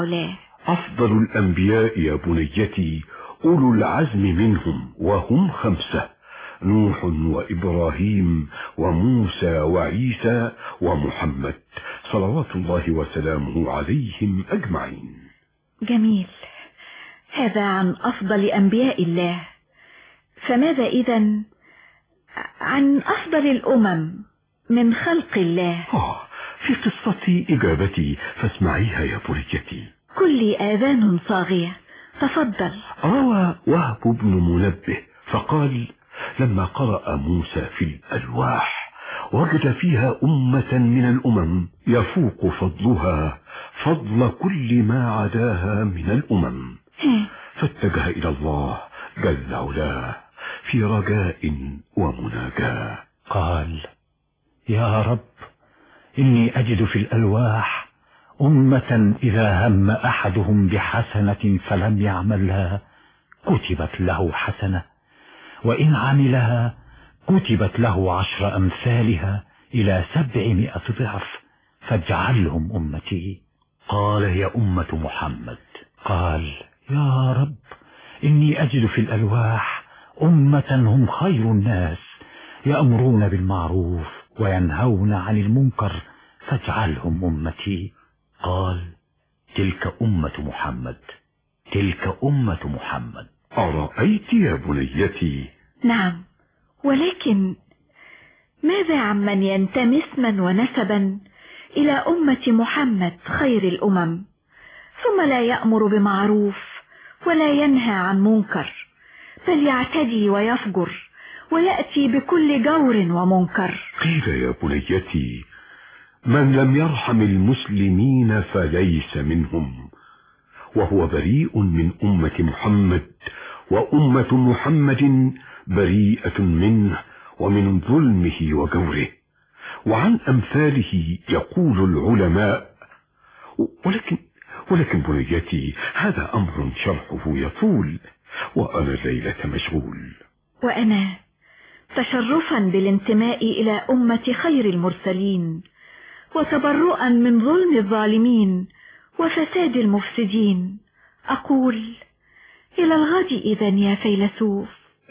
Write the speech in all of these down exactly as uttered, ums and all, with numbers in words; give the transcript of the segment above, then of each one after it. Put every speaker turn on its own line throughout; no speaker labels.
أفضل الأنبياء يا بنيتي أولو العزم منهم، وهم خمسة: نوح وإبراهيم وموسى وعيسى ومحمد، صلوات الله وسلامه عليهم أجمعين.
جميل، هذا عن أفضل أنبياء الله. فماذا إذن عن أفضل الأمم من خلق الله؟
آه في قصة إجابتي فاسمعيها يا بنيتي.
كل آذان صاغية، تفضل.
روى وهب بن منبه فقال: لما قرأ موسى في الألواح وجد فيها أمة من الأمم يفوق فضلها فضل كل ما عداها من الأمم، فاتجه إلى الله جل علاه في رجاء ومناجاة.
قال: يا رب، إني أجد في الألواح أمة إذا هم أحدهم بحسنة فلم يعملها كتبت له حسنة، وإن عملها كتبت له عشر أمثالها إلى سبعمائة ضعف، فاجعلهم أمتي.
قال: يا أمة محمد.
قال: يا رب، إني أجد في الألواح أمة هم خير الناس، يأمرون بالمعروف وينهون عن المنكر، فاجعلهم أمتي.
قال: تلك أمة محمد، تلك أمة محمد.
أرأيت يا بنيتي؟
نعم، ولكن ماذا عمن ينتمي اسما ونسبا إلى أمة محمد خير الأمم، ثم لا يأمر بمعروف ولا ينهى عن منكر، بل يعتدي ويفجر ويأتي بكل جور ومنكر؟
قيل يا بنيتي: من لم يرحم المسلمين فليس منهم، وهو بريء من أمة محمد، وأمة محمد بريئة منه ومن ظلمه وجوره. وعن أمثاله يقول العلماء، ولكن ولكن بنيتي هذا أمر شرحه يطول، وأنا الليلة مشغول.
وأنا تشرفا بالانتماء إلى أمة خير المرسلين، وتبرؤا من ظلم الظالمين وفساد المفسدين، أقول: إلى الغد إذن يا فيلسوف.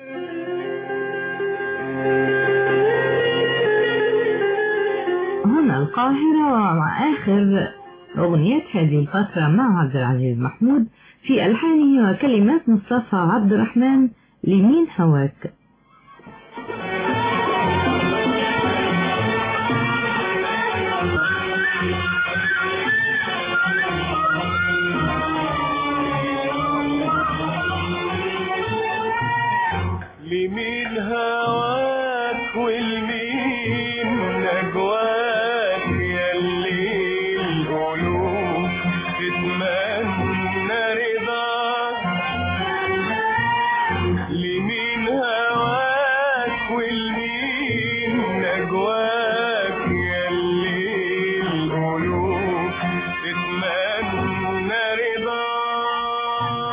هنا القاهرة، ومع آخر أغنية هذه الفترة مع عبد العزيز محمود في ألحانه وكلمات مصطفى عبد الرحمن، لمين هواك.
لمين هواك والمين نجواك، ياللي القلوب تتمنى رضاك. لمين هواك والمين نجواك، ياللي القلوب تتمنى رضاك.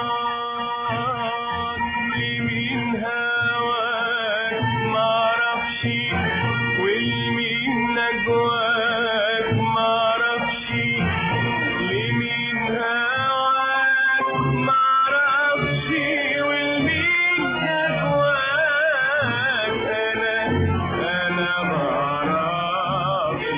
لمين هواك معرفش والمين نجواك معرفش. لمين هواك معرفش والمين نجواك، أنا أنا معرفش.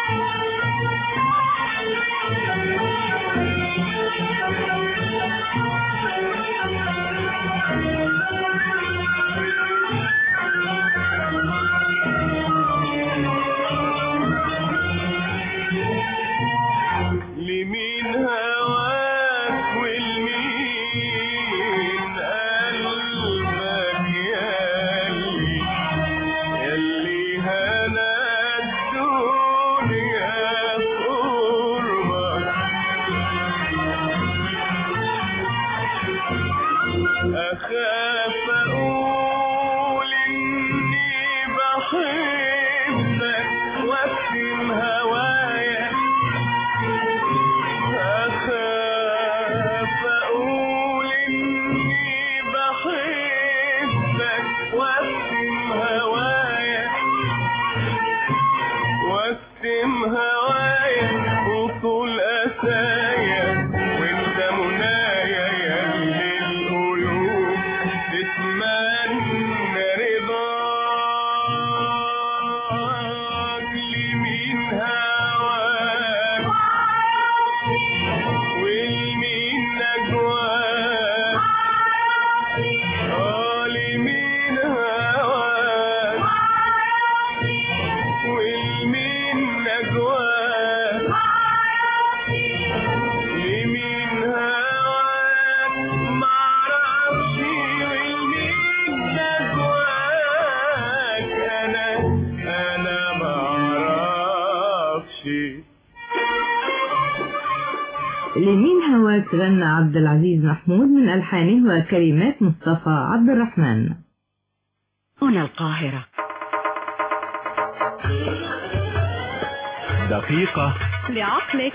لمين هواك والمين قلبك، ياللي ياللي هنا الدنيا قربك. أخاف أقول إني بحبك وأكتم هوايا، أخاف أقول إني بحبك وأكتم هوايا، وأكتم هوايا وطول أسايا، وإن
لمين هواك غنى عبد العزيز محمود من ألحانه وكلمات مصطفى عبد الرحمن.
هنا القاهرة.
دقيقة
لعقلك.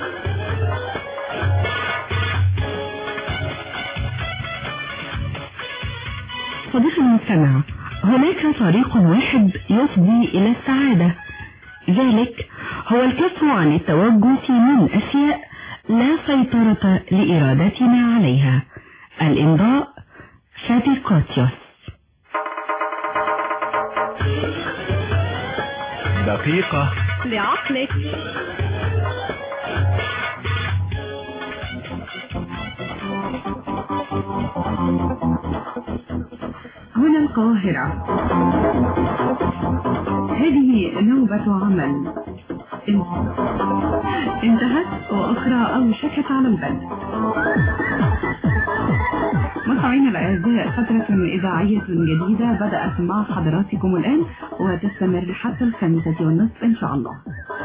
صديقي المستمع، هناك طريق واحد يفضي إلى السعادة، ذلك هو الكف عن التوجس من أشياء لا سيطرة لإرادتنا عليها. الإمضاء فاتيكوتيوس.
دقيقة
لعقلك.
هنا القاهرة. هذه نوبة عمل انتهت وأخرى أوشكت على البدء. مستمعينا الأعزاء، فترة إذاعية جديدة بدأت مع حضراتكم الآن وتستمر حتى الخامسة والنصف إن شاء الله.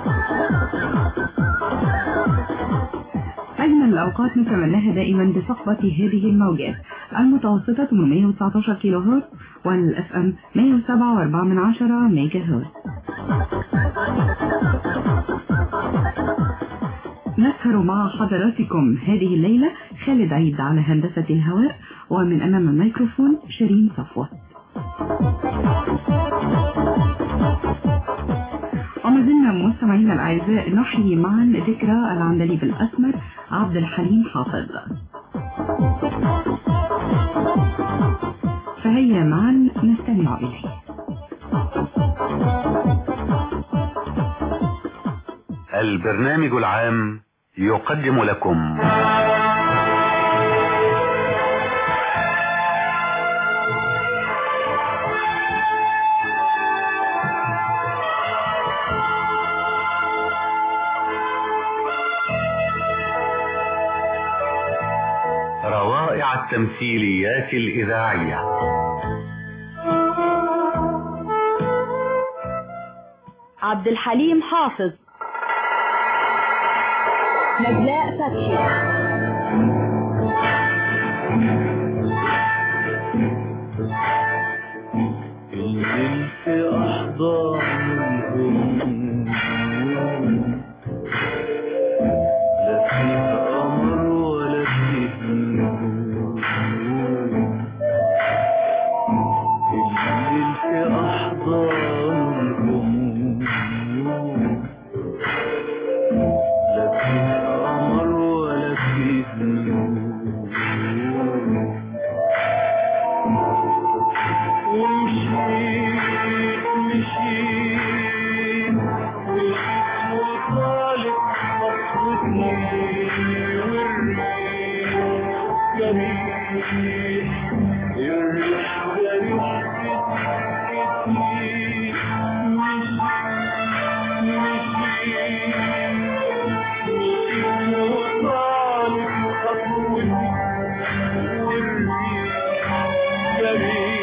أجمل الأوقات نتمناها دائما بصحبة هذه الموجات المتوسطة ثمانمائة وتسعة عشر كيلو هرتز والأف أم مائة وسبعة وأربعة من عشرة ميجا هرتز. نسهر مع حضراتكم هذه الليلة خالد عيد على هندسة الهواء، ومن أمام الميكروفون شيرين صفوة. وما زلنا مستمعينا الأعزاء نحيي معا ذكرى العندليب الأسمر عبد الحليم حافظ. فهيا معا نستمع إليه.
البرنامج العام يقدم لكم روائع التمثيليات الإذاعية.
عبد الحليم حافظ. نجلاء فتحي.
الليل في أحضانهم لا فيه أمر ولا فيه نور. الليل في أحضانهم لا فيه أمر ولا فيه نور. ومشيت مشيت وجيت وطالت خطوتني والريح جريح الريح جريح سكتني. مشيت وطالت خطوتني والريح جريح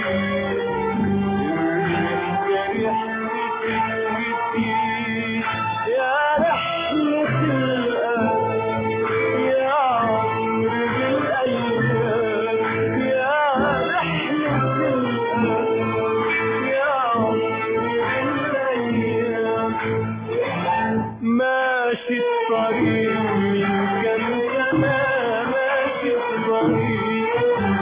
يا رحلة القلب يا عمر بالأيام، يا رحلة القلب يا عمر بالأيام. ماشي الطريق من كم سنة، ماشي الطريق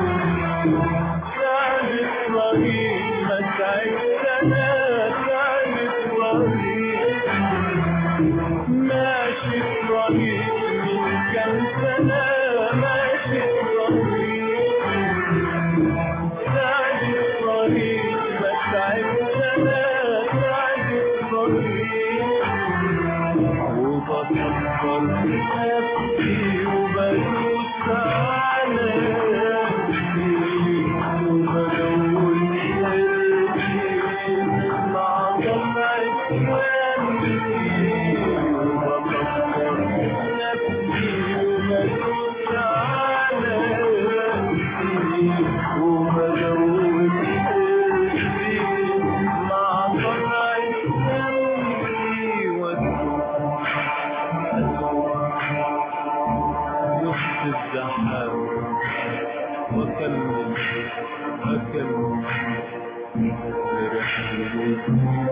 سعد الطريق ما تعبتنا، سعد الطريق ماشي الطريق من كم سنة، ماشي الطريق سعد الطريق ما تعبتنا، سعد الطريق. وبفكر في نفسي وبدوس على نفسي وبدور قلبي مع دمعة قلبي. وبفكر في نفسي وبدوس على نفسي وبدور قلبي مع دمعة قلبي. الزحام وأكمل أكمل رحلتي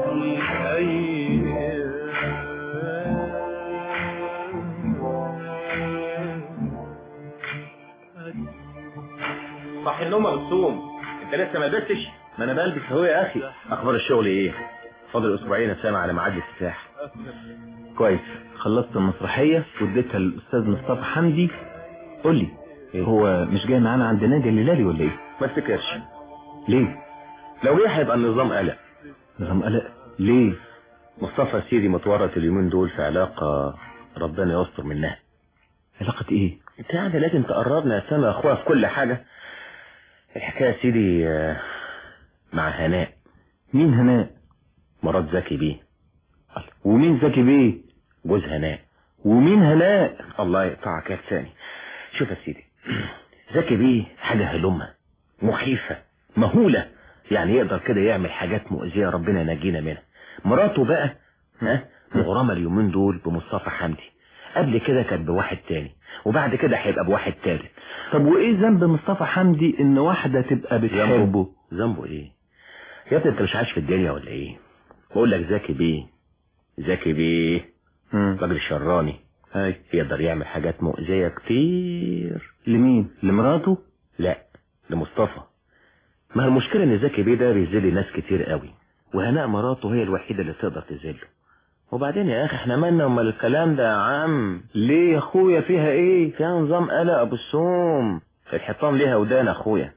صح النوم يا بسوم، انت لسه ما لبستش؟
ما انا بلبس اهو يا اخي. اخبار الشغل ايه؟ فاضل اسبوعين يا سامع على ميعاد الافتتاح. كويس، خلصت المسرحيه واديتها للاستاذ مصطفى حمدي. قول لي إيه؟ هو مش جاي معانا عند نادي الليلالي ولا ايه؟ ما افتكرش. ليه؟ لو جه هيبقى النظام قلق. نظام قلق ليه؟ مصطفى سيدي متورط اليومين دول في علاقه ربنا يستر منها. علاقه ايه؟ انت يعني لازم تقربنا يا سامع اخويا في كل حاجه. الحكايه يا سيدي مع هناء. مين هناء؟ مرات زكي بيه. ومين زكي بيه؟ جوز هناء. ومين هناء؟ الله يقطعك يا لساني. شوف يا سيدي، زكي بيه حاجه هلمه مخيفه مهوله، يعني يقدر كده يعمل حاجات مؤذيه ربنا ينجينا منها. مراته بقى ها مغرمه اليومين دول بمصطفى حمدي، قبل كده كانت بواحد تاني، وبعد كده هيبقى بواحد تالت. طب وايه ذنب مصطفى حمدي ان واحدة تبقى بتحبه؟ ذنبه ايه يا ابني؟ انت مش عايش في الدنيا ولا ايه؟ بقول لك زكي بيه زكي بيه راجل شراني، هاي يقدر يعمل حاجات مؤذية كتير. لمين؟ لمراته؟ لا، لمصطفى. ما المشكلة ان زكي بيه ده بيذل ناس كتير قوي، وهناء مراته هي الوحيدة اللي تقدر تذله. وبعدين يا اخي احنا مالنا امال الكلام ده يا عم؟ ليه يا اخويا؟ فيها ايه؟ فيها نظام قلق ابو السوم. الحيطان ليها ودان اخويا.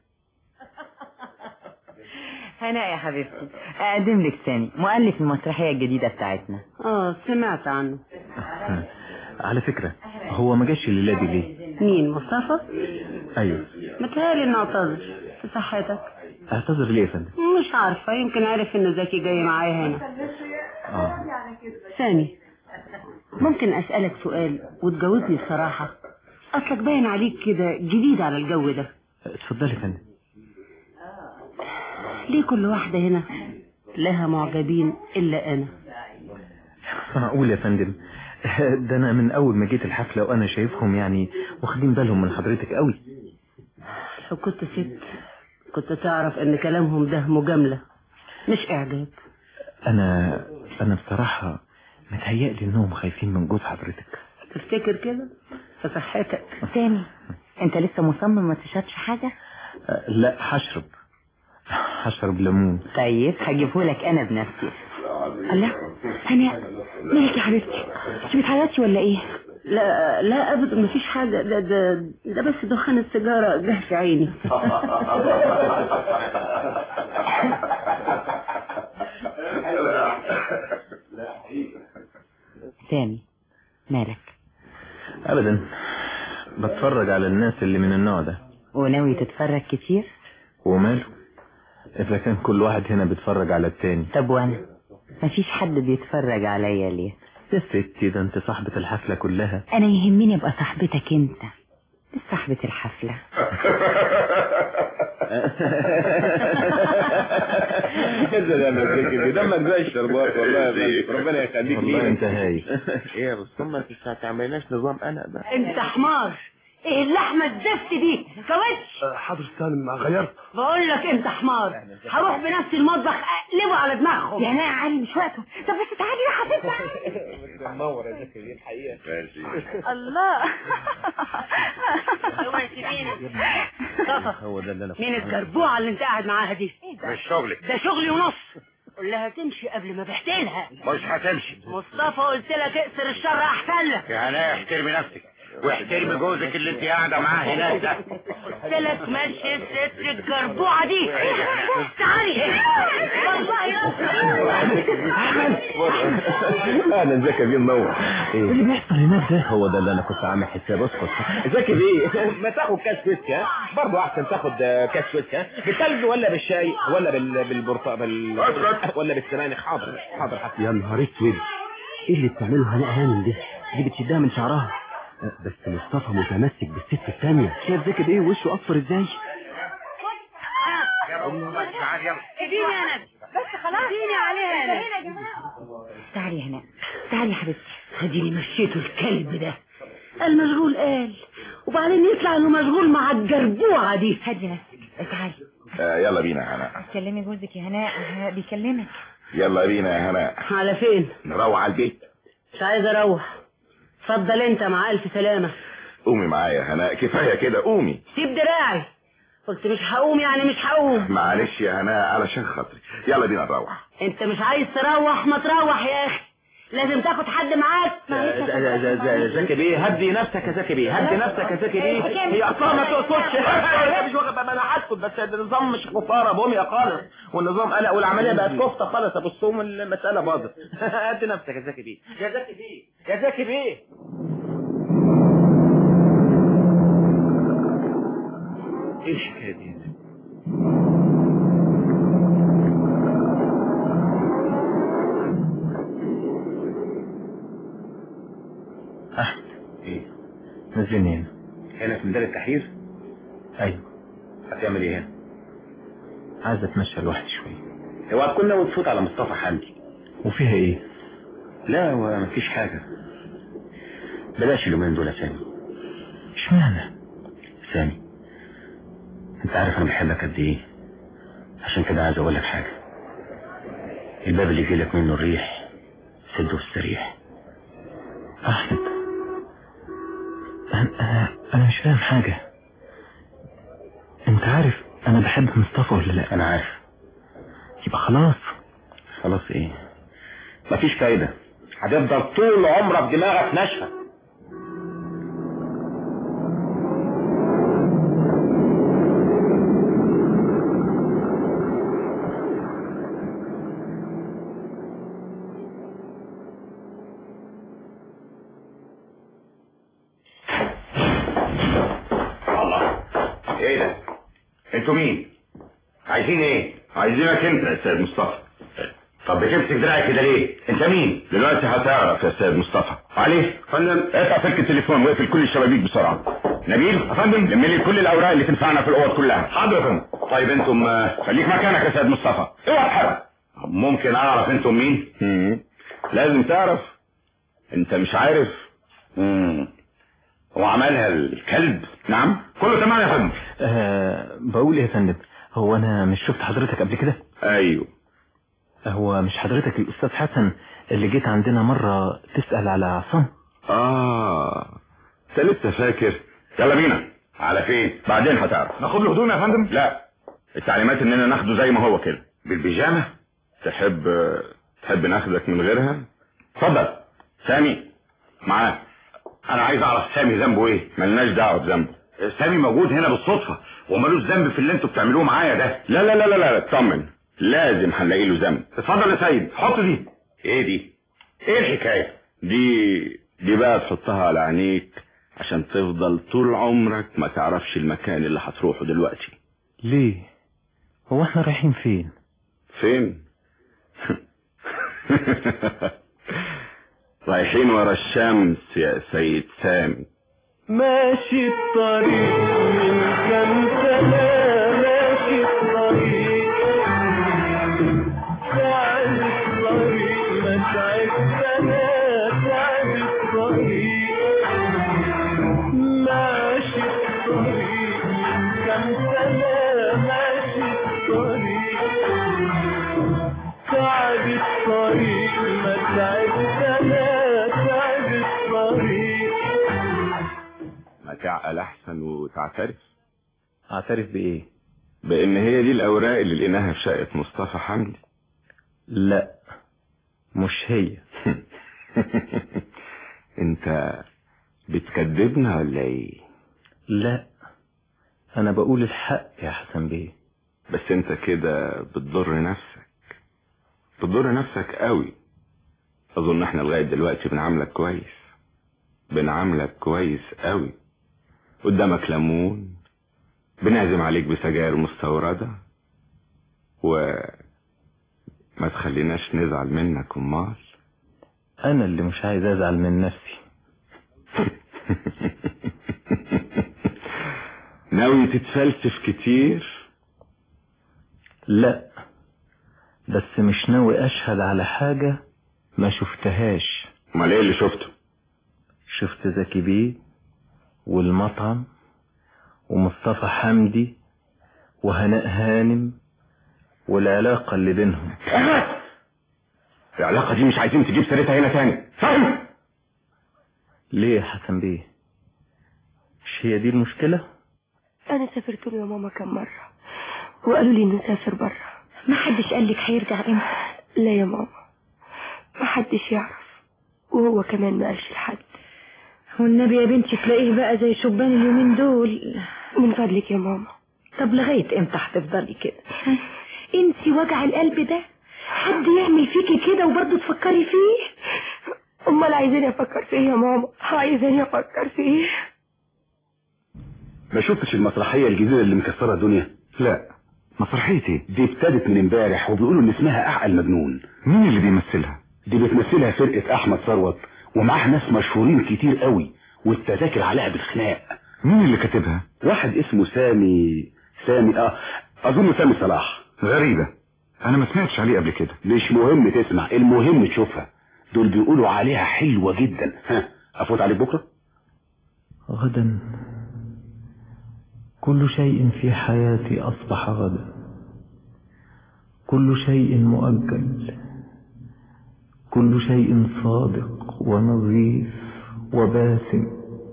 هناء يا حبيبتي، اقدم لك سامي مؤلف المسرحيه الجديده بتاعتنا.
اه سمعت عنه.
على فكره هو ما جاش الليله دي ليه؟
مين؟ مصطفى؟
ايوه.
متهيألي انه اعتذر. في صحتك؟
اعتذر ليه يا فندم؟
مش عارفه، يمكن عارف ان زكي جاي معايا هنا.
اه
سامي، ممكن اسالك سؤال وتجاوبني بصراحه؟ اصلك باين عليك كده جديد على الجو ده.
اتفضلي يا فندم.
ليه كل واحده هنا لها معجبين الا انا؟
معقول يا فندم؟ ده انا من اول ما جيت الحفله وانا شايفهم يعني واخدين بالهم من حضرتك قوي.
لو كنت ست كنت تعرف ان كلامهم ده مجامله مش اعجاب.
انا انا بصراحه متهيألي انهم خايفين من جوز حضرتك.
تفتكر كده؟ في صحتك.
سامي، انت لسه مصمم ما تشربش حاجه؟
أه لا، هشرب هشرب ليمون.
طيب هجيبهولك انا بنفسي.
الله، هناء مالك يا حبيبتي؟ انت بتعيطي ولا ايه؟ لا لا ابدا مفيش حاجه، ده ده ده بس دخان السيجاره جه في عيني.
سامي مالك؟
ابدا، بتفرج على الناس اللي من النوع ده.
وناوي تتفرج كتير؟
وماله اذا كان كل واحد هنا بيتفرج على التاني.
طب وانا مفيش حد بيتفرج عليا ليه؟
يا ستي ده انت صاحبة الحفلة كلها.
انا يهمني ابقى صاحبتك انت، مش صاحبة الحفلة.
كده دمك زي دمك زي الشربات والله. ربنا يخليك لينا.
والله انت هاي.
ايه يا بس ثم انت ما تعملناش نظام انا ده.
انت حمار، ايه اللحمه الزفت دي؟ كاوتش.
حاضر سالم غيرت.
بقول لك انت حمار، هروح بنفسي المطبخ اقلبه على دماغهم.
يا لا يا علي مش وقته. طب بس تعالي يا حبيبتي.
منور يا زكي دي الحقيقه.
الله.
هو سيبيني. صفا،
هو ده اللي انا
مين الجربوعه اللي انت قاعد معاها دي؟
مش شغلك
ده شغلي ونص. قول لها تمشي قبل ما بحتلها.
مش هتمشي.
مصطفى قلت لك اقصر الشر احسن لك.
يا هناء احترمي نفسك واحترمي جوزك اللي انت قاعده معاه هناك ده.
قلت لك ماشي الست الجربوعه دي. تعالي والله.
اهلا زكي بيه منور.
ايه اللي بيحصل هناك ده؟
هو ده اللي انا كنت عامل حساب. اسكت زكي بيه، ما تاخد كاس ويسكي ها؟ برضه احسن تاخد كاس ويسكي ها؟ بالثلج ولا بالشاي ولا بالبرتقال بال... ولا بالسبانخ؟ حاضر حاضر حاضر.
يا نهار اسود، ايه اللي بتعمله هناء هانم دي؟ دي بتشدها من شعرها. بس مصطفى متمسك بالست الثانية. شايف زكي ايه وشه اصفر ازاي؟
اديني انا بس خلاص، اديني عليها انا.
تعالي هنا، تعالي يا حبيبتي.
اديني مشيته الكلب ده المشغول قال وبعدين يطلع انه مشغول مع الجربوعه دي.
هدي نفسك، تعالي.
آه يلا بينا يا هناء.
كلمي جوزك يا هناء، هناء بيكلمك.
يلا بينا يا هناء.
على فين؟
نروح على البيت.
مش عايز اروح. اتفضل انت مع الف سلامه.
قومي معايا يا هناء، كفايه كده، قومي.
سيب دراعي. قلت مش هقوم يعني مش هقوم.
معلش يا هناء علشان خاطري، يلا بينا نروح.
انت مش عايز تروح، ما تروح يا اخي. لازم تاخد حد معاك.
زكي بيه هدي نفسك يا زكي بيه، هدي نفسك يا زكي بيه. هي اصلا ما تقصدش. مش واخد، انا هسكت، بس النظام مش كفاره بومي خالص، والنظام قلق والعمليه بقت كفته خالص. ابو الصوم المساله باظت. هدي نفسك يا زكي بيه، يا زكي بيه، يا زكي بيه.
ايه الحكايه دي؟ احمد،
ايه؟
نزلني هنا.
هنا في ميدان التحرير؟
ايوه.
هتعمل ايه هنا؟
عايز اتمشى لوحدي شويه.
هو كنا وتفوت على مصطفى حمدي.
وفيها ايه؟
لا هو مفيش حاجه. بلاش اليومين دول يا سامي.
اشمعنى؟
سامي، انت عارف انا بحبك قد ايه، عشان كده عايز اقول لك حاجه. الباب اللي يجيلك منه الريح سده واستريح.
احمد، انا انا مش فاهم حاجه. انت عارف انا بحب مصطفى ولا لا؟
انا عارف.
يبقى خلاص.
خلاص ايه؟ مفيش فايده، هتفضل طول عمرك دماغك ناشفه.
انتوا مين؟ عايزين ايه؟ عايزينك انت يا سيد مصطفى. طب بتمسك دراعي كده ليه؟ انت مين؟ دلوقتي هتعرف يا سيد مصطفى. عليه فندم، اقطع سلك التليفون واقفل كل الشبابيك بسرعه. نبيل يا فندم، لم لي كل الاوراق اللي تنفعنا في الاوض كلها. حاضر يا فندم. طيب انتم خليك مكانك يا سيد مصطفى، اوعى تتحرك. ممكن اعرف انتم مين؟ امم لازم تعرف. انت مش عارف؟ امم هو عملها الكلب؟ نعم كله تمام يا فندم.
أه بقول يا فندم، هو انا مش شفت حضرتك قبل كده؟
ايوه.
هو مش حضرتك الاستاذ حسن اللي جيت عندنا مرة تسأل على عصام؟
اه انت لسه فاكر. يلا بينا. على فين؟ بعدين هتعرف. ناخد له هدوم يا فندم؟ لا، التعليمات اننا ناخده زي ما هو كده بالبيجامه. تحب تحب ناخدك من غيرها؟ اتفضل. سامي معاه. انا عايز اعرف سامي ذنبه ايه. ملناش دعوه بذنبه. سامي موجود هنا بالصدفه ومالوش ذنب في اللي انتوا بتعملوه معايا ده. لا لا لا لا لا اطمن، لازم هنلاقي له ذنب. اتفضل يا سيد، حط دي. ايه دي؟ ايه الحكايه دي؟ دي بقى تحطها على عينيك عشان تفضل طول عمرك ما تعرفش المكان اللي هتروحه دلوقتي.
ليه؟ هو احنا رايحين فين؟
فين؟ رايحين ورا الشمس يا سيد سامي.
ماشي الطريق من كم سنة، ماشي الطريق تعب الطريق ما تعب سنة، تعب الطريق ماشي الطريق من كم سنة، ماشي الطريق تعب الطريق ما تعب سنة، تعب الطريق.
ما تعقل احسن وتعترف.
اعترف بايه؟
بان هي دي الاوراق اللي لقيناها في شقة مصطفى حمدي.
لا مش هي.
انت بتكذبنا ولا ايه؟
لا انا بقول الحق يا حسن بيه.
بس انت كده بتضر نفسك، بتضر نفسك قوي. اظن احنا لغاية دلوقتي بنعاملك كويس، بنعاملك كويس قوي. قدامك ليمون، بنعزم عليك بسجاير مستوردة، و ما تخليناش نزعل منك. امال
انا اللي مش عايز ازعل من نفسي.
ناوي تتفلسف كتير؟
لا بس مش ناوي اشهد على حاجة ما شفتهاش.
امال ايه اللي شفته؟
شفت زكي بيه والمطعم ومصطفى حمدي وهناء هانم والعلاقة اللي بينهم.
العلاقة دي مش عايزين تجيب سيرتها هنا تاني، فاهم؟
ليه يا حسن بيه؟ مش هي دي المشكلة؟
انا سافرت له يا ماما كم مرة وقالوا لي انه سافر بره.
ما حدش قال لك هيرجع امتى؟
لا يا ماما، ما حدش يعرف، وهو كمان ما قالش لحد.
والنبي يا بنتي تلاقيه بقى زي شبان اليومين دول.
من فضلك يا ماما.
طب لغاية امتى هتفضلي كده؟ انسي وجع القلب ده، حد يعمل فيكي كده وبرضه تفكري فيه؟
امال عايزاني افكر فيه يا ماما؟ عايزاني افكر فيه؟
ما شفتش المسرحية الجديدة اللي مكسرة الدنيا؟
لا. مسرحية ايه؟
دي ابتدت من امبارح وبيقولوا ان اسمها اعقل مجنون.
مين اللي بيمثلها؟
دي بتمثلها فرقة احمد ثروت ومعاه ناس مشهورين كتير قوي والتذاكر عليها بالخناق.
مين اللي كاتبها؟
واحد اسمه سامي سامي اه اظن سامي صلاح.
غريبة، انا ما سمعتش عليه قبل كده.
مش مهم تسمع، المهم تشوفها. دول بيقولوا عليها حلوة جدا. ها افوت عليك بكرة؟
غدا كل شيء في حياتي أصبح غدا، كل شيء مؤجل، كل شيء صادق ونظيف وباسم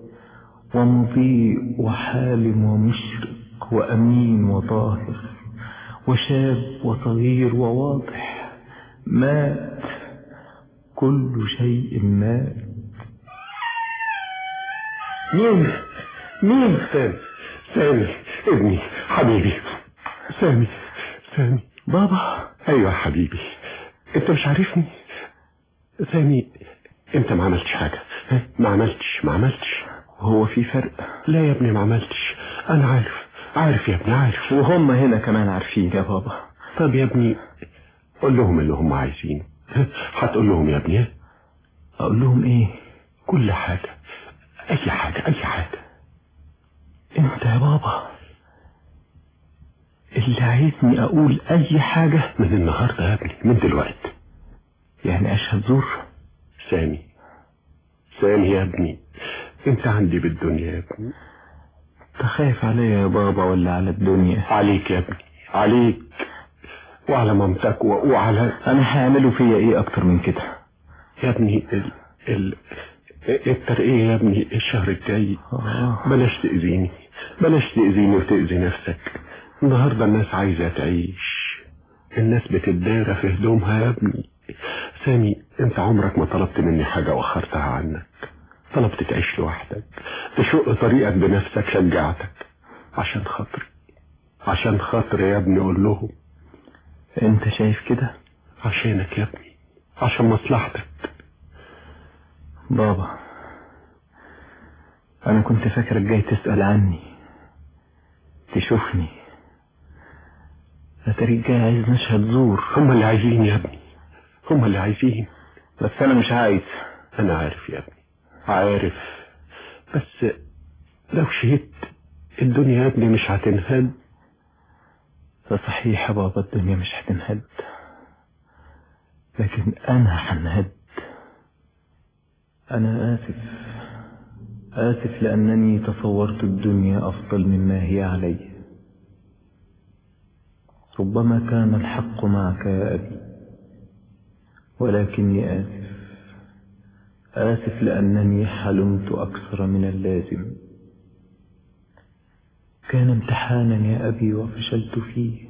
ومضيء وحالم ومشرق وأمين وطاهر وشاب وصغير وواضح. مات، كل شيء مات.
مين؟ مين؟ سامي سامي ابني حبيبي. سامي سامي
بابا.
ايوه حبيبي، انت مش عارفني؟ سامي انت ما عملتش حاجة. ما عملتش ما عملتش
هو في فرق؟
لا يا ابني ما عملتش، انا عارف عارف يا ابني عارف،
وهم هنا كمان عارفين يا بابا.
طب يا ابني قول لهم اللي هم عايزينه. هتقول لهم يا ابني؟
اقول لهم ايه؟
كل حاجة، اي حاجة اي حاجة.
انت يا بابا اللي عايزني اقول اي حاجة؟
من النهاردة يا ابني، من دلوقتي.
يعني اشهد زور؟
سامي سامي يا ابني، انت عندي بالدنيا يا ابني.
تخاف عليا يا بابا ولا على الدنيا؟
عليك يا ابني، عليك وعلى مامتك وعلى...
انا هعملوا فيا ايه اكتر من كده
يا ابني؟ ال... ال... الترقية يا ابني الشهر الجاي.
آه.
بلاش تأذيني، بلاش تأذيني وتأذي نفسك. النهاردة الناس عايزة تعيش، الناس بتدارى في هدومها يا ابني. سامي انت عمرك ما طلبت مني حاجة واخرتها عنك، طلبت تعيش لوحدك، تشق طريقك بنفسك، شجعتك عشان خاطري، عشان خاطري يا ابني. قول لهم
انت شايف كده؟
عشانك يا ابني، عشان مصلحتك.
بابا انا كنت فاكرك جاي تسأل عني، تشوفني، اتاريك جاي عايز نشهد زور.
هم اللي عايزين يا ابني، هم اللي عايزين،
بس انا مش عايز.
انا عارف يا ابني عارف، بس لو شهدت الدنيا يا ابني مش هتنهد.
ده صحيح يا بابا، الدنيا مش هتنهد، لكن انا هنهد. انا اسف اسف لانني تصورت الدنيا افضل مما هي عليه. ربما كان الحق معك يا ابي، ولكني آسف آسف لأنني حلمت أكثر من اللازم. كان امتحانا يا أبي وفشلت فيه،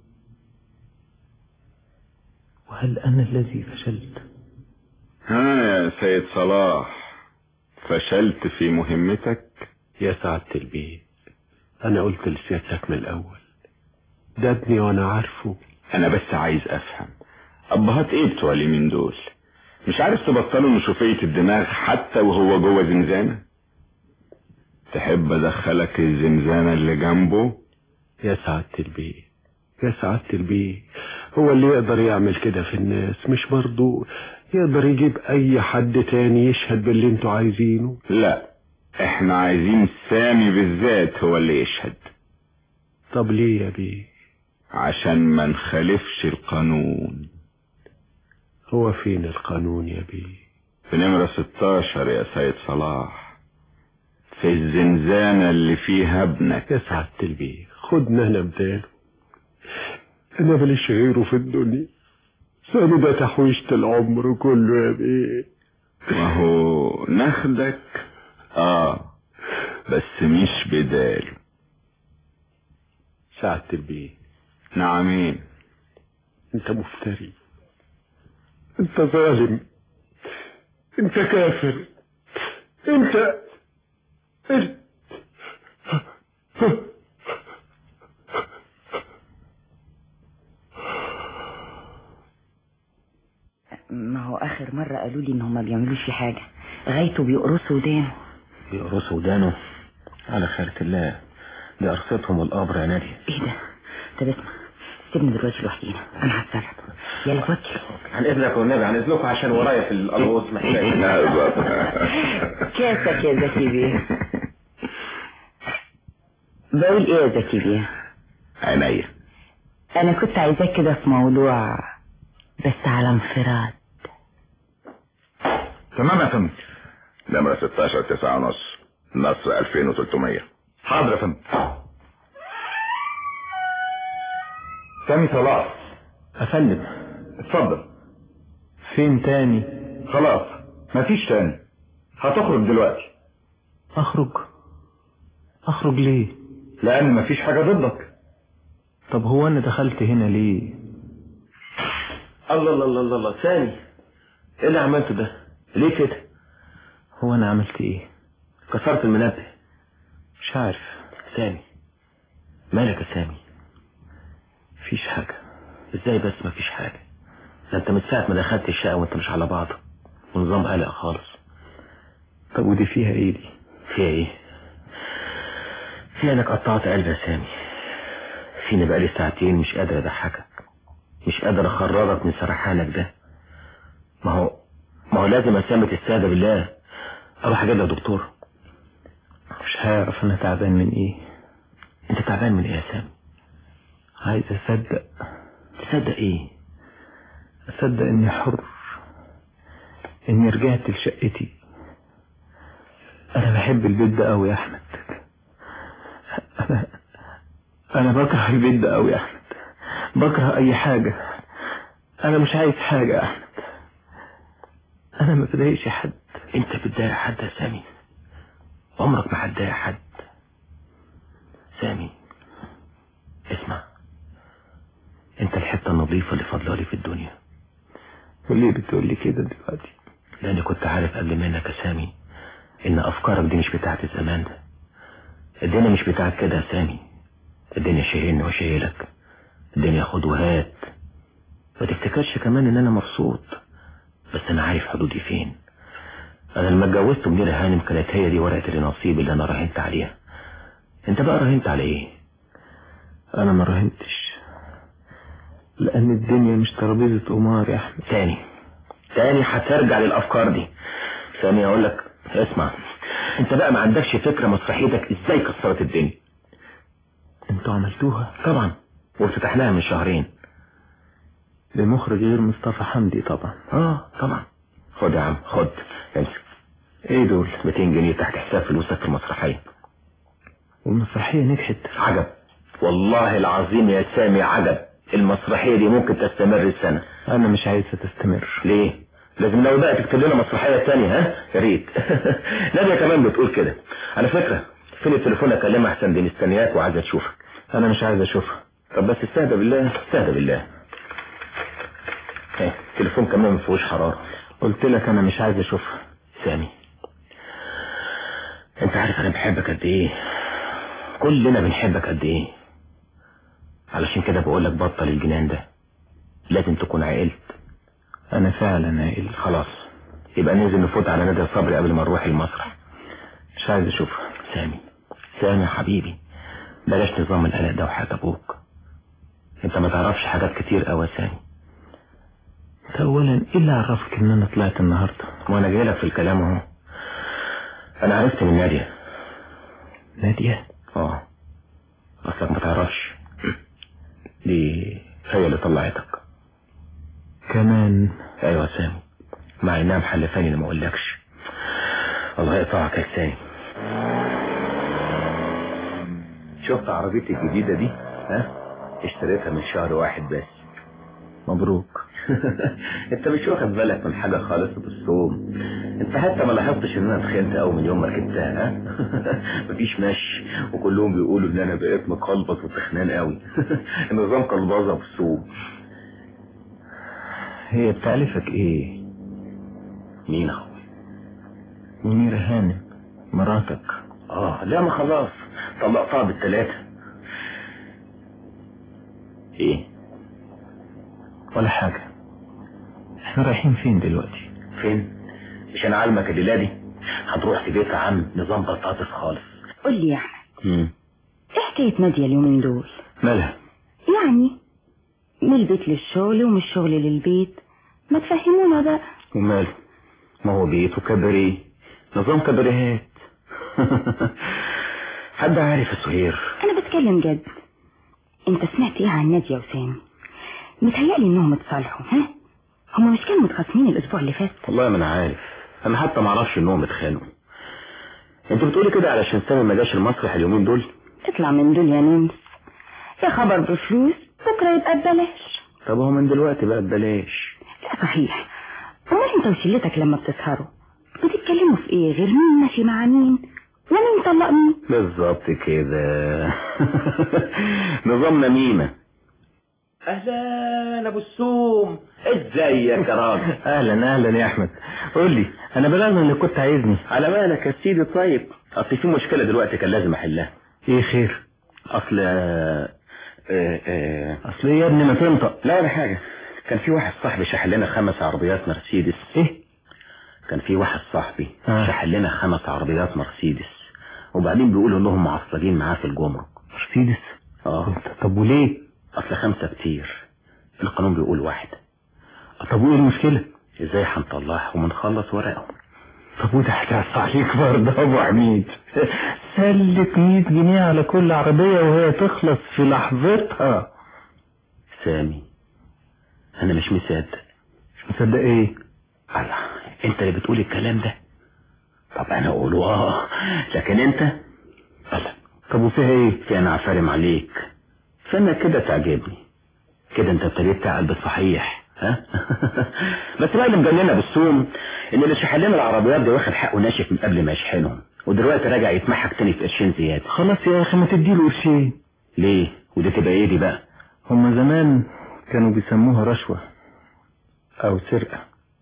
وهل أنا الذي فشلت؟
ها يا سيد صلاح، فشلت في مهمتك؟
يا سعادة البيه، أنا قلت لسيادتك من الأول، ده ابني وأنا عارفه.
أنا بس عايز أفهم، أبهات إيه بتوع اليمين دول؟ مش عارف تبطلوا نشوفية الدماغ حتى وهو جوه زنزانة؟ تحب أدخلك الزنزانة اللي جنبه؟
يا سعادة البيه يا سعادة البيه، هو اللي يقدر يعمل كده في الناس، مش برضو يقدر يجيب أي حد تاني يشهد باللي انتوا عايزينه؟
لا، احنا عايزين سامي بالذات هو اللي يشهد.
طب ليه يا بيه؟
عشان ما نخالفش القانون.
هو فين القانون يا بيه؟
في نمرة ستاشر يا سيد صلاح، في الزنزانة اللي فيها ابنك.
يا سعادة البيه خدنا انا بداله، انا ماليش غيره في الدنيا. سامي ده تحويشة العمر كله يا بيه.
وهو ناخدك اه بس مش بداله.
سعادة البيه.
نعمين.
انت مفتري، انت ظالم، انت كافر، انت انت
ما هو اخر مرة قالوا لي ان هم ما بيعملوش في حاجة، غايته بيقرصوا ودانه.
بيقرصوا ودانه؟ على خيرة الله، دي قرصتهم والقبر يا نادي.
ايه ده؟ طب اسمع، سيبني دلوقتي لوحدينا، انا هتصرف. يلا فكر.
عن اذنك والنبي، عن اذنكم عشان ورايا في القلوص محتاج.
كاسك يا زكي بيه. بقول ايه يا زكي بيه؟
عينيا.
انا كنت عايزاك كده في موضوع بس على انفراد.
تمام يا فندم. نمرة ستاشر تسعة ونص، نص ألفين وتلتمية.
حاضر يا فندم. سامي صلاح.
افندم.
اتفضل.
فين تاني؟
خلاص مفيش تاني، هتخرج دلوقتي.
اخرج؟ اخرج ليه؟
لان مفيش حاجة ضدك.
طب هو انا دخلت هنا ليه؟ الله الله الله الله. سامي، ايه اللي عملته ده؟ ليه كده؟ هو انا عملت ايه؟ كسرت المنبه؟ مش عارف. سامي مالك يا سامي؟ مفيش حاجة. ازاي بس مفيش حاجة؟ ده انت من ساعة ما دخلت الشقة وانت مش على بعضه، ونظام قلق خالص. طب ودي فيها ايه دي؟ فيها ايه؟ فيها انك قطعت قلبي يا سامي. فيني بقالي ساعتين مش قادر اضحكك، مش قادر اخرجك من سرحانك ده. ما هو ما هو لازم اسامة السادة بالله. اروح اجيب لك دكتور. مش هعرف انا تعبان من ايه. انت تعبان من ايه يا سامي؟ عايز اصدق. تصدق ايه؟ اصدق اني حر، اني رجعت لشقتي. انا بحب البيت ده قوي يا احمد. انا انا بكره البيت ده قوي يا احمد، بكره اي حاجة. انا مش عايز حاجة يا احمد، انا ما بضايقش حد. انت بتضايق حد يا سامي؟ عمرك ما هتضايق حد. سامي اسمع، انت الحتة النظيفة اللي فاضله لي في الدنيا. وليه بتقول لي كده دلوقتي؟ لاني كنت عارف قبل منك يا سامي ان افكارك دي مش بتاعت الزمان ده. الدنيا مش بتاعت كده يا سامي. الدنيا شايلني وشايلك، الدنيا خد وهات. ما تفتكرش كمان ان انا مبسوط، بس انا عارف حدودي فين. انا لما اتجوزت منيرة هانم كانت هي دي ورقة النصيب اللي انا راهنت عليها. انت بقى راهنت على ايه؟ انا ما راهنتش، لان الدنيا مش ترابيزة قمار يا احمد. تاني تاني هترجع للافكار دي. سامي اقول لك اسمع، انت بقى ما عندكش فكرة مسرحيتك ازاي كسرت الدنيا. انتوا عملتوها؟ طبعا، وافتتحناها من شهرين لمخرج غير مصطفى حمدي. طبعا اه طبعا. خد يا عم خد، امسك. ايه دول؟ مئتين جنيه تحت حساب فلوسك في المسرحية. والمسرحية نجحت؟ عجب والله العظيم يا سامي، عجب. المسرحية دي ممكن تستمر السنة. انا مش عايزها تستمر. ليه؟ لازم لو بقى تكتب لنا مسرحية تانية. ها يا ريت. نادية كمان بتقول كده. على فكرة فين التليفون اكلمها احسن، دي مستنياك وعايزة تشوفك. انا مش عايز اشوفها. طب بس استهدى بالله استهدى بالله. ايه التليفون كمان مفيهوش حرارة. قلت لك انا مش عايز اشوفها. سامي انت عارف انا بحبك قد ايه، كلنا بنحبك قد ايه. علشان كده بقول لك بطل الجنان ده، لازم تكون عقلت. انا فعلا عقل. خلاص يبقى ننزل نفوت على نادية صبري قبل ما نروح المسرح. مش عايز اشوفها. سامي سامي حبيبي، بلاش نظام القلق ده وحياة ابوك. انت ما تعرفش حاجات كتير قوي يا سامي. انت اولا ايه اللي عرفك ان انا طلعت النهارده؟ وانا جاي لك في الكلام اهو. انا عرفت من نادية. نادية؟ اه اصلك ما تعرفش، دي هي اللي طلعتك كمان. ايوه يا سامي، مع انها محلفاني اللي ما اقولكش. الله يقطعك يا سامي.
شفت عربيتي الجديدة دي؟ ها؟ اشتريتها من شهر واحد بس.
مبروك.
انت مش واخد بالك من حاجة خالص بالصوم. انت حتى ما لاحظتش ان انا اتخنت قوي من يوم ما ركبتها. ها؟ مفيش مشي، وكلهم بيقولوا ان انا بقيت مقلبص وتخنان قوي. النظام قلبظة بالصوم.
هي بتعرفك ايه؟
مين اخوي؟
منيرة هانم مراتك.
اه لا، ما خلاص طلقتها بالثلاثة. ايه؟
ولا حاجة. احنا رايحين فين دلوقتي؟
فين؟ مش انا عالمك الليلة دي هتروح في بيت عم نظام بطاطس خالص.
قول لي يا احمد،
امم
ايه حكاية نادية اليومين دول؟
مالها؟
يعني من البيت للشغل ومن الشغل للبيت، ما تفهمونا بقى.
وماله؟ ما هو بيت وكباريه، نظام كباريهات. حد عارف يا سهير؟
انا بتكلم جد. انت سمعت ايه عن نادية وسامي؟ متهيألي انهم اتصالحوا. ها؟ هما مش كانوا متخاصمين الاسبوع اللي فات؟
والله ما انا عارف، انا حتى ما اعرفش انهم اتخانقوا. انت بتقولي كده علشان سامي ما جاش المسرح اليومين دول؟
اطلع من دول يا نمس، يا خبر بفلوس بكره يبقى ببلاش.
طب هو من دلوقتي بقى ببلاش.
لا صحيح، امال انت وشلتك لما بتسهروا بتتكلموا في ايه غير مين ماشي مع مين ومين طلق مين؟
بالظبط كده. نظام نميمة. اهلا ابو السوم، ازيك يا راجل؟
اهلا اهلا يا احمد. قول لي، انا بلغنا انك كنت عايزني.
على مالك يا سيدي؟ طيب اصل في مشكلة دلوقتي كان لازم احلها.
ايه خير؟
اصل اه اه
اصل ايه يا ابني ما تنطق؟
لا ولا حاجة. كان في واحد صاحبي شحن لنا خمس عربيات مرسيدس.
ايه؟
كان في واحد صاحبي
آه.
شحن لنا خمس عربيات مرسيدس، وبعدين بيقولوا انهم معصلين معاه في الجمرك.
مرسيدس؟
اه.
طب وليه؟
اصل خمسة كتير، القانون بيقول واحد.
طب وايه المشكلة؟
ازاي هنطلعهم ونخلص ورقهم؟
طب وده هتعصى عليك برضه يا ابو حميد. سلك مية جنيه على كل عربية وهي تخلص في لحظتها.
سامي انا مش مصدق.
مش مصدق ايه؟
الله، انت اللي بتقول الكلام ده؟ طب انا اقوله اه، لكن انت الله.
طب وفيها ايه؟
في انا عفارم عليك، فانا كده تعجبني كده، انت ابتديت تعقل صحيح. ها؟ بس بقى اللي مجننا بالسوم ان اللي شحن لنا العربيات دي واخد حقه ناشف من قبل ما يشحنهم، ودلوقتي راجع يتمحك تاني في قرشين زياده.
خلاص يا اخي ما تديله قرشين.
ليه؟ ودي تبقى ايه دي بقى؟
هما زمان كانوا بيسموها رشوة او سرقة.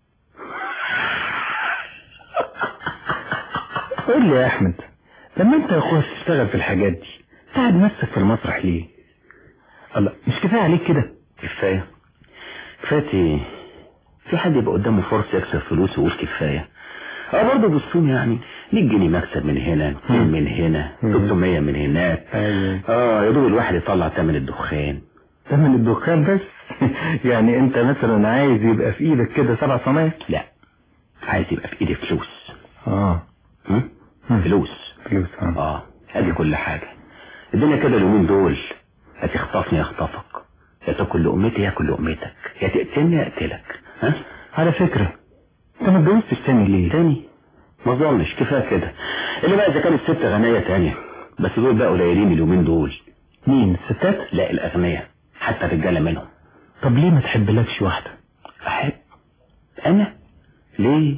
قول لي يا احمد، لما انت يا اخويا تشتغل في الحاجات دي تعب نفسك في المسرح ليه؟ الله، مش كفاية عليك كده؟
كفاية؟ كفاية في حد يبقى قدامه فرصة يكسب فلوس ويقول كفاية؟ اه برضه بالصوم يعني مية جنيه مكسب من هنا، ميتين من هنا، ستمية من هناك. اه يا دوب الواحد يطلع تمن الدخان.
تمن الدخان بس؟ يعني انت مثلا عايز يبقى في ايدك كده سبع صنايع؟
لا، عايز يبقى في ايدي فلوس.
اه
هم؟ فلوس
فلوس اه
اه ادي كل حاجة. الدنيا كده اليومين دول، هتخطفني اخطفك، يا تاكل لقمتي ياكل لقمتك، يا تقتلني اقتلك. ها؟
على فكرة انت ما اتجوزتش تاني ليه؟
تاني؟ ما ظنش، كفايه كده. اللي بقى اذا كانت ست غنية تانية، بس دول بقى قليلين اليومين دول.
مين؟ الستات؟
لا الاغنياء، حتى الرجاله منهم.
طب ليه ما تحبلكش واحدة؟
احب؟ انا؟ ليه؟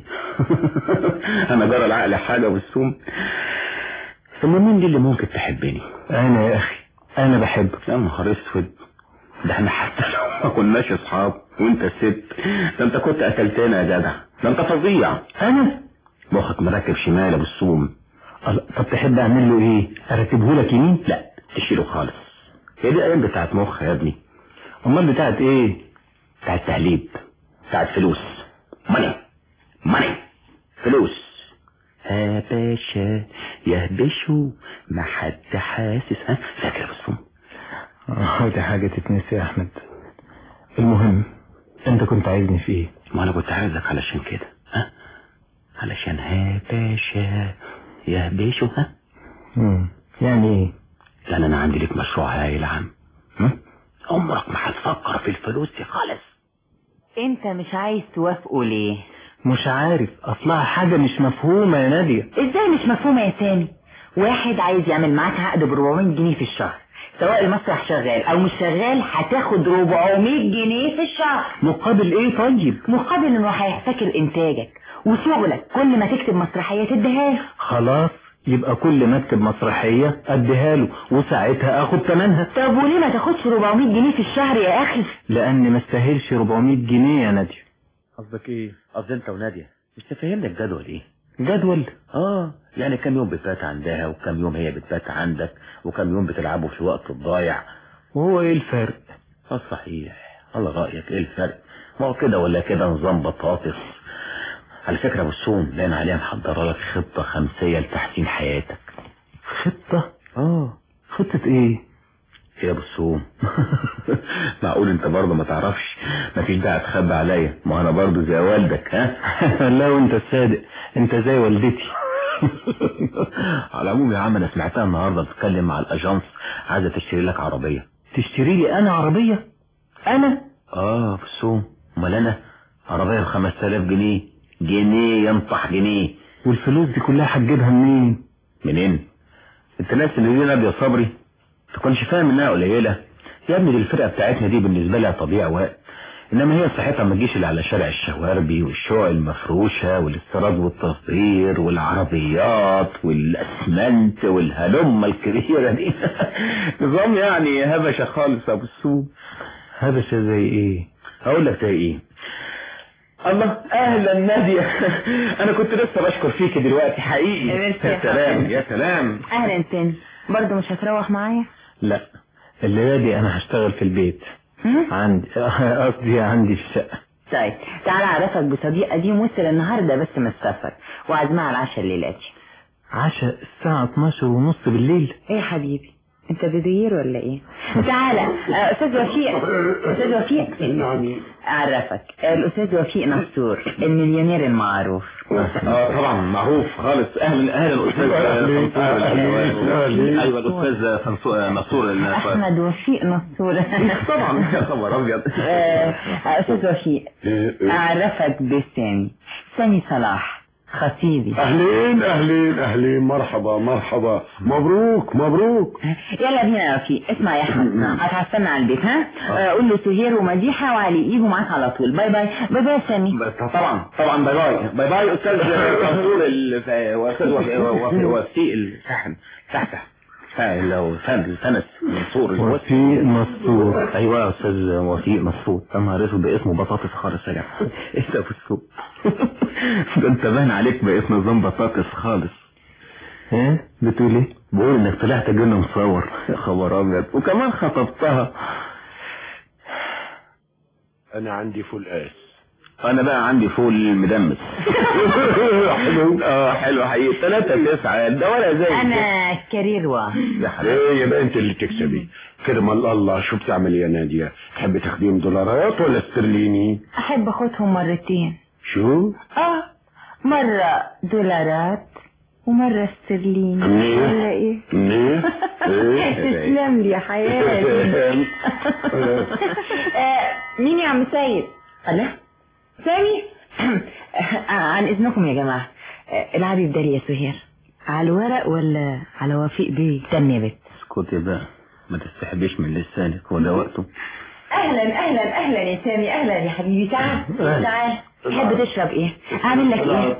انا جرى العقل حاجة والسوم. ثم مين دي اللي ممكن تحبني؟
انا يا اخي انا بحبك.
يا نهار اسود، ده احنا حتى لو ما كناش اصحاب وانت ست، ده انت كنت قتلتنا يا جدع، ده انت فظيع.
انا؟
مخك مركب شمال ابو السوم.
طب تحب اعمل له ايه؟ ارتبه لك يمين؟
لا تشيله خالص. هي دي ايام بتاعت مخ يا ابني.
امال بتاعت ايه؟
بتاعت تهليب، بتاعت فلوس. ماني ماني فلوس. ها باشا يهبشوا ما حد حاسس. ها فاكر يا بسوم؟
اه دي حاجة تتنسي يا احمد. المهم انت كنت عايزني في ايه؟
ما انا كنت عايزك علشان كده. ها علشان ها باشا يهبشوا. ها
امم يعني ايه؟
يعني انا عندي لك مشروع هايل يا عم. عمرك ما هتفكر في الفلوس دي خالص.
انت مش عايز توافقه ليه؟
مش عارف، اصلها حاجة مش مفهومة يا نادية.
ازاي مش مفهومة يا سامي؟
واحد عايز يعمل معاك عقد ب أربعمية جنيه في الشهر، سواء المسرح شغال او مش شغال هتاخد أربعمية جنيه في الشهر.
مقابل ايه طيب؟
مقابل انه هيحتكر انتاجك وشغلك، كل ما تكتب مسرحية تديها.
خلاص يبقى كل ما اكتب مسرحية اديها له وساعتها اخد ثمنها.
طب وليه ما تاخدش أربعمية جنيه في الشهر يا اخي؟
لان ما استاهلش أربعمية جنيه يا نادية.
قصدك ايه؟ قصدي انت ونادية مش تفهمنا الجدول ايه؟
جدول؟
اه يعني كم يوم بتبات عندها وكم يوم هي بتبات عندك وكم يوم بتلعبوا في الوقت الضايع.
وهو ايه الفرق؟
اه صحيح، على رأيك ايه الفرق؟ ما هو كده ولا كده نظام بطاطس. على فكرة ابو السوم لان عليها محضره لك خطة خمسية لتحسين حياتك.
خطة؟
اه
خطة ايه؟
يا ابو السوم معقول انت برضه ما تعرفش؟ مفيش داعي تخبي عليا، ما انا برضه زي والدك. ها
لا وانت الصادق، انت زي والدتي.
على العموم يا عم انا سمعتها النهارده بتتكلم مع الاجانس، عايزه تشتري لك عربيه.
تشتري لي انا عربيه؟ انا؟
اه ابو السوم، امال انا عربيه ب خمسة آلاف جنيه. جنيه ينطح جنيه.
والفلوس دي كلها هتجيبها منين؟
منين؟ انت ناس اللي دي نادية صبري تكونش فاهم انها قليله يا ابني. دي الفرقه بتاعتنا دي بالنسبه لها تضييع وقت، انما هي صحتها ما تجيش اللي على شارع الشواربي والشقق المفروشه والاستيراد والتصدير والعربيات والاسمنت والهلمه الكبيره دي. نظام يعني هبشه خالص ابو السوق.
هبشه زي ايه؟
هقول لك زي ايه. الله اهلا نادية. انا كنت لسه بشكر فيك دلوقتي حقيقي.
يا
سلام يا سلام.
اهلا تاني. برضه مش هتروح معايا؟
لا الليله دي انا هشتغل في البيت. عندي قصدي عندي في الشقه.
طيب تعالى اعرفك بصديق قديم وصل النهارده بس من السفر وعازمها على العشاء الليله دي.
عشاء الساعه اتناشر ونص بالليل؟
ايه يا حبيبي انت بدير ولا ايه؟ تعالى استاذ وفيق. استاذ وفيق اعرفك الاستاذ وفيق نصور المليونير المعروف.
اه طبعا معروف خالص. اهلا اهلا استاذ ايوه الاستاذ نصور
احمد وفيق نصور.
طبعا يا خبر ابيض.
استاذ وفيق اعرفك بسامي، سامي صلاح خطيبي.
اهلين اهلين اهلين مرحبا مرحبا مبروك مبروك.
يلا بينا يا وفيق. اسمع يا احمد هتعسلنا على البيت ها. آه. قول له سهير ومديحه وعلي يجوا معاك على طول. باي باي باي باي سامي.
طبعا طبعا باي باي باي باي استاذ منصور واستاذ وفيق الشحن تحت لو فهمت فنس منصور
وفيق نصور.
ايوه يا استاذ وفيق نصور. يا نهار اسود باسمه بطاطس خالص يا جماعه. ايه ده في السوق؟ ده انت باين عليك باسم نظام بطاطس خالص.
ايه بتقول ايه؟
بقول انك طلعت جن مصور. يا خبر ابيض وكمان خطبتها.
انا عندي فول قاس.
انا بقى عندي فول مدمس. حلو. اه حلو حقيقي. ثلاثة تسعة ده ولا زي
انا كارير واحد.
يا حبيبي يبقى انت اللي تكسبي. كرم الله. شو بتعمل يا نادية؟ تحبي تاخديهم دولارات ولا استرليني؟
احب اخدهم مرتين.
شو؟
اه مرة دولارات ومرة استرليني. ولا ايه؟
منيح.
تسلم لي يا حياتي. مين يا عم سيد؟ الله سامي. عن اذنكم يا جماعة العبي بدالي يا سهير. على الورق ولا على وفيق بيه؟ استني يا بنت.
اسكتي بقى ما تستحبيش من لسانك ولا وقته.
اهلا اهلا اهلا يا سامي. اهلا يا حبيبي. تعال تعال. تحب تشرب ايه؟ اعمل لك ايه؟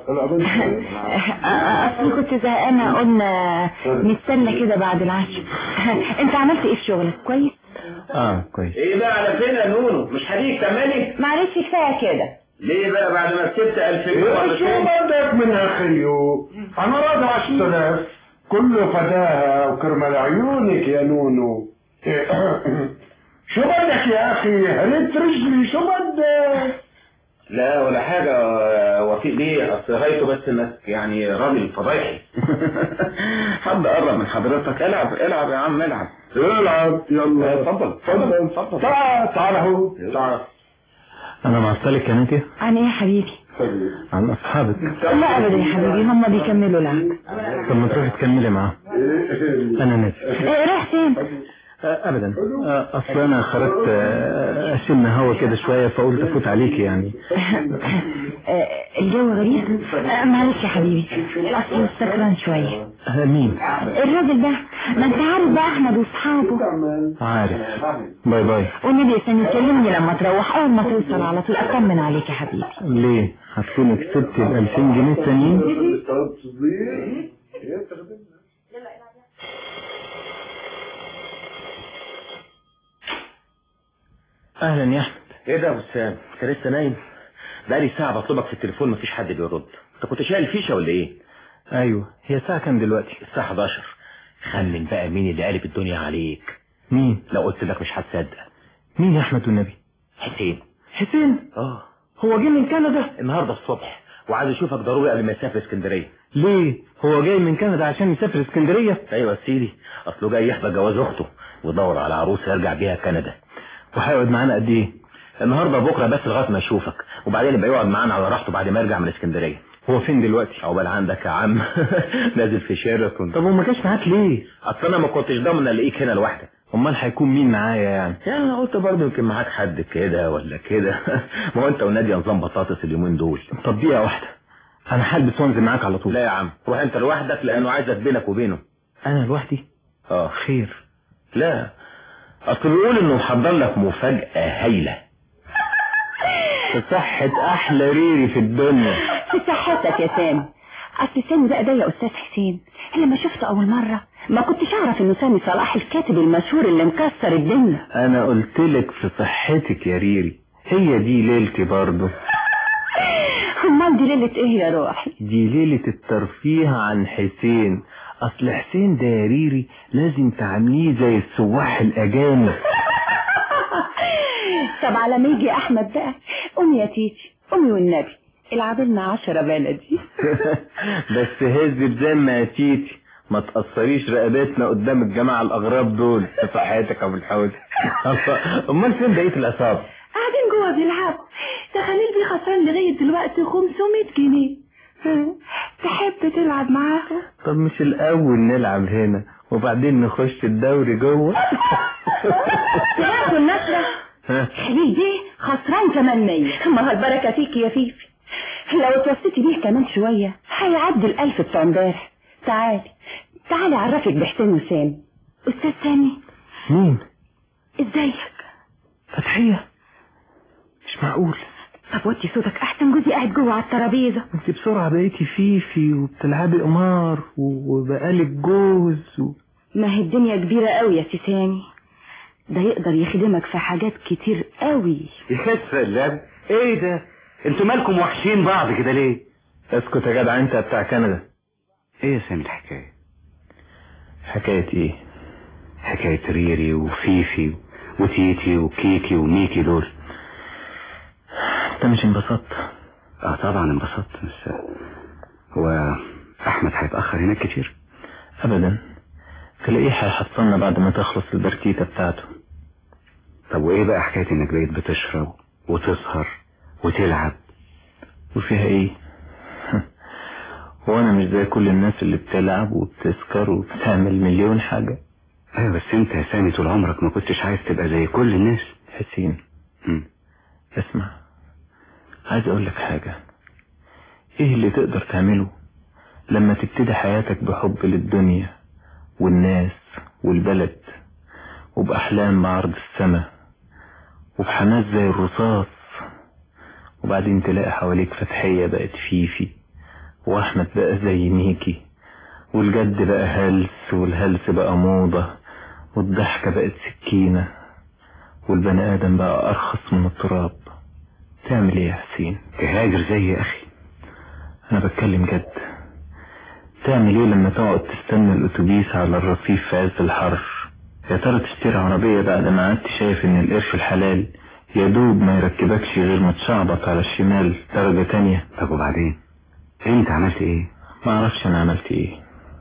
اصلي كنت زهقانه قلنا نستنى كده بعد العشاء. انت عملت ايه في شغلك؟ كويس؟
اه كويس.
ايه بقى على فين يا نونو؟ مش هديك تعملي؟
معلش كفايه كده.
ليه بقى بعد ما كسبت ألف جنيه ولا
شو بدك من اخيو؟ انا راضي عشرة آلاف كله فداها وكرمال عيونك يا نونو. شو بدك يا اخي؟ هريت رجلي. شو بدك؟
لا ولا حاجة وفيق ليه. اصل غايته بس انك يعني راجل فضايحي. حد قرب من حضرتك. العب العب يا عم العب.
العب يلا.
اتفضل اتفضل اتفضل.
تعال تعال اهو تعال.
انا معصلك يا نادية.
عن ايه يا حبيبي؟
عن اصحابك.
لا ابدا يا حبيبي هم بيكملوا لعب.
طب ما تروحي تكملي معاهم. انا نادي.
ايه رايح فين؟
ابدا اصل انا خرجت اشم هوا كده شويه فقلت افوت عليك يعني.
الجو غريب. معلش يا حبيبي اصل سكران شويه.
مين
الراجل ده؟ ما انت عارف بقى احمد واصحابه.
عارف. باي باي.
والنبي يا سامي كلمني لما تروح اول ما توصل على طول اطمن عليك يا حبيبي.
ليه هتكون كسبت ال ألفين جنيه التانيين؟ اهلا يا احمد.
ايه ده يا ابو سام؟ انت لسه نايم؟ بقالي ساعه بطلبك في التليفون مفيش حد بيرد. انت كنت شايل فيشه ولا ايه؟
ايوه. هي الساعه كام دلوقتي؟
الساعه حداشر. خمن بقى مين اللي قالب الدنيا عليك.
مين؟
لو قلت لك مش هتصدق.
مين يا احمد والنبي؟
حسين.
حسين؟
اه
هو جاي من كندا
النهارده الصبح وعايز اشوفك ضروري قبل ما يسافر اسكندريه.
ليه؟ هو جاي من كندا عشان يسافر اسكندريه؟
ايوه يا سيدي، اصله جاي يحضر جواز اخته ويدور على عروسه يرجع بيها كندا.
وهيقعد معانا قد ايه؟
النهارده بكره بس لغايه ما اشوفك، وبعدين يبقى يقعد معانا على راحته بعد ما يرجع من اسكندريه.
هو فين دلوقتي؟
عقبال عندك يا عم. نازل في شيراتون.
طب وما كانش معاك ليه؟
اصل انا ما كنتش ضامن الاقيك هنا لوحدك.
امال هيكون مين معايا يعني؟
يعني انا قلت برضه يمكن معاك حد كده ولا كده. ما هو انت وناديه نظام بطاطس اليومين دول.
طب دقيقه واحده انا هلبس وانزل معاك على طول.
لا يا عم روح انت لوحدك لانه عايزك بينك وبينه.
انا لوحدي؟
اه
خير.
لا اصل بيقول انه محضر لك مفاجاه هايله.
في صحه احلى ريري في الدنيا.
في صحتك يا سامي. اصل سامي ده ده يا استاذ حسين لما شفته اول مره ما كنتش اعرف انه سامي صلاح الكاتب المشهور اللي مكسر الدنيا.
انا قلت لك في صحتك يا ريري، هي دي ليلتي برضه.
امال دي ليله ايه يا روحي؟
دي ليله الترفيه عن حسين. اصل حسين ده يا ريري لازم تعمليه زي السواح الاجانب.
طب على ما يجي احمد بقى قومي يا تيتي قومي والنبي العب لنا عشرة بلدي.
بس هز زي ما يا تيتي ما تقصريش رقبتنا قدام الجماعه الاغراب دول. في صحتك يا ابو الحوت. امال فين بقيه العصابه؟
قاعدين جوه بيلعبوا. ده خليل بيه خسران لغايه دلوقتي خمسمية جنيه. تحب تلعب معاهم؟
طب مش الاول نلعب هنا وبعدين نخش الدوري جوه؟
تلعبوا النسرة. خليل بيه خسران كمان مية. ما البركه فيك يا فيفي. لو اتوسطي بيه كمان شويه هيعدي الالف بتاع امبارح. تعالي تعالي اعرفك بحسين وسامي. استاذ سامي.
مين؟
ازيك؟
فتحيه. مش معقول.
طب وطي صوتك احسن جوزي قاعد جوه على الترابيزه.
انت بسرعه بقيتي فيفي وبتلعبي قمار وبقالك جوز و...
ما هي الدنيا كبيره قوي يا سي سامي. ده يقدر يخدمك في حاجات كتير قوي.
يا سلام ايه ده؟ انتوا مالكم وحشين بعض كده ليه؟
اسكت يا جدع انت بتاع كندا.
ايه يا سامي الحكايه؟
حكايه ايه؟
حكايه ريري وفيفي وتيتي وكيكي وميكي دول.
انت مش انبسطت؟
اه طبعا انبسطت. بس هو احمد هيتاخر هناك كتير؟
ابدا. تلاقيه هيحصلنا بعد ما تخلص البرتيته بتاعته.
طب وايه بقى حكايه انك بقيت بتشرب وتسهر وتلعب؟
وفيها ايه؟ هو انا مش زي كل الناس اللي بتلعب وبتسكر وبتعمل مليون حاجة؟
ايوه بس انت يا سامي طول عمرك ما كنتش عايز تبقى زي كل الناس.
حسين
م.
اسمع، عايز اقول لك حاجة. ايه اللي تقدر تعمله لما تبتدي حياتك بحب للدنيا والناس والبلد وبأحلام بعرض السماء وبحماس زي الرصاص، وبعدين تلاقي حواليك فتحية بقت فيفي واحمد بقى زي ميكي والجد بقى هلس والهلس بقى موضة والضحكة بقت سكينة والبني آدم بقى أرخص من التراب. تعمل ايه يا حسين؟
تهاجر زي يا أخي.
أنا بتكلم جد. تعمل ايه لما تقعد تستنى الأتوبيس على الرصيف في عز الحر؟ يا ترى تشتري عربية بعد ما قعدت شايف ان القرش الحلال يا دوب ما يركبكش غير ما تشعبط على الشمال درجة تانية؟
طب وبعدين انت عملت ايه؟
ما اعرفش انا عملت ايه،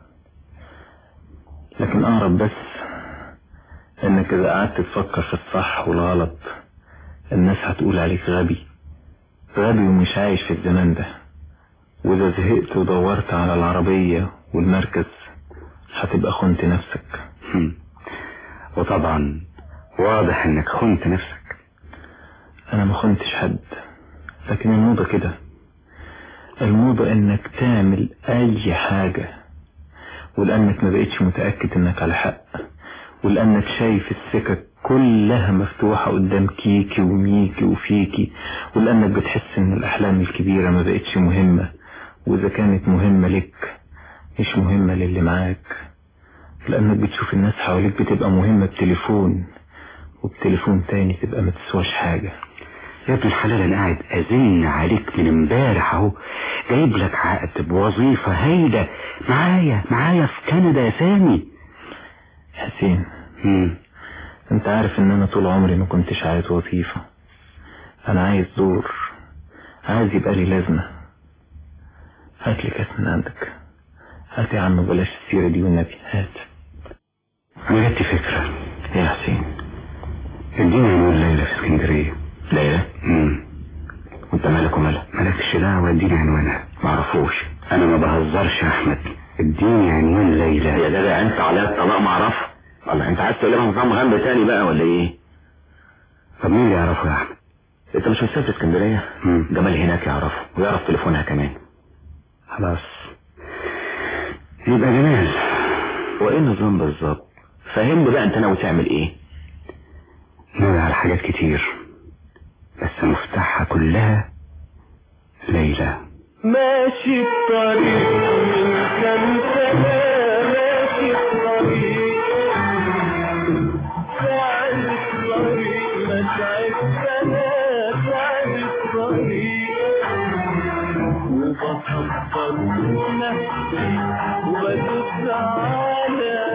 لكن اعرف بس انك اذا قعدت تفكر في الصح والغلط الناس هتقول عليك غبي غبي ومش عايش في الزمان ده، واذا زهقت ودورت على العربية والمركز هتبقى خنت نفسك.
وطبعا واضح انك خنت نفسك.
انا ما خنتش حد، لكن الموضة كده، الموضة انك تعمل اي حاجة، ولانك ما بقيتش متأكد انك على حق، ولانك شايف السكك كلها مفتوحة قدام كيكي وميكي وفيكي، ولانك بتحس ان الاحلام الكبيرة ما بقتش مهمة، واذا كانت مهمة لك مش مهمة للي معاك، لانك بتشوف الناس حواليك بتبقى مهمة بتليفون، وبتليفون تاني تبقى ما تسواش حاجة.
يا ابن الحلال انا قاعد ازن عليك من امبارح اهو، جايب لك عقد بوظيفة هايلة معايا معايا في كندا يا سامي.
حسين،
مم.
انت عارف ان انا طول عمري ما كنتش عايز وظيفة، انا عايز دور، عايز يبقى لي لازمة. هات لي كاس من عندك، هات يا عم بلاش السيرة دي والنبي، هات.
انا جاتي فكرة
يا حسين،
اديني عنوان ليلى في اسكندرية.
ليلى؟
امم
وانت مالك ومالها؟
مالكش دعوة، اديني عنوانها.
معرفوش.
انا ما بهزرش يا احمد، اديني عنوان ليلى.
يا جدع انت عليها الطلاق معرفه. والله انت عايز تقلبها نظام غنب تاني بقى ولا ايه؟
طب مين اللي يعرفه يا احمد؟
انت مش مسافر اسكندرية؟
مم.
جمال هناك يعرفه ويعرف تليفونها كمان.
خلاص يبقى جمال.
وايه النظام بالظبط؟ فهمني بقى، انت ناوي تعمل ايه؟
ناوي على حاجات كتير، بس مفتاحها كلها ليلى.
ماشي الطريق من كام سنة، ماشي الطريق ساعد الطريق ما تعب سنة، ساعد الطريق وبصبر نفسي وبدوس على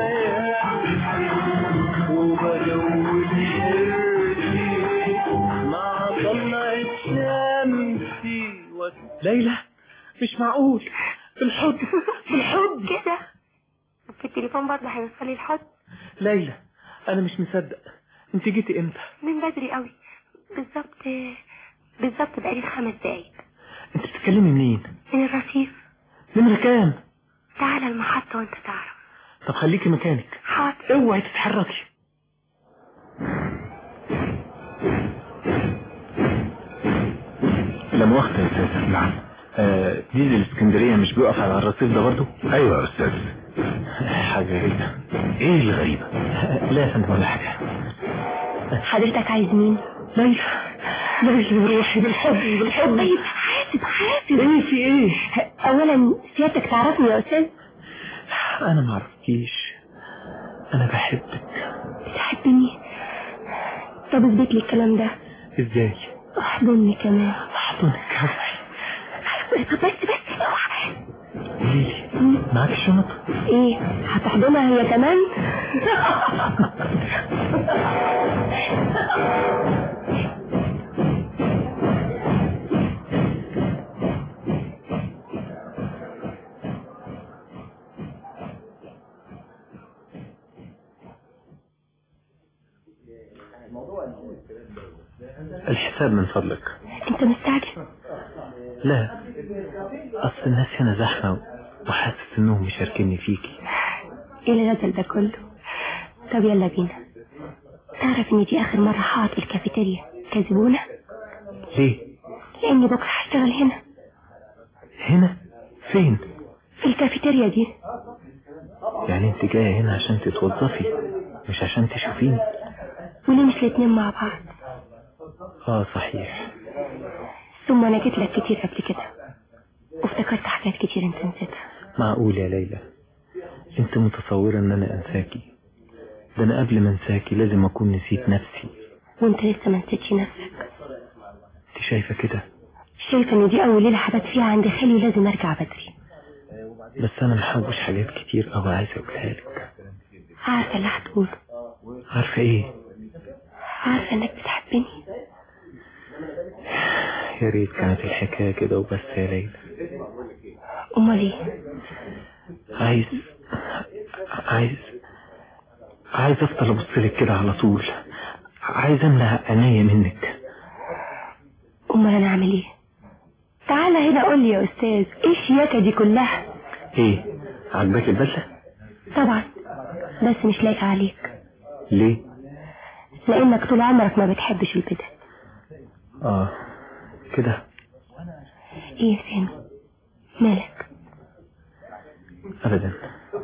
وبدور حرتي مع طلع شمسي.
ليلى مش معقول، بالحضن بالحضن
كده في التليفون برضه هيوصلي الحضن.
ليلى انا مش مصدق، انت جيتي امتى؟
من بدري قوي، بالظبط بالظبط بقالي خمس دقايق.
انت بتتكلمي منين؟
من الرصيف.
نمرة كام؟
تعالى المحطة وانت تعرف.
طب خليكي مكانك.
حاضر.
اوعي تتحركي.
لا مؤاخذة يا استاذ.
نعم.
آه دي الاسكندرية مش بيقف على الرصيف ده برضو؟
ايوه يا استاذ.
حاجة غريبة.
ايه الغريبة؟
لا يا فندم ولا حاجة.
حضرتك عايز مين؟
ليلى ليلى روحي بالحضن بالحضن.
طيب حاسب حاسب.
ايه في ايه؟
اولا سيادتك تعرفني يا استاذ؟
انا ما عرفتكيش، انا بحبك.
بتحبني؟ طب اثبت لي الكلام ده.
ازاي؟
احضني كمان.
احضنك روحي.
طب بس بس اوعى.
قوليلي معاك الشنط؟
ايه هتحضنها هي كمان؟
الحساب من فضلك.
انت مستعجل؟
لا، اصل الناس هنا زحمة وحاسس انهم مشاركيني فيكي.
ايه الغزل ده كله؟ طب يلا بينا. تعرف ان دي اخر مرة هقعد في الكافيتيريا كذبونا؟
ليه؟
لاني بكرة هشتغل هنا.
هنا؟ فين؟
في الكافيتيريا دي.
يعني انت جاية هنا عشان تتوظفي مش عشان تشوفيني؟
وليه مش الاتنين مع بعض؟
اه صحيح.
ثم انا جيت لك كتير قبل كده وافتكرت حاجات كتير انت نسيتها.
معقول يا ليلى؟ انت متصورة ان انا انساكي؟ ده انا قبل ما انساكي لازم اكون نسيت نفسي.
وانت لسه ما نسيتش نفسك.
انت شايفة كده؟
شايفة ان دي اول ليلة هبات فيها عند خالي ولازم ارجع بدري.
بس انا محوش حاجات كتير اوي عايز اقولها لك.
عارفة اللي هتقوله.
عارفة ايه؟
عارفة انك بتحبني.
يا ريت كانت الحكاية كده وبس يا ليلى.
امال ايه؟
عايز عايز عايز افضل ابصلك كده على طول، عايز امنع عينيا منك.
امال انا اعمل ايه؟ تعالى هنا قول لي يا استاذ، ايه الشياكة دي كلها؟
ايه عجبك البدلة؟
طبعا، بس مش لايقة عليك.
ليه؟
لانك طول عمرك ما بتحبش البدع.
اه كده.
ايه يا سامي مالك؟
ابدا،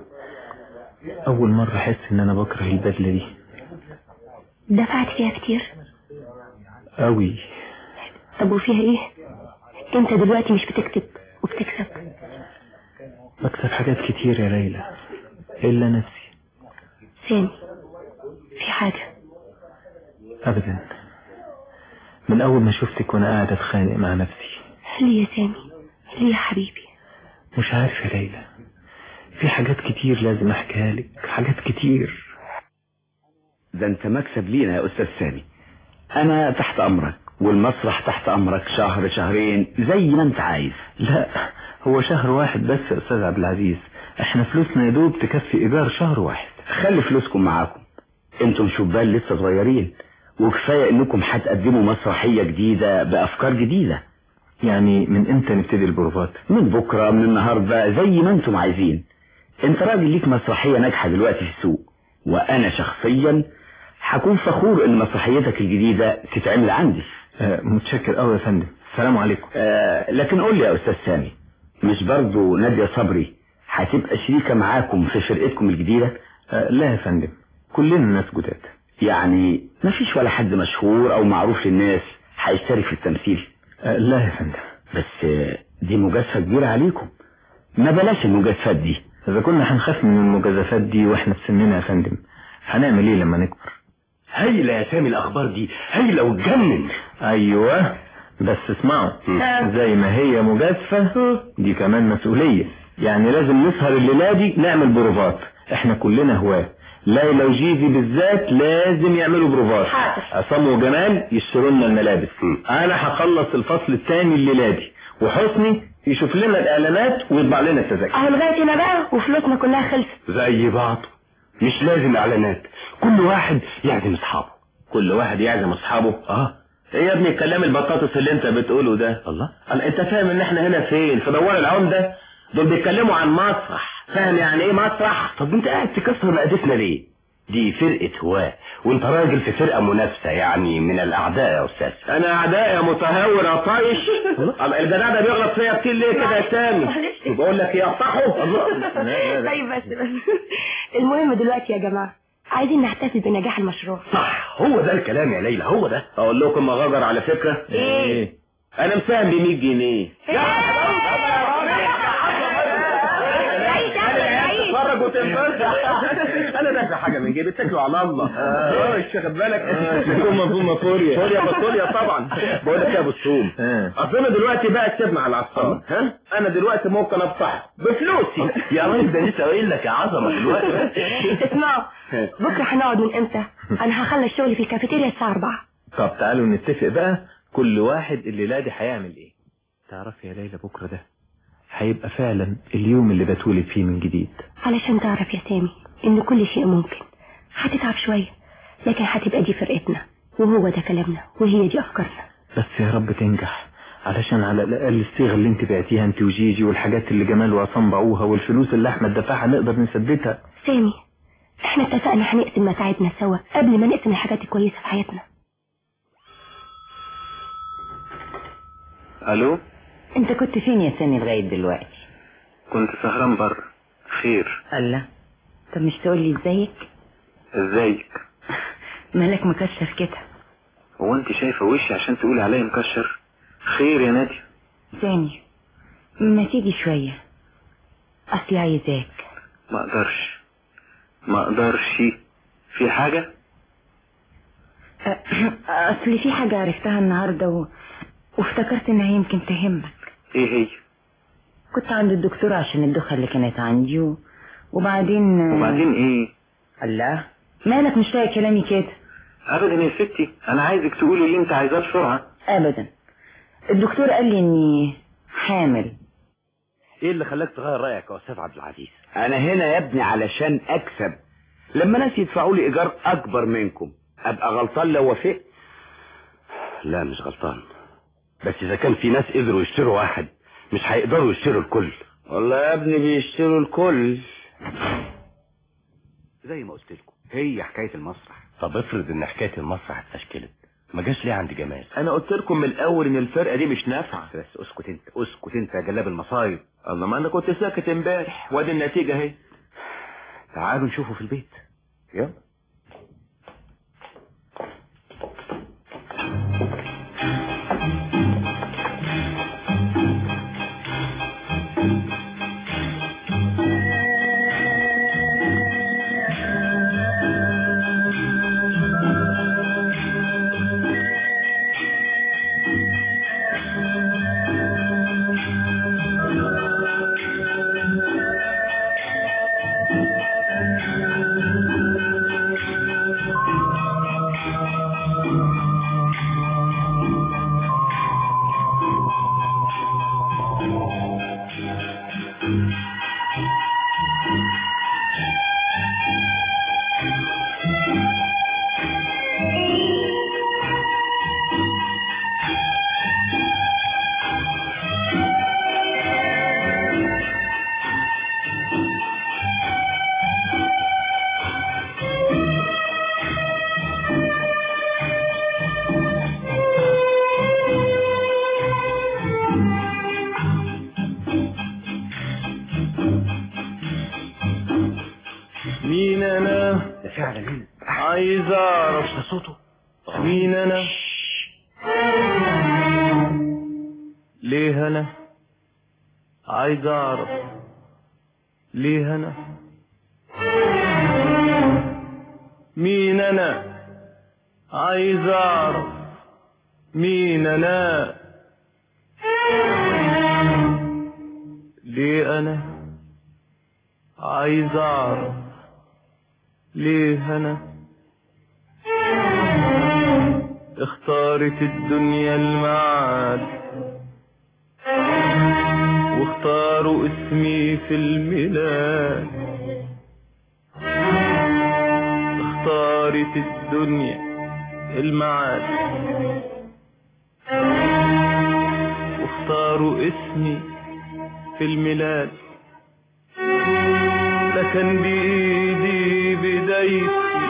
اول مرة احس ان انا بكره البدلة دي.
دفعت فيها كتير
قوي.
طب وفيها ايه؟ انت دلوقتي مش بتكتب وبتكسب؟
بكسب حاجات كتير يا ليلى الا نفسي.
سامي في حاجة؟
ابدا، من اول ما شفتك وانا قاعد اتخانق مع نفسي.
ليه يا سامي؟ ليه يا حبيبي؟
مش عارف يا ليلى، في حاجات كتير لازم احكيها لك، حاجات كتير.
ده انت مكسب لينا يا استاذ سامي. انا تحت امرك والمسرح تحت امرك، شهر شهرين زي ما انت عايز.
لا، هو شهر واحد بس يا استاذ عبد العزيز، احنا فلوسنا يا دوب تكفي ايجار شهر واحد.
خلي فلوسكم معاكم، انتم شبان لسه صغيرين، وكفاية انكم هتقدموا مسرحية جديدة بافكار جديدة.
يعني من امتى نبتدي البروفات؟
من بكرة، من النهاردة، زي ما انتم عايزين. انت راجل ليك مسرحية ناجحة دلوقتي في السوق، وانا شخصيا هكون فخور ان مسرحيتك الجديدة تتعمل عندي.
آه متشكر قوي يا فندم، السلام عليكم.
آه لكن قول لي يا استاذ سامي، مش برضو نادية صبري هتبقى شريكة معاكم في فرقتكم الجديدة؟
آه لا يا فندم، كلنا ناس جداد.
يعني مفيش ولا حد مشهور او معروف للناس هيشترك في التمثيل؟
آه لا يا فندم.
بس آه دي مجازفة كبيرة عليكم، ما بلاش المجازفات دي.
اذا كنا هنخاف من المجازفات دي واحنا في سننا يا فندم، هنعمل ايه لما نكبر؟
هايلة يا سامي الاخبار دي، هايلة وتجنن.
ايوه بس اسمعوا، زي ما هي مجازفة دي كمان مسؤولية. يعني لازم نسهر الليلة دي نعمل بروفات، احنا كلنا هواه. ليلى وجيزي بالذات لازم يعملوا بروفات. عصام وجمال يشتروا لنا الملابس، انا هخلص الفصل الثاني الليلة دي، وحسني يشوف لنا الاعلانات ويطبع لنا التذاكر.
اهو لغايه هنا بقى وفلوسنا كلها خلصت.
زي بعض، مش لازم اعلانات، كل واحد يعزم اصحابه.
كل واحد يعزم اصحابه؟ اه ايه يا ابني الكلام البطاطس اللي انت بتقوله ده؟ الله، انت فاهم ان احنا هنا فين؟ في دوار العمده؟ دول بيتكلموا عن مسرح، فاهم يعني ايه مسرح؟
طب انت قاعد تكسر مقادتنا ليه؟ دي فرقة هواه، وانت راجل في فرقة منافسة، يعني من الاعداء يا استاذ.
انا اعداء يا متهور يا طايش؟ الجدع ده بيغلط فيا كتير ليه كده يا سامي؟ بقول لك يقطعه.
طيب بس المهم دلوقتي يا جماعة عايزين نحتفل بنجاح المشروع.
صح، هو ده الكلام يا ليلى، هو ده.
اقول لكم مغاجر على فكرة.
ايه؟
انا مساهم ب مية جنيه. تتفرج وتنبسط. انا دافع حاجه من جيبي، اتكلوا على الله. اه مش واخد بالك؟ تكون مفهومه فوريا فوريا فوريا طبعا. بقول لك يا ابو السوم، اظن دلوقتي بقى كتبنا على العصام. ها انا دلوقتي ممكن افتحه بفلوسي.
يا راجل ده لسه قايل لك يا عظمه دلوقتي.
اسمعوا، بكره هنقعد من امتى؟ انا هخلص شغلي في الكافيتيريا الساعه أربعة.
طب تعالوا نتفق بقى كل واحد الليله دي هيعمل ايه. تعرفي يا ليلى بكره ده هيبقى فعلا اليوم اللي بتولد فيه من جديد.
علشان تعرف يا سامي ان كل شيء ممكن. هتتعب شوية لكن هتبقى دي فرقتنا، وهو ده كلامنا، وهي دي افكارنا.
بس يا رب تنجح، علشان على الاقل الصيغه اللي انت بعتيها انت وجيجي، والحاجات اللي جمال وعصام باعوها، والفلوس اللي احمد دفعها نقدر نسددها.
سامي احنا اتفقنا هنقسم متاعبنا سوا قبل ما نقسم الحاجات الكويسة في حياتنا.
الو،
انت كنت فين يا سامي لغاية دلوقتي؟
كنت سهران بره. خير؟
الله، طب مش تقولي ازيك؟
ازيك؟
مالك مكشر كده؟
هو انت شايفه وشي عشان تقولي عليا مكشر؟ خير يا نادي؟
سامي ما تيجي شوية، اصلي عايزاك.
ما اقدرش ما اقدرش. في حاجة؟
اصلي في حاجة عرفتها النهاردة و... وافتكرت انها يمكن تهمك.
ايه هي؟
كنت عند الدكتور عشان الدخة اللي كانت عندي و... وبعدين
وبعدين ايه؟
الله، مالك مش لاقي كلامي كده؟
ابدا يا ستي، انا عايزك تقولي اللي انت عايزاه بسرعة.
ابدا، الدكتور قال لي اني حامل.
ايه اللي خلاك تغير رايك يا استاذ عبد العزيز؟
انا هنا يا ابني علشان اكسب. لما ناس يدفعوا لي ايجار اكبر منكم ابقى غلطان لو وافقت؟
لا مش غلطان، بس اذا كان في ناس قدروا يشتروا واحد مش هيقدروا يشتروا الكل.
والله يا ابني بيشتروا الكل.
زي ما قلت لكم
هي حكاية المسرح.
طب افرض ان حكاية المسرح اتفشكلت، ما جاش ليه عند جمال؟
انا قلت لكم من الاول ان الفرقة دي مش نافعة.
بس اسكت انت، اسكت انت يا جلاب المصايب.
الله، ما انا كنت ساكت امبارح وادي النتيجة اهي.
تعالوا نشوفه في البيت، يلا.
مين انا؟
ده فعلا مين؟
عايز اعرف.
ده صوته.
مين انا؟ ليه انا؟ عايز اعرف ليه انا؟ مين انا؟ عايز اعرف مين انا؟ ليه انا؟ عايز اعرف ليه انا؟ اختارت الدنيا المعاد واختاروا اسمي في الميلاد. اختارت الدنيا المعاد واختاروا اسمي في الميلاد. لكن بإيدي بدايتي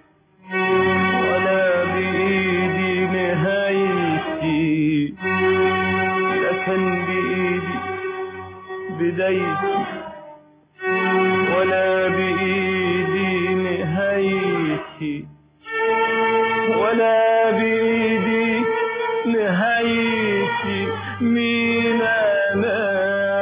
ولا بإيدي نهايتي. لكن بإيدي بدايتي ولا بإيدي نهايتي. ولا بإيدي نهايتي. مين أنا؟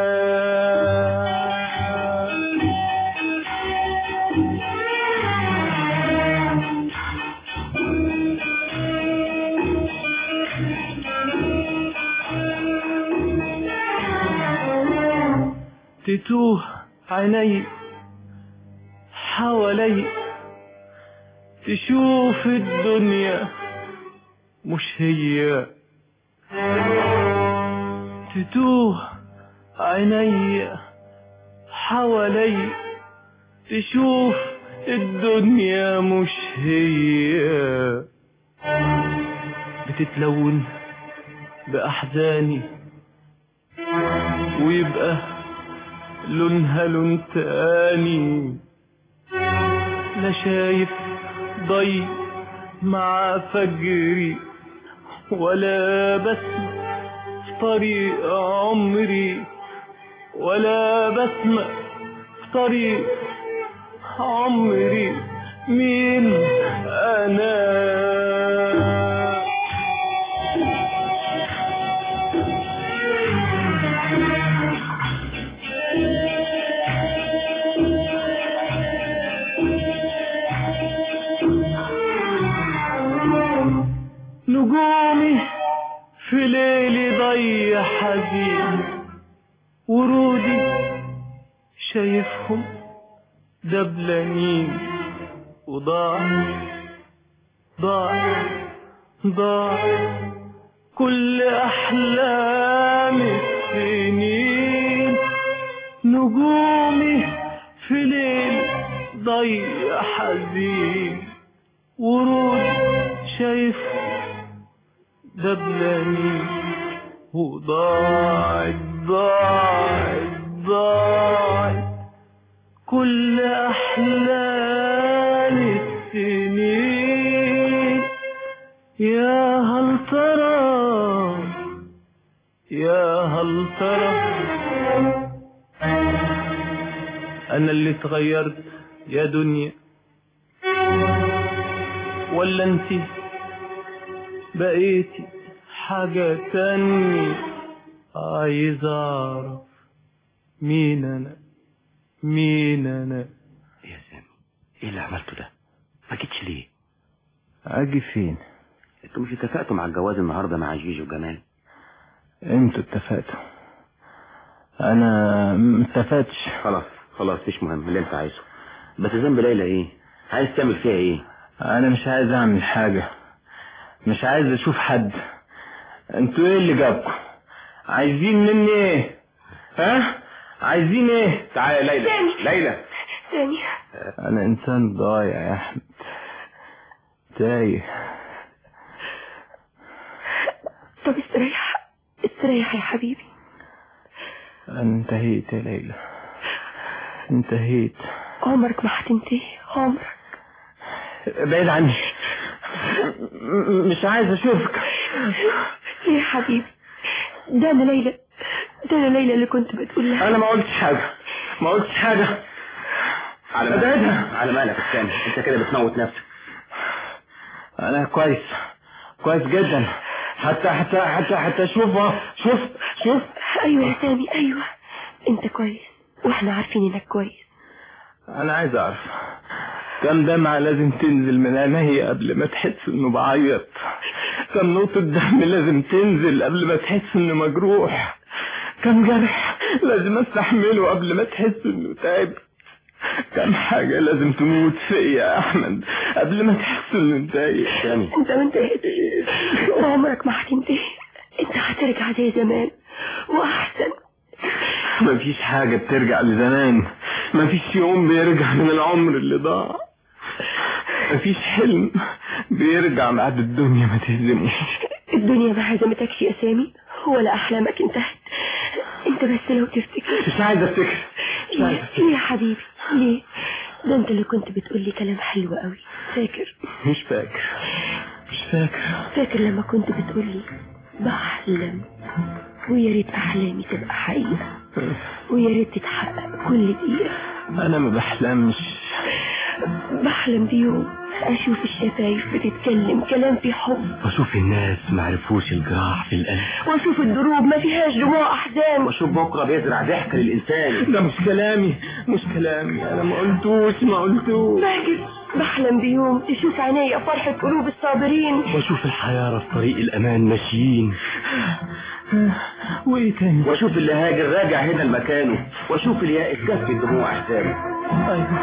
تتوه عيني حوالي تشوف الدنيا مش هي. تتوه عيني حوالي تشوف الدنيا مش هي. بتتلون بأحزاني ويبقى لونها لون تاني. لا شايف ضي مع فجري ولا بسمع في طريق عمري. ولا بسمع في طريق عمري. مين أنا؟ نجومي في ليلي ضي حزين. ورودي شايفهم دبلانين. وضاع ضاع ضاع كل أحلام السنين. نجومي في ليل ضي حزين. ورود شايف دبلانين. وضاعت ضاعت ضاعت كل أحلام هل ترى انا اللي اتغيرت يا دنيا ولا انتي بقيتي حاجة تانية؟ عايز اعرف مين انا مين انا.
يا سامي ايه اللي عملته ده؟ ما جيتش ليه؟
اجي فين؟
انتوا مش اتفقتوا مع الجواز النهارده مع جيجي وجمال؟
انتوا اتفقتوا، انا متفقتش.
خلاص خلاص مش مهم اللي انت عايزه، بس ذنب ليلى ايه؟ عايز تعمل فيها ايه؟
انا مش عايز اعمل حاجة، مش عايز اشوف حد. انتوا ايه اللي جابكم؟ عايزين مني ايه؟ ها؟ عايزين ايه؟
تعالى يا ليلى. ليلى
سامي
انا انسان ضايع يا احمد، تايه.
طب استريح استريح يا حبيبي.
انتهيت يا ليلى، انتهيت.
عمرك ما هتنتهي، عمرك.
بعيد عني، مش عايز اشوفك.
ليه يا حبيبي؟ ده انا ليلى، ده انا ليلى اللي كنت بتقول لها.
انا ما قلتش حاجة، ما قلتش حاجة.
على مالك على مالك يا سامي، انت كده بتموت نفسك.
انا كويس كويس جدا، حتى حتى حتى حتى شوف شوف شوف.
ايوه يا سامي ايوه، انت كويس واحنا عارفين انك كويس.
انا عايز اعرف كم دمعة لازم تنزل من عيني قبل ما تحس انه بعيط؟ كم نقطة دم لازم تنزل قبل ما تحس انه مجروح؟ كم جرح لازم استحمله قبل ما تحس انه تعب؟ كم حاجة لازم تموت فيا يا احمد قبل ما تحس انه انتهي؟
سامي
انت ما انتهيتش، عمرك ما هتنتهي، انت هترجع زي زمان واحسن.
مفيش حاجة بترجع لزمان، مفيش يوم بيرجع من العمر اللي ضاع، مفيش حلم بيرجع بعد الدنيا ما تهزمه.
الدنيا ما هزمتكش يا سامي ولا احلامك انتهت، انت بس لو تفتكر.
مش عايز افتكر، مش عايز
افتكر. ليه يا حبيبي ليه؟ ده انت اللي كنت بتقولي كلام حلو قوي، فاكر؟
مش فاكر مش فاكر
فاكر لما كنت بتقولي بحلم ويا ريت احلامي تبقى حقيقة ويا ريت تتحقق كل دقيقة.
انا ما بحلمش،
بحلم بيوم اشوف الشفايف بتتكلم كلام في حب،
واشوف الناس ما عرفوش الجراح في القلب،
واشوف الدروب ما فيهاش دموع احزان،
واشوف بكره بيزرع ضحك للانسان.
ده مش كلامي مش كلامي انا ما قلتوش ما قلتوش.
باكر بحلم بيوم تشوف عينيا فرحة قلوب الصابرين،
واشوف الحيارة في طريق الامان ماشيين،
وايه تاني؟
واشوف اللي هاجر راجع هنا لمكانه، واشوف اليائس كف الدموع احزانه.
ايوه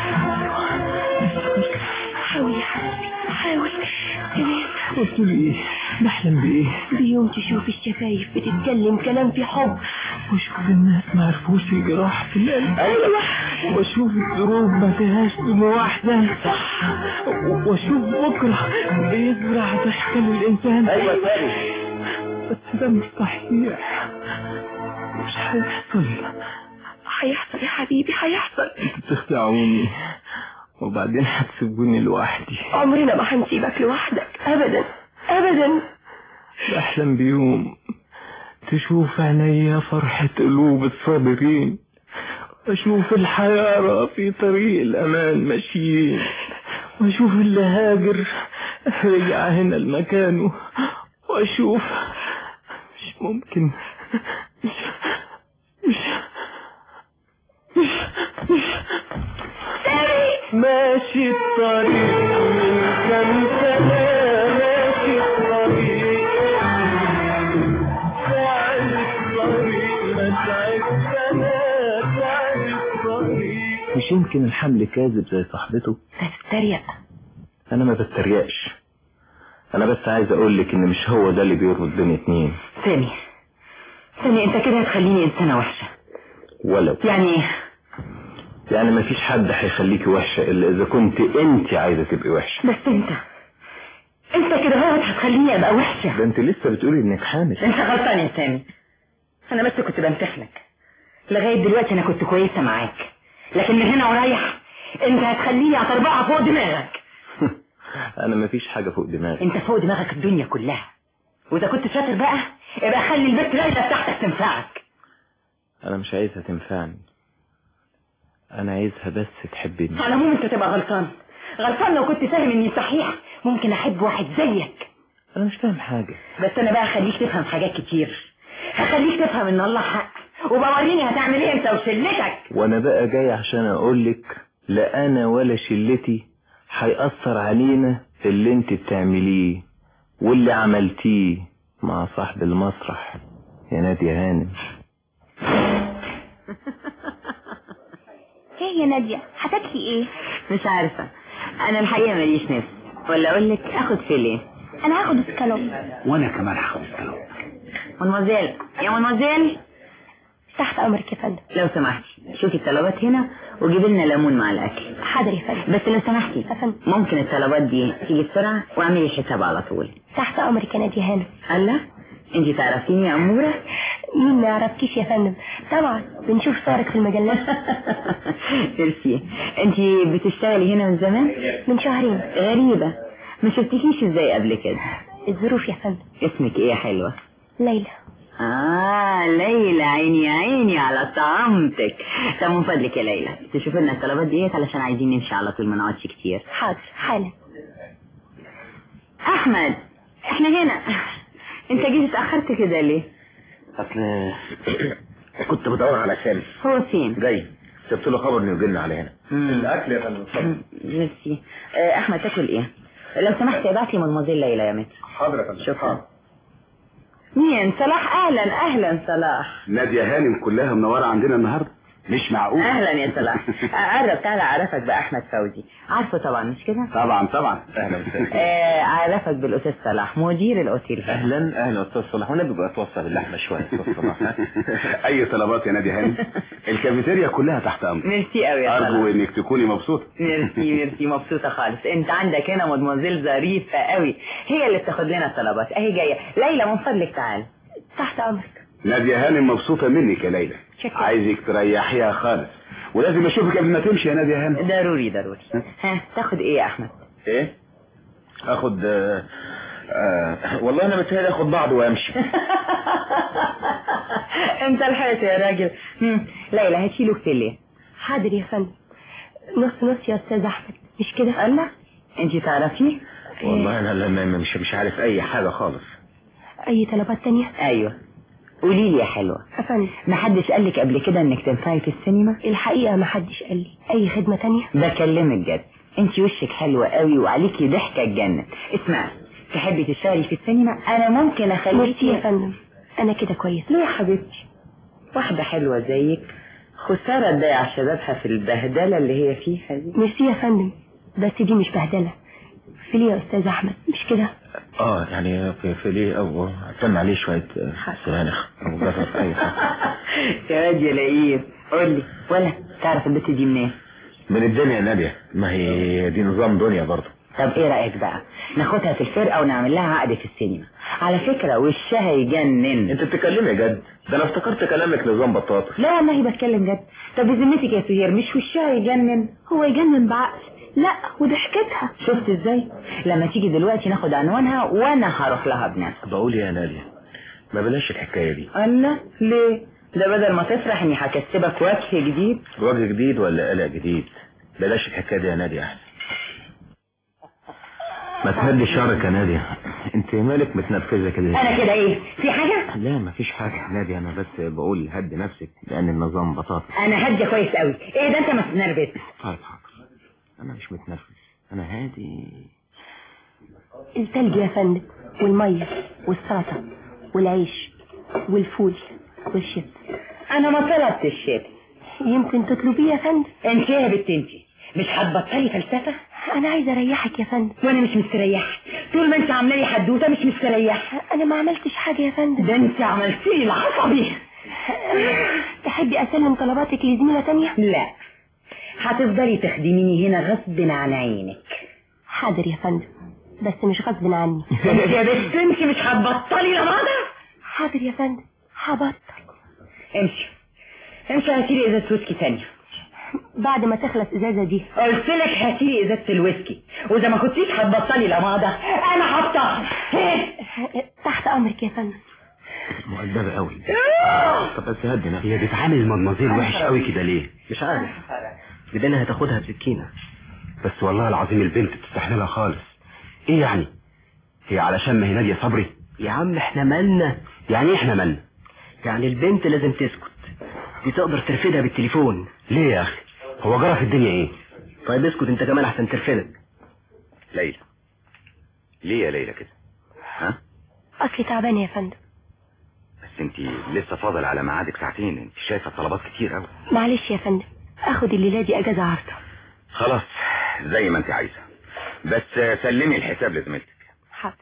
حاول يا حبيبي حاول. تمام.
قلت لي ايه؟ بحلم بايه؟
بيوم تشوف الشفايف بتتكلم كلام في حب،
واشوف الناس ما عرفوش الجراح في القلب.
ايوه.
واشوف الدروب ما فيهاش دموع احزان، صح. واشوف بكره بيزرع ضحكه للانسان.
ايوه تاني.
بس ده مستحيل، مش هيحصل.
هيحصل يا حبيبي هيحصل.
انتوا بتخدعوني وبعدين هتسيبوني لوحدي.
عمرنا ما هنسيبك لوحدك ابدا ابدا.
بحلم بيوم تشوف عينيا فرحة قلوب الصابرين، واشوف الحيارة في طريق الامان ماشيين، واشوف اللي هاجر رجع هنا لمكانه، واشوف مش ممكن مش مش مش مش ماشي الطريق من كم سنة، ماشي الطريق تعب الطريق ما تعب سنة، تعب الطريق. مش يمكن الحمل كاذب زي صاحبته؟
تتريق.
انا ما بتريقش، انا بس عايز اقول لك ان مش هو ده اللي بيربط بين اتنين.
سامي سامي انت كده هتخليني انسانة وحشة.
ولو
يعني
يعني ما فيش حد هيخليكي وحشة الا اذا كنت انت عايزة تبقي وحشة.
بس انت انت كده هو هتخليني ابقى وحشة.
ده انت لسه بتقولي انك حامل.
انت غلطان يا سامي، انا بس كنت بمتحنك. لغاية دلوقتي انا كنت كويسة معاك، لكن من هنا ورايح انت هتخليني اطربقها فوق دماغك.
انا ما فيش حاجة فوق دماغي.
انت فوق دماغك الدنيا كلها. واذا كنت شاطر بقى ابقى خلي البت ليلى بتاعتك تنفعك.
انا مش عايزها تنفعني، انا عايزها بس تحبني.
على العموم انت تبقى غلطان غلطان لو كنت فاهم اني صحيح ممكن احب واحد زيك.
انا مش فاهم حاجة.
بس انا بقى هخليك تفهم حاجات كتير، هخليك تفهم ان الله حق، وبوريني هتعمل ايه انت وشلتك.
وانا بقى جاي عشان اقولك لا انا ولا شلتي هيأثر علينا اللي انت بتعمليه واللي عملتيه مع صاحب المسرح يا نادية هانم.
ايه يا نادية هتاكلي ايه؟
مش عارفة، انا الحقيقة ماليش نفس، ولا اقول لك اخد فيليه.
انا هاخد اسكالوب.
وانا كمان هاخد اسكالوب.
منموزيل يا منموزيل.
تحت امرك يا فندم.
لو سمحتي شوفي الطلبات هنا وجيبي لنا ليمون مع الاكل.
حاضر يا فندم.
بس لو سمحتي
يا فندم
ممكن الطلبات دي تيجي بسرعة واعملي الحساب على طول.
تحت امرك يا نادية هانم.
الله، انتي تعرفيني يا امورة؟
مين ما يعرفكيش يا فندم؟ طبعا بنشوف صورك في المجلات.
ميرسي. انتي بتشتغلي هنا من زمان؟
من شهرين.
غريبة، ما شفتكيش ازاي قبل كده؟
الظروف يا فندم.
اسمك ايه يا حلوة؟
ليلى.
اه ليلى، عيني عيني على طعمتك. طب من فضلك يا ليلى تشوفي لنا الطلبات ديت علشان عايزين نمشي على طول ما نقعدش كتير.
حاضر حالا.
احمد احنا هنا، انت جيت اتأخرت كده ليه؟
اصل كنت بدور على سامي.
هو فين؟
جاي، سبت له خبر انه يجي لنا على هنا.
الاكل يا فندم.
ميرسي. اه احمد تاكل ايه؟ لو سمحت ابعت لي مدموزيل ليلى يا متر.
حاضر يا فندم.
شكرا. مين؟ صلاح. اهلا اهلا صلاح.
نادية هانم كلها منورة عندنا النهاردة، مش معقول.
اهلا يا صلاح. قرب تعالى اعرفك باحمد فوزي، عارفه طبعا مش كده؟
طبعا طبعا.
اهلا وسهلا.
آه اعرفك بالاستاذ صلاح مدير الاوتيل.
اهلا اهلا استاذ صلاح، وانا ببقى اتوصى باللحمه شويه استاذ صلاح.
اي طلبات يا نادية هانم؟ الكافيتيريا كلها تحت امرك.
ميرسي قوي يا صلاح.
ارجو انك تكوني مبسوطه.
ميرسي ميرسي مبسوطه خالص. انت عندك هنا مدموزيل ظريفه قوي، هي اللي بتاخد لنا الطلبات. اهي جايه. ليلى من فضلك تعال.
تحت امرك.
نادية هانم مبسوطة منك يا ليلى.
شكرا.
عايزك تريحيها خالص، ولازم اشوفك قبل ما تمشي يا نادية هانم.
ضروري ضروري. ها تاخد ايه يا احمد؟
ايه اخد آه آه والله انا متهيألي اخد بعض وامشي.
انت الحيط يا راجل. ليلى هاتي له فيليه.
حاضر يا فندم. نص نص يا استاذ احمد، مش كده؟
الله، انت تعرفيه؟
والله انا لما مش مش عارف اي حاجه خالص.
اي طلبات تانية؟
ايوه قولي لي يا حلوة.
افندم.
محدش قالك قبل كده انك تنفعي في السينما؟
الحقيقة محدش قال لي. اي خدمة تانية؟
بكلمك جد، انت وشك حلوة قوي وعليكي ضحكة تجنن. اسمعي، تحبي تشتغلي في السينما؟ انا ممكن اخليكي.
يا فندم انا كده كويس.
ليه يا حبيبتي؟ واحدة حلوة زيك خسارة تضيع شبابها في البهدلة اللي هي فيها دي.
ميرسي يا فندم، بس دي مش بهدلة. في ليه يا استاذ احمد، مش كده؟
اه يعني في, في ليه او استنى عليه شوية سبانخ او جزر اي حاجة.
يا واد يا لئيم، قول لي ولا تعرف البت دي منين؟
من الدنيا يا نادية، ما هي دي نظام دنيا برضه.
طب ايه رأيك بقى ناخدها في الفرقة ونعمل لها عقد في السينما؟ على فكرة وشها يجنن.
انت بتتكلمي جد؟ ده انا افتكرت كلامك نظام بطاطس.
لا والله بتكلم جد. طب بذمتك يا سهير مش وشها يجنن؟
هو يجنن بعقل، لا وضحكتها.
شفت ازاي؟ لما تيجي دلوقتي ناخد عنوانها وانا هروح لها بنفسي.
بقول يا نادية ما بلاش الحكاية دي.
الله ليه؟ ده بدل ما تفرح اني هكسبك وجه جديد.
وجه جديد ولا قلق جديد؟ بلاش الحكاية دي يا نادية احسن. ما تهدي شعرك يا نادية، انت مالك متنرفزة كده؟
انا كده ايه؟ في حاجة؟
لا مفيش حاجة نادية، انا بس بقول هدي نفسك لان النظام بطاطس.
انا هادية كويس قوي. ايه ده انت ما تتنرفز؟
طيب حاضر، انا مش متنرفز، انا هادي.
التلج يا فندم، والمية والسلطة والعيش والفول والشيبس.
انا ما طلبت الشيبس.
يمكن تطلبيه يا فندم.
انت يا بنت انت مش هتبطلي فلسفة؟
انا عايزه اريحك يا فندم.
وانا مش مستريحه طول ما انت عامله لي حدوته. مش مستريحه.
انا ما عملتش حاجه يا فندم.
ده انت عملتي لي العصبي.
تحبي اسلم طلباتك لزميله تانية؟
لا، هتفضلي تخدميني هنا غصب عن عينك.
حاضر يا فندم، بس مش غصب عني.
انت يا بنت انت مش هتبطلي لماذا؟
حاضر يا فندم هبطل.
امشي امشي هاتي لي ازازه ويسكي ثانيه.
بعد ما تخلص ازازه دي.
قلت لك هاتي لي ازازه الويسكي واذا ما كنتيش هتبطلي لماضة انا هبطل.
تحت امرك يا فندم.
مؤدبة قوي. طب بس هدي نفسك.
هي بتعامل المدمزيل وحش قوي كده ليه؟
مش عارف، بدنا هتاخدها بسكينة.
بس والله العظيم البنت تستحملها خالص. ايه يعني؟ هي علشان ما هي نادية صبري؟
يا عم احنا مالنا.
يعني ايه احنا مالنا؟
يعني البنت لازم تسكت، دي تقدر ترفدها بالتليفون.
ليه يا اخي؟ هو جرى في الدنيا ايه؟
طيب اسكت انت كمان احسن ترفدك.
ليلى، ليه يا ليلى كده؟ ها؟
اصلي تعبانه يا فندم.
بس انت لسه فاضل على ميعادك ساعتين، انت شايفه طلبات كتير قوي.
معلش يا فندم، اخد الليله دي اجازه عارضه.
خلاص زي ما انت عايزه، بس سلمي الحساب لزميلتك.
حاضر.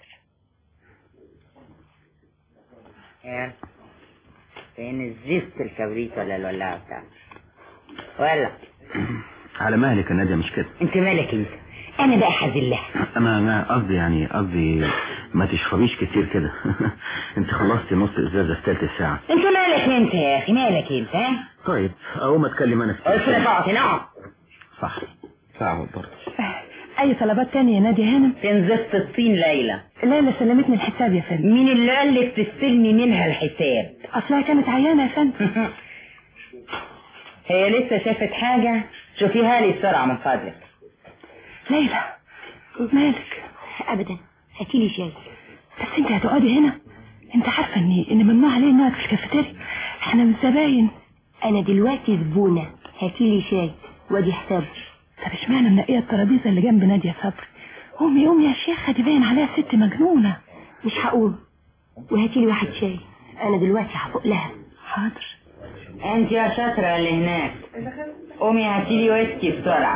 فين الزفت الكبريت ولا الولاعه بتاعتك؟ ولا
على مهلك يا نادية، مش كده.
انت مالك انت؟ انا بقى حزلها.
انا انا قصدي يعني قصدي ما تشربيش كتير كده. انت خلصتي نص ازازه في ثلث ساعه.
انت مالك انت يا اخي؟ مالك انت؟ ها
طيب اقوم اتكلم انا في
قلت لك اقعد نقعد.
صح ساعه برضه.
اي طلبات تانية يا نادية هانم؟
فين زفت الطين ليلى؟
ليلى سلمتني الحساب يا فندم.
مين اللي قال لك تستلمي منها الحساب؟
اصلها كانت عيانه يا فندم.
هي لسه شافت حاجه؟ شوفيها لي بسرعه من فضلك.
ليلى مالك؟
ابدا، هاتيلي شاي.
بس انت هتقعدي هنا؟ انت عارفه ان ان ممنوع عليه انك في الكافيتيريا، احنا مش زباين.
انا دلوقتي زبونه، هاتيلي شاي وادي حسابه.
طب اشمعنى منقيه الترابيزه اللي جنب نادية صبري؟ قومي قومي يا شيخه، دي باين عليها ست مجنونه.
مش هقوم، وهاتيلي واحد شاي، انا دلوقتي هفوق لها.
حاضر.
انت يا شاطره اللي هناك، قومي هاتيلي ويسكي بسرعه.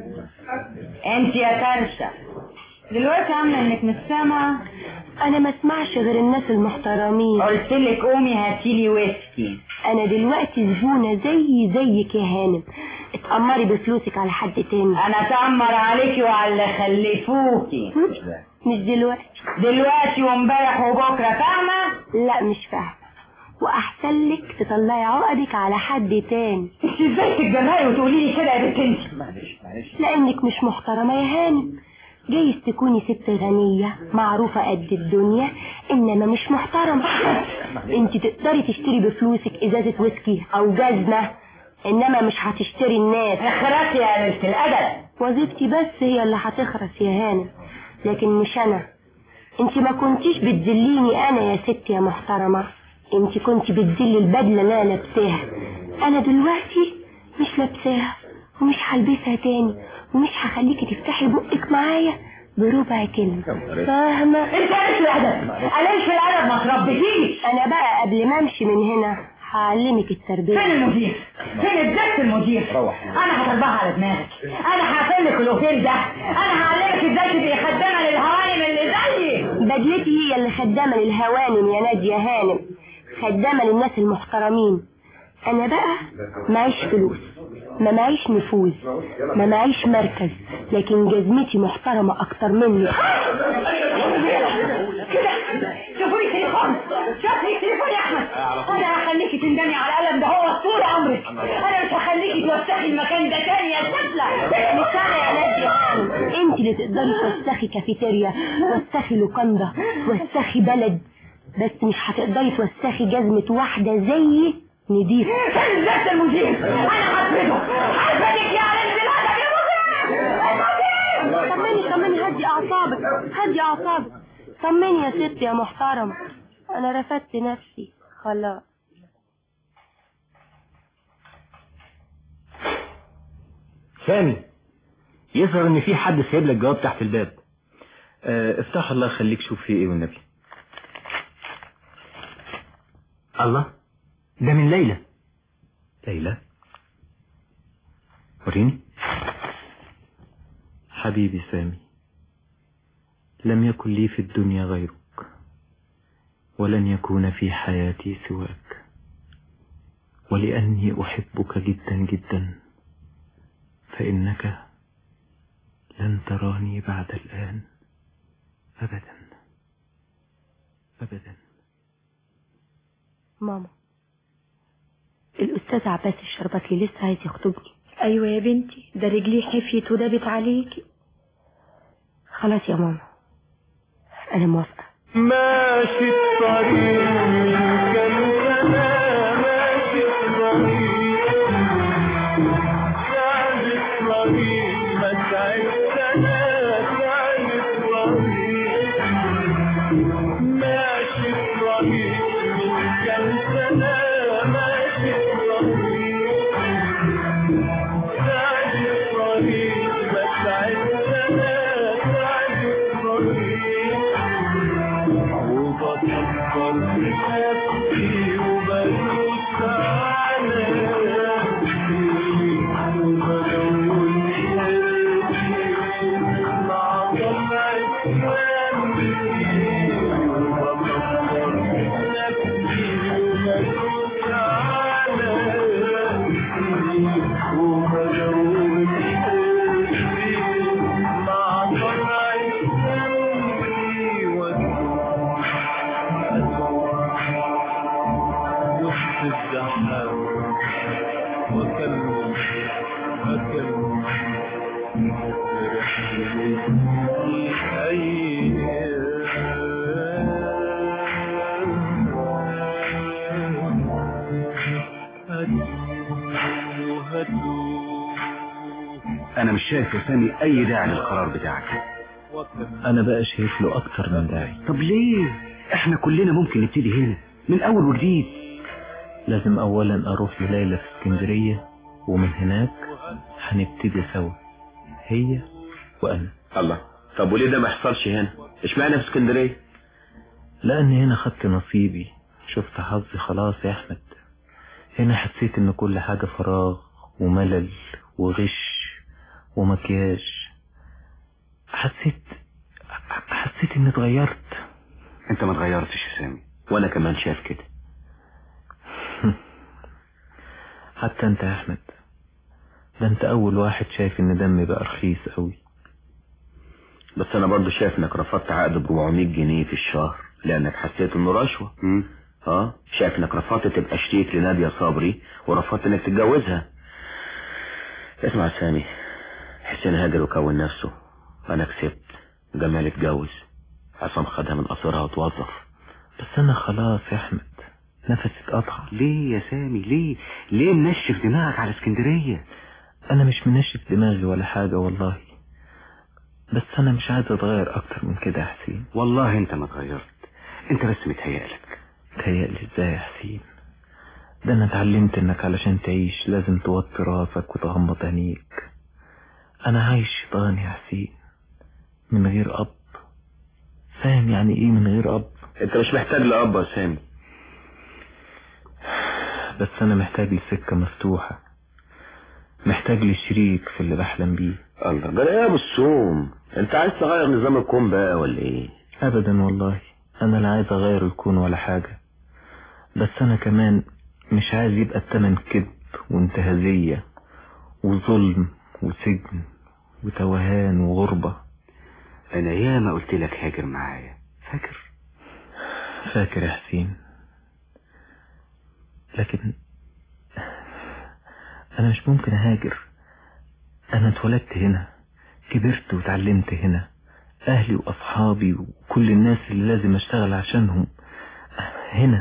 انت يا كرشه دلوقتي عامله انك مش سامعه.
انا ما اسمعش غير الناس المحترمين.
قلت لك قومي هاتيلي ويسكي.
انا دلوقتي زبونه زي زيك يا هانم، اتأمري بفلوسك على حد تاني.
انا اتأمر عليكي وعلى اللي خلفوكي.
مش دلوقتي،
دلوقتي وامبارح وبكره، فاهمه؟
لا مش فاهمه، واحسن لك تطلعي عقدك على حد تاني.
انت ازاي تتجرأي وتقولي لي كده يا بنت انت؟
معلش معلش لانك مش محترمه يا هانم. جايز تكوني ست غنيه معروفه قد الدنيا، انما مش محترمه. انت تقدري تشتري بفلوسك ازازه ويسكي او جزمه، انما مش هتشتري الناس.
اخرتي يا بنت الادب.
وظيفتي بس هي اللي هتخرس يا هانم، لكن مش انا. انت ما كنتيش بتذليني انا يا ست يا محترمه، انت كنت بتذلي البدله اللي انا لابساها. انا دلوقتي مش لابساها ومش هلبسها تاني، ومش هخليكي تفتحي بقك معايا بربع كلمه، فاهمه؟
انت مش الادب، انا مش في الادب، ما تربيتيش.
انا بقى قبل ما امشي من هنا هعلمك التربيه.
فين المدير؟ فين الدكت المدير؟ روح. انا هطبقها على دماغك، انا هقفل لك الاوتيل ده، انا هعلمك ازاي تبقي خدامه للهوانم اللي زيي.
بدلتي هي اللي خدامه للهوانم يا نادية هانم، خدامه للناس المحترمين. انا بقى معيش فلوس، ما معيش نفوذ، ما معيش مركز، لكن جزمتي محترمه اكتر مني.
كده شوفي التليفون، شوفي التليفون يا احمد. انا هخليكي تندمي على القلم ده هو طول عمرك. انا مش هخليكي توسخي المكان ده تاني يا سفله.
مش انا يا نادية هانم، انت اللي تقدري توسخي كافيتيريا، توسخي لوكاندا، توسخي بلد، بس مش هتقدري توسخي جزمه واحده زيي نضيف.
فين ذات المدير؟ انا هفرده هفردك يا علم بالادب يا مدير.
طمني طمني، هدي اعصابك، هدي اعصابك، طمني يا ست يا محترمه، انا رفدت نفسي خلاص.
سامي، يظهر ان في حد سايب لك جواب تحت الباب. اه افتح الله يخليك، شوف فيه ايه والنبي. الله، ده من ليلى. ليلى؟ وريني. حبيبي سامي، لم يكن لي في الدنيا غيرك، ولن يكون في حياتي سواك، ولأني أحبك جدا جدا فإنك لن تراني بعد الآن أبدا أبدا.
ماما، الأستاذ عباس الشربتلي لسه عايز يخطبني.
أيوة يا بنتي، ده رجليه حفيت ودابت عليكي.
خلاص يا ماما انا موافقة.
ماشي الطريق من كم سنة، ماشي الطريق سعد الطريق ما تعبتنا، سعد الطريق ماشي الطريق من كم سنة، ماشي الطريق سعد الطريق ما تعبتنا، سعد الطريق وبفكر في نفسي وبدوس على نفسي وبلون حيرتي مع طلع اسمي، وبفكر في نفسي وبدوس على نفسي وبلون حيرتي مع طلع اسمي وسط الزحام وكمل وكمل برحلتي
انا مش شايف يا سامي اي داعي للقرار بتاعك.
انا بقى شايف له اكتر من داعي.
طب ليه؟ احنا كلنا ممكن نبتدي هنا من اول وجديد.
لازم اولا اروح لليلى في اسكندرية، ومن هناك هنبتدي سوا هي وانا.
الله، طب وليه ده ما يحصلش هنا؟ اشمعنى في اسكندرية؟
لان هنا خدت نصيبي، شفت حظي خلاص يا احمد. هنا حسيت ان كل حاجة فراغ وملل وغش ومكياج. حسيت حسيت اني اتغيرت.
انت ما اتغيرتش يا سامي،
وانا كمان شايف كده.
حتى انت يا احمد، ده انت اول واحد شايف ان دمي بقى رخيص قوي.
بس انا برضو شايف انك رفضت عقد ب أربعمية جنيه في الشهر لانك حسيت انه رشوة.
امم
اه شايف انك رفضت تبقى شريك لنادية صبري ورفضت انك تتجوزها. اسمع يا سامي، حسين هاجر وكون نفسه، انا كسبت، جمال اتجوز، عصام خدها من قصرها وتوظف.
بس انا خلاص يا احمد نفسي اتقطع.
ليه يا سامي؟ ليه ليه منشف دماغك على اسكندرية؟
انا مش منشف دماغي ولا حاجة والله، بس انا مش عايز اتغير اكتر من كده يا حسين.
والله انت ما اتغيرت، انت بس متهيألك.
متهيألي ازاي يا حسين؟ ده انا اتعلمت انك علشان تعيش لازم توطي راسك وتغمض عينيك. انا عايش شيطان يا حسين من غير اب. فاهم يعني ايه من غير اب؟
انت مش محتاج لاب يا سامي،
بس انا محتاج لسكة مفتوحة، محتاج لشريك في اللي بحلم بيه.
الله، ده ايه يا ابو السوم؟ انت عايز تغير نظام الكون بقى ولا ايه؟
ابدا والله، انا لا عايز اغير الكون ولا حاجة، بس انا كمان مش عايز يبقى التمن كذب وانتهازية وظلم وسجن وتوهان وغربة.
انا ياما قلت لك هاجر معايا، فاكر؟
فاكر يا حسين، لكن انا مش ممكن اهاجر. انا اتولدت هنا، كبرت وتعلمت هنا، اهلي واصحابي وكل الناس اللي لازم اشتغل عشانهم هنا.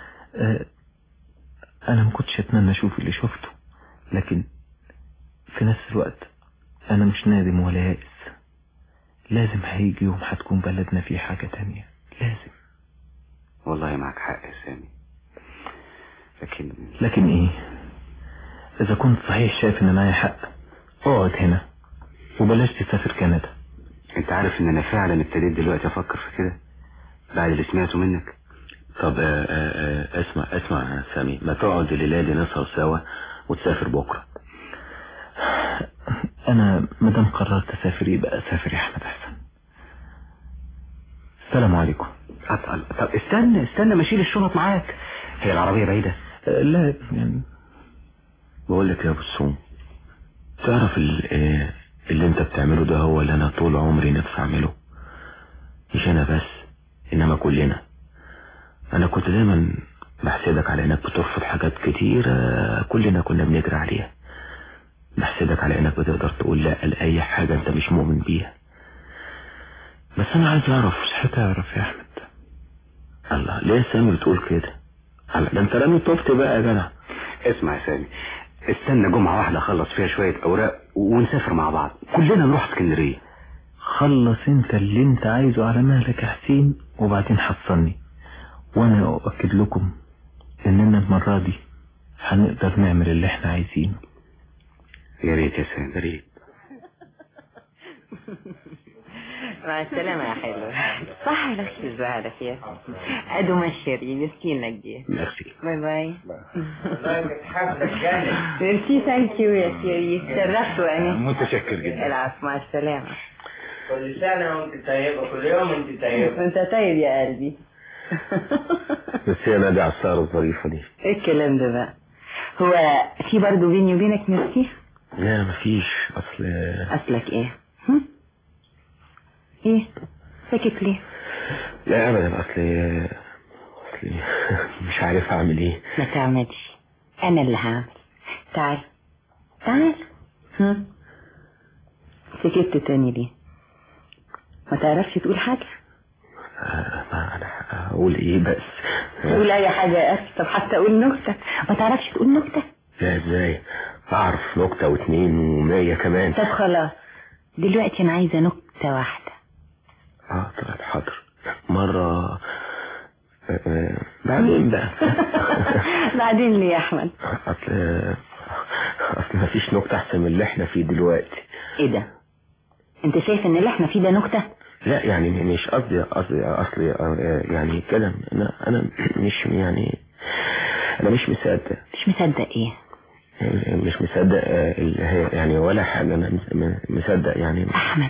انا ما كنتش اتمنى اشوف اللي شفته، لكن في نفس الوقت انا مش نادم ولا يائس. لازم هيجي يوم هتكون بلدنا فيه حاجة تانية، لازم.
والله معك حق يا سامي، لكن
لكن ايه؟ اذا كنت صحيح شايف ان معايا حق، اقعد هنا وبلاش تسافر كندا.
انت عارف ان انا فعلا ابتديت دلوقتي افكر في كده بعد اللي سمعته منك.
طب آآ آآ اسمع اسمع يا سامي، ما تقعد الليلة دي نسهر سوا وتسافر بكرة.
انا مدام قررت اسافر يبقى اسافر يا احمد احسن. السلام عليكم.
طب استنى استنى ما اشيل الشنط معاك، هي العربية بعيدة؟
لا يعني
بقول لك يا ابو السوم، تعرف اللي انت بتعمله ده هو اللي انا طول عمري نفسي اعمله. مش انا بس، انما كلنا. انا كنت دايما بحسدك على انك بترفض حاجات كتيرة كلنا كنا بنجري عليها. بحسدك على انك بتقدر تقول لا لأي حاجة انت مش مؤمن بيها.
بس انا عايز اعرف.
مش هتعرف يا احمد.
الله، ليه يا سامي بتقول كده؟ الله، ده انت رامي طفت بقى يا جدع.
اسمع يا سامي، استنى جمعة واحدة اخلص فيها شوية اوراق ونسافر مع بعض، كلنا نروح اسكندرية.
خلص انت اللي انت عايزه على مهلك يا حسين، وبعدين حصلني، وانا اؤكد لكم اننا المرة دي هنقدر نعمل اللي احنا عايزينه.
يا ريت يا سامي، يا ريت.
مع السلامة يا حلو. صح على خير على خير. ادو مشري مسكينك دي.
ميرسي.
باي باي. والله كنت حابة اتجنن. ميرسي، ثانك يو يا سيري، تشرفت وانا.
متشكر جدا.
العفو، مع السلامة.
كل سنة وانت طيبة، كل يوم انت طيبة.
انت طيب يا قلبي.
بس هي نادي على السهرة الظريفة دي.
ايه الكلام ده بقى؟ هو في برضه بيني وبينك ميرسي؟
لا مفيش. اصل
اصلك ايه؟ هم؟ ايه ساكت ليه؟
لا ابدا، اصلي اصلي مش عارف اعمل ايه.
ما تعملش، انا اللي هعمل. تعال تعال. هم؟ سكت تاني ليه؟ ما تعرفش تقول حاجة؟
آه ما انا اقول ايه بس؟
قول اي حاجة يا اخي. طب حتى اقول نكتة. ما تعرفش تقول نكتة؟
لا ازاي؟ اعرف نكتة واثنين ومية كمان.
طب خلاص، دلوقتي انا عايزة نكتة واحدة.
اه طيب حاضر. مرة آه بعدين بقى.
بعدين ليه يا احمد؟
اصل اصل ما فيش نكتة احسن من اللي احنا فيه دلوقتي.
ايه ده؟ انت شايف ان اللي احنا فيه ده نكتة؟
لا يعني مش قصدي قصدي اصلي يعني كده. انا انا مش يعني انا مش مصدق.
مش مصدق ايه؟
مش مصدق اللي هي يعني ولا حاجة. انا مصدق يعني.
احمد،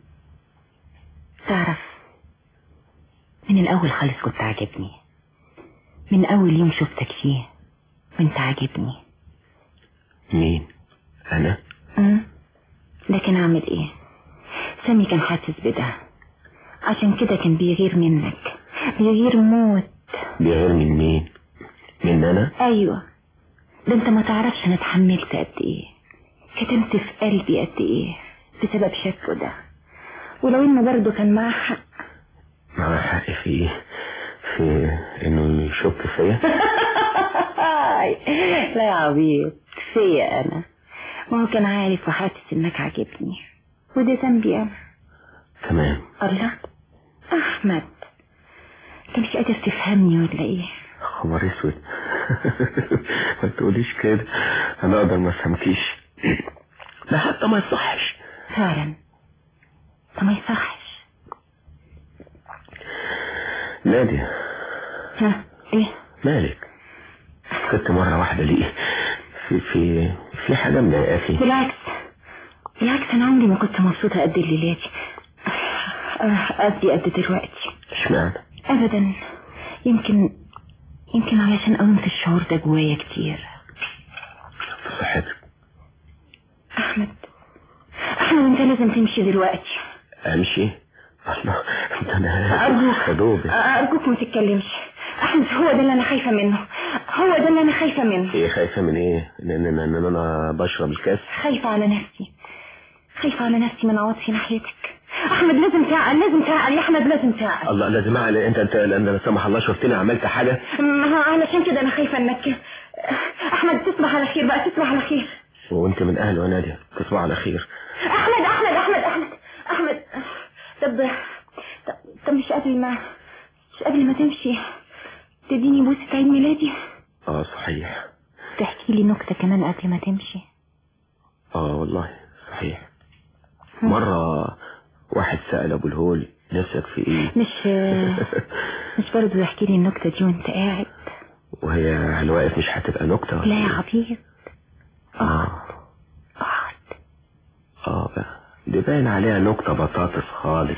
تعرف من الاول خالص كنت عاجبني، من اول يوم شفتك فيه وانت عاجبني.
مين؟ انا؟
امم لكن اعمل ايه؟ سامي كان حاسس بده، عشان كده كان بيغير منك، بيغير موت.
بيغير من مين؟ من انا؟
ايوه، ده انت ما تعرفش انا اتحملت قد ايه، كتمت في قلبي قد ايه بسبب شكه ده. ولو انه برضه كان معاه حق.
معاه حق في ايه؟ في انه يشك فيا؟
لا يا عبيط، فيا انا. ما هو كان عارف وحاسس انك عاجبني، وده ذنبي انا
تمام.
الله، احمد انت مش قادر تفهمني ولا ايه؟
خبر اسود. ما تقوليش كده، انا اقدر ما افهمكيش. ده حتى ما يصحش
فعلا، ده ما يصحش.
نادية،
ها ايه
مالك؟ كنت مرة واحدة ليه؟ في في في حاجة مضايقاكي؟
بالعكس بالعكس، انا عمري ما كنت مبسوطة قد الليلة دي، قصدي قد دلوقتي.
اشمعنى؟
ابدا، يمكن يمكن علشان قومت الشعور ده جوايا كتير.
في صحتك.
احمد احمد انت لازم تمشي دلوقتي.
امشي؟ الله، انت انا
ارجوك ارجوك ما تتكلمش. احمد هو ده اللي انا خايفة منه، هو ده اللي انا خايفة منه.
ايه خايفة من ايه؟ ان ان ان انا بشرب الكاس؟
خايفة على نفسي، خايفة على نفسي من عواطفي ناحيتك. احمد لازم تعقل، لازم تعقل يا احمد، لازم تعقل.
الله، لازم اعقل؟ انت انت لا سمح الله شفتني عملت حاجة؟
علشان كده انا خايفة انك احمد تصبح على خير بقى، تصبح على خير.
وانت من اهل ونادية، تصبح على خير.
احمد احمد احمد احمد احمد طب طب, طب مش قبل ما مش قبل ما تمشي تديني بوسة عيد ميلادي؟
اه صحيح.
تحكي لي نكتة كمان قبل ما تمشي؟
اه والله صحيح. مرة واحد سأل ابو الهول نفسك في ايه؟
مش مش برضه يحكي لي النكتة دي وانت قاعد؟
وهي على الواقف مش هتبقى نكتة؟
لا يا عبيط.
اه
اقعد.
اه بقى دي باين عليها نكتة بطاطس خالص.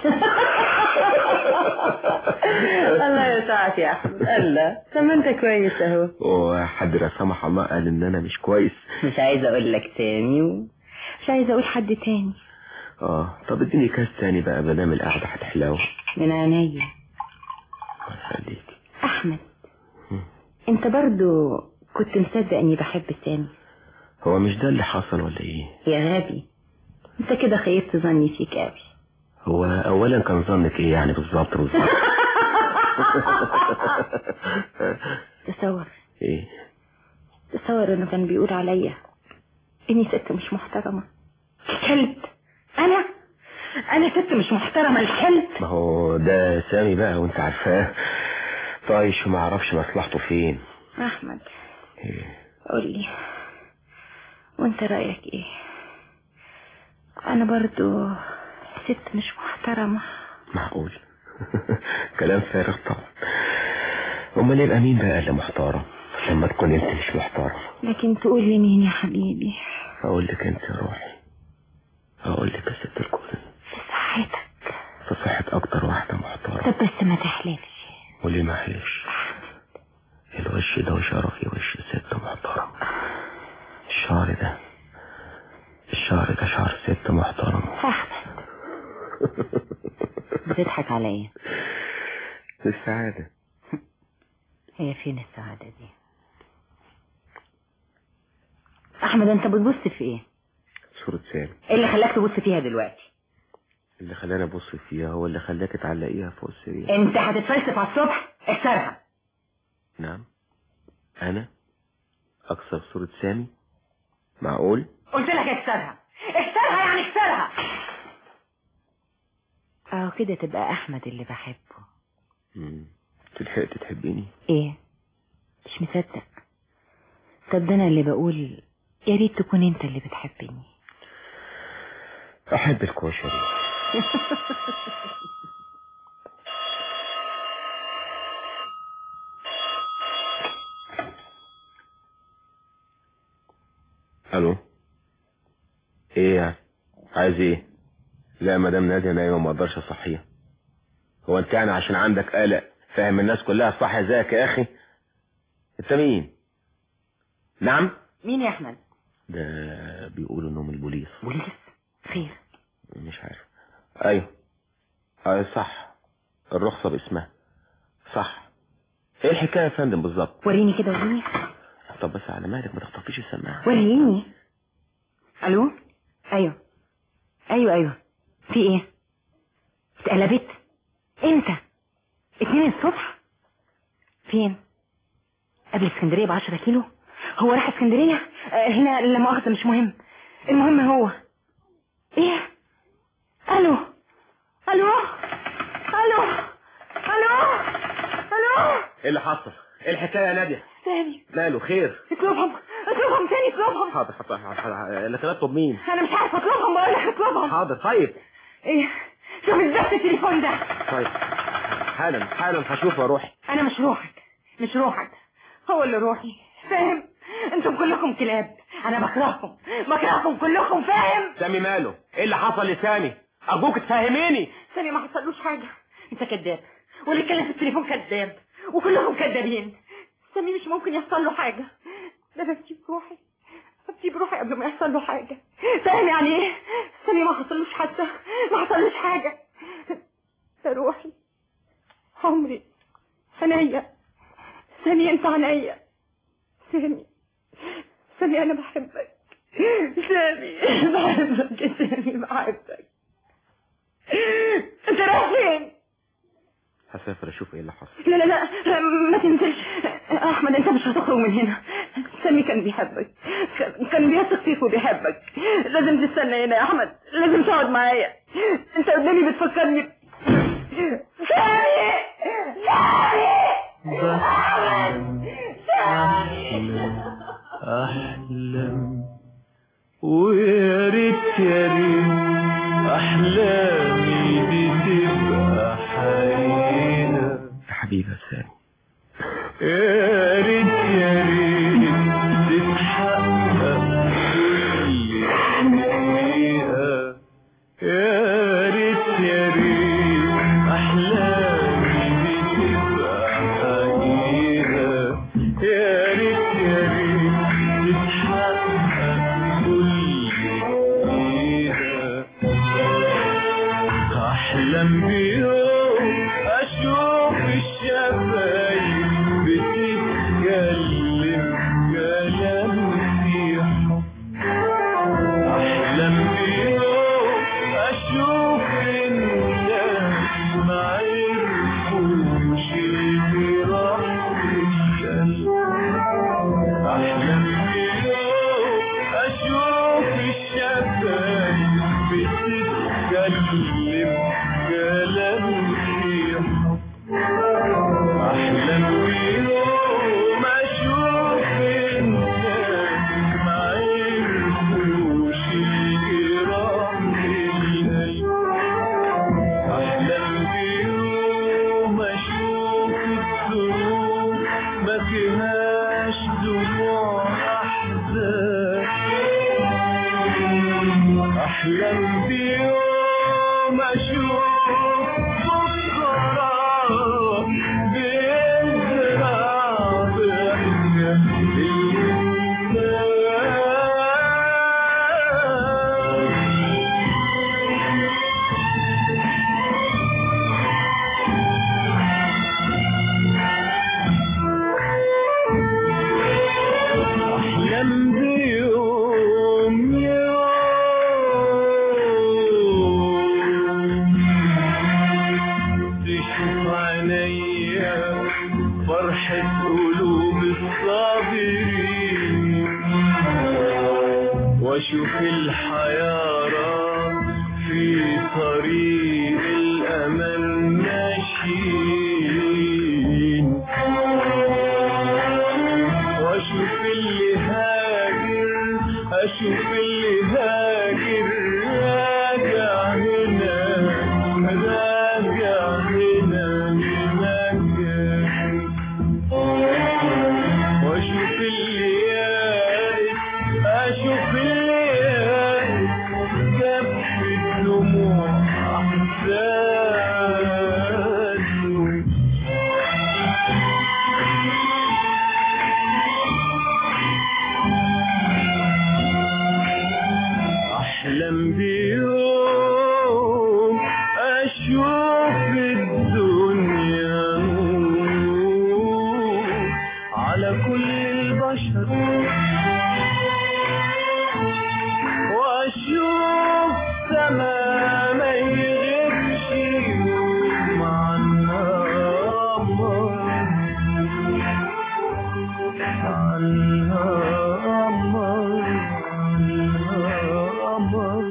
الله يسعدك يا احمد. الله، طب ما انت كويس اهو.
وحد لا سمح الله قال ان انا مش كويس.
مش عايزه اقول لك تاني ومش عايزه اقول حد تاني.
اه طب اديني كاس تاني بقى مدام القعده هتحلاوه.
من عينيا.
الله يخليك.
احمد م. انت برضو كنت مصدق اني بحب سامي؟
هو مش ده اللي حصل ولا ايه؟
يا غبي، انت كده خيبت ظني فيك قوي.
هو اولا كان ظنك ايه يعني بالظبط بالظبط؟
تصور
ايه؟
تصور انه كان بيقول عليا اني ست مش محترمة. الكلب انا انا ست مش محترمة الكلب.
ما هو ده سامي بقى وانت عارفاه طايش وما عرفش مصلحته فين.
احمد
ايه؟
قول لي وانت رأيك ايه؟ انا برضو ست مش محترمة.
معقول؟ كلام فارغ طبعا. امال يبقى مين بقى اللي محترم لما تكون انت مش محترم؟
لكن تقول لي مين يا حبيبي؟
اقول لك انت يا روحي، اقول لك يا ست الكل.
في صحتك.
في صحة اكتر واحدة محترمة.
طب بس ما تحلفش.
وليه ما احلفش؟ الوش ده وشرفي وش ست محترم. الشعر ده الشعر ده شعر ست محترم.
احمد بتضحك على ايه؟
السعادة.
هي فين السعادة دي؟ احمد انت بتبص في ايه؟
صورة سامي.
ايه اللي خلاك تبص فيها دلوقتي؟
اللي خلاني ابص فيها هو اللي خلاك تعلقيها فوق السرير.
انت هتتفلسف على الصبح. اكسرها.
نعم انا اكسر صورة سامي؟ معقول؟
قلت لك اكسرها. اكسرها يعني اكسرها. اه كده تبقى احمد اللي بحبه.
امم تلحقت تحبيني؟
ايه مش مصدق؟ طب ده انا اللي بقول يا ريت تكون انت اللي بتحبني.
احب الكشري. الو ايه يعني عايز ايه؟ لا مدام نادية نايمة ما اقدرش اصحيها. هو انت يعني عشان عندك قلق فاهم الناس كلها صح زيك يا اخي؟ انت مين؟ نعم
مين يا احمد؟
ده بيقولوا انه من البوليس.
بوليس؟ خير؟
مش عارف. ايوه ايوه صح الرخصة باسمها صح. ايه الحكاية يا فندم بالظبط؟
وريني كده وريني.
طب بس على مالك ما تخطفيش السماعة.
وريني. الو ايوه ايوه ايوه في ايه؟ اتقلبت؟ امتى؟ اتنين الصبح؟ فين؟ قبل اسكندرية بعشرة كيلو؟ هو راح اسكندرية؟ آه هنا لا مؤاخذة مش مهم. المهم هو ايه؟ الو الو الو الو الو
ايه اللي حصل؟ ايه الحكاية يا نادية؟
سامي
ماله خير؟
اطلبهم اطلبهم تاني اطلبهم.
حاضر حاضر لكن اطلب مين؟
انا مش عارفه اطلبهم بقول لك اطلبهم.
حاضر طيب.
ايه شوف ازاي التليفون ده.
طيب حالا حالا هشوف واروح.
انا مش روحك مش روحك هو اللي روحي فاهم؟ انتم كلكم كلاب. انا بكرهكم بكرهكم كلكم فاهم؟
سامي ماله؟ ايه اللي حصل لسامي؟ ارجوك تفهميني.
سامي ما حصلوش حاجه. انت كذاب واللي اتكلم في التليفون كذاب وكلكم كذابين. سامي مش ممكن يحصل له حاجه. ده انا بسيب روحي بسيب روحي قبل ما يحصل له حاجه. فاهم يعني ايه؟ سامي ما حصلوش حتى ما حصلوش حاجه. ده روحي عمري عينيا. سامي انت عينيا. سامي سامي انا بحبك. سامي بحبك يا سامي بحبك. انت رايح فين؟
هسافر اشوف ايه اللي حصل.
لا لا لا ما تنساش احمد انت مش هتخرج من هنا. سامي كان بيحبك كان بيثق فيك وبيحبك. لازم تستنى هنا يا احمد لازم تقعد معايا. انت قدامي بتفكرني سامي
سامي احلم ويا ريت يا ريت احلامي دي تبقى حقيقة.
حبيبي يا سامي
يا ريت يا ريت تتحقق كل حقيقة. يا ريت يا ريت احلامي دي تبقى حقيقة. يا ريت يا ريت تتحقق كل حقيقة. احلم بيوم اشوف الشفايف بتبكي يشوف عينيا فرحة قلوب الصابرين، واشوف الحيارى في طريق الامل ماشيين، واشوف اللي هاجر اشوف اللي هاجر راجع هنا راجع هنا لمكان، واشوف اللي يائس اشوف اللي يائس جاب في الدموع احزانه. احلم بيوم اشوف الدنيا نور على كل البشر، واشوف سما ما يغيبش يوم عنها قمر عنها قمر عنها قمر.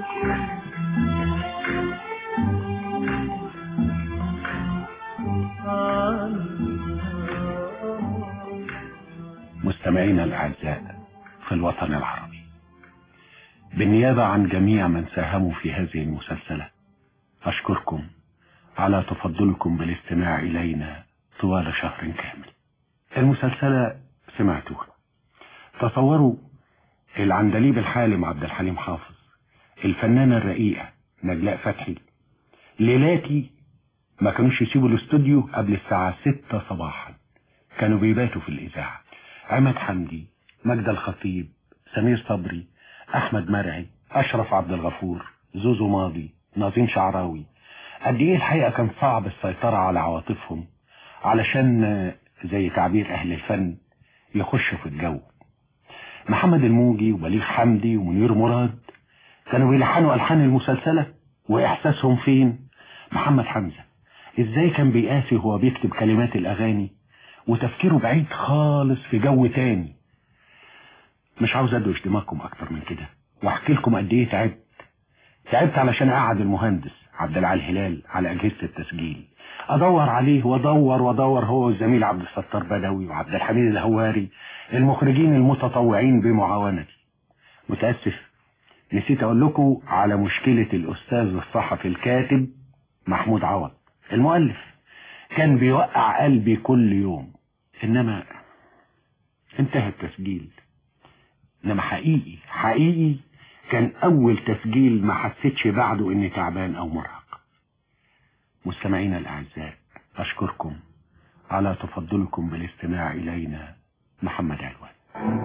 مستمعينا الأعزاء في الوطن العربي، بالنيابة عن جميع من ساهموا في هذه المسلسلة أشكركم على تفضلكم بالاستماع إلينا طوال شهر كامل. المسلسلة سمعتوها، تصوروا العندليب الحالم عبد الحليم حافظ، الفنانة الرقيقة نجلاء فتحي، ليلاتي ما كانوش يسيبوا الاستوديو قبل الساعة ستة صباحا، كانوا بيباتوا في الإذاعة، عماد حمدي، مجد الخطيب، سمير صبري، أحمد مرعي، أشرف عبد الغفور، زوزو ماضي، ناظين شعراوي. قد إيه الحقيقة كان صعب السيطرة على عواطفهم علشان زي تعبير أهل الفن يخشوا في الجو. محمد الموجي وبليغ حمدي ومنير مراد كانوا بيلحنوا ألحان المسلسلة، وإحساسهم فين؟ محمد حمزة إزاي كان بيقاسي وهو بيكتب كلمات الأغاني، وتفكيره بعيد خالص في جو تاني. مش عاوز أدوش دماغكم أكتر من كده وأحكي لكم قد إيه تعبت تعبت علشان أقعد المهندس عبد العال هلال على أجهزة التسجيل، أدور عليه وأدور وأدور هو والزميل عبد الستار بدوي وعبد الحميد الهواري المخرجين المتطوعين بمعاونتي. متأسف نسيت أقول لكم على مشكلة الأستاذ الصحفي الكاتب محمود عوض المؤلف، كان بيوقع قلبي كل يوم، إنما انتهى التسجيل. إنما حقيقي حقيقي كان أول تسجيل ما حسيتش بعده إني تعبان أو مرهق. مستمعينا الأعزاء أشكركم على تفضلكم بالاستماع إلينا. محمد علوان.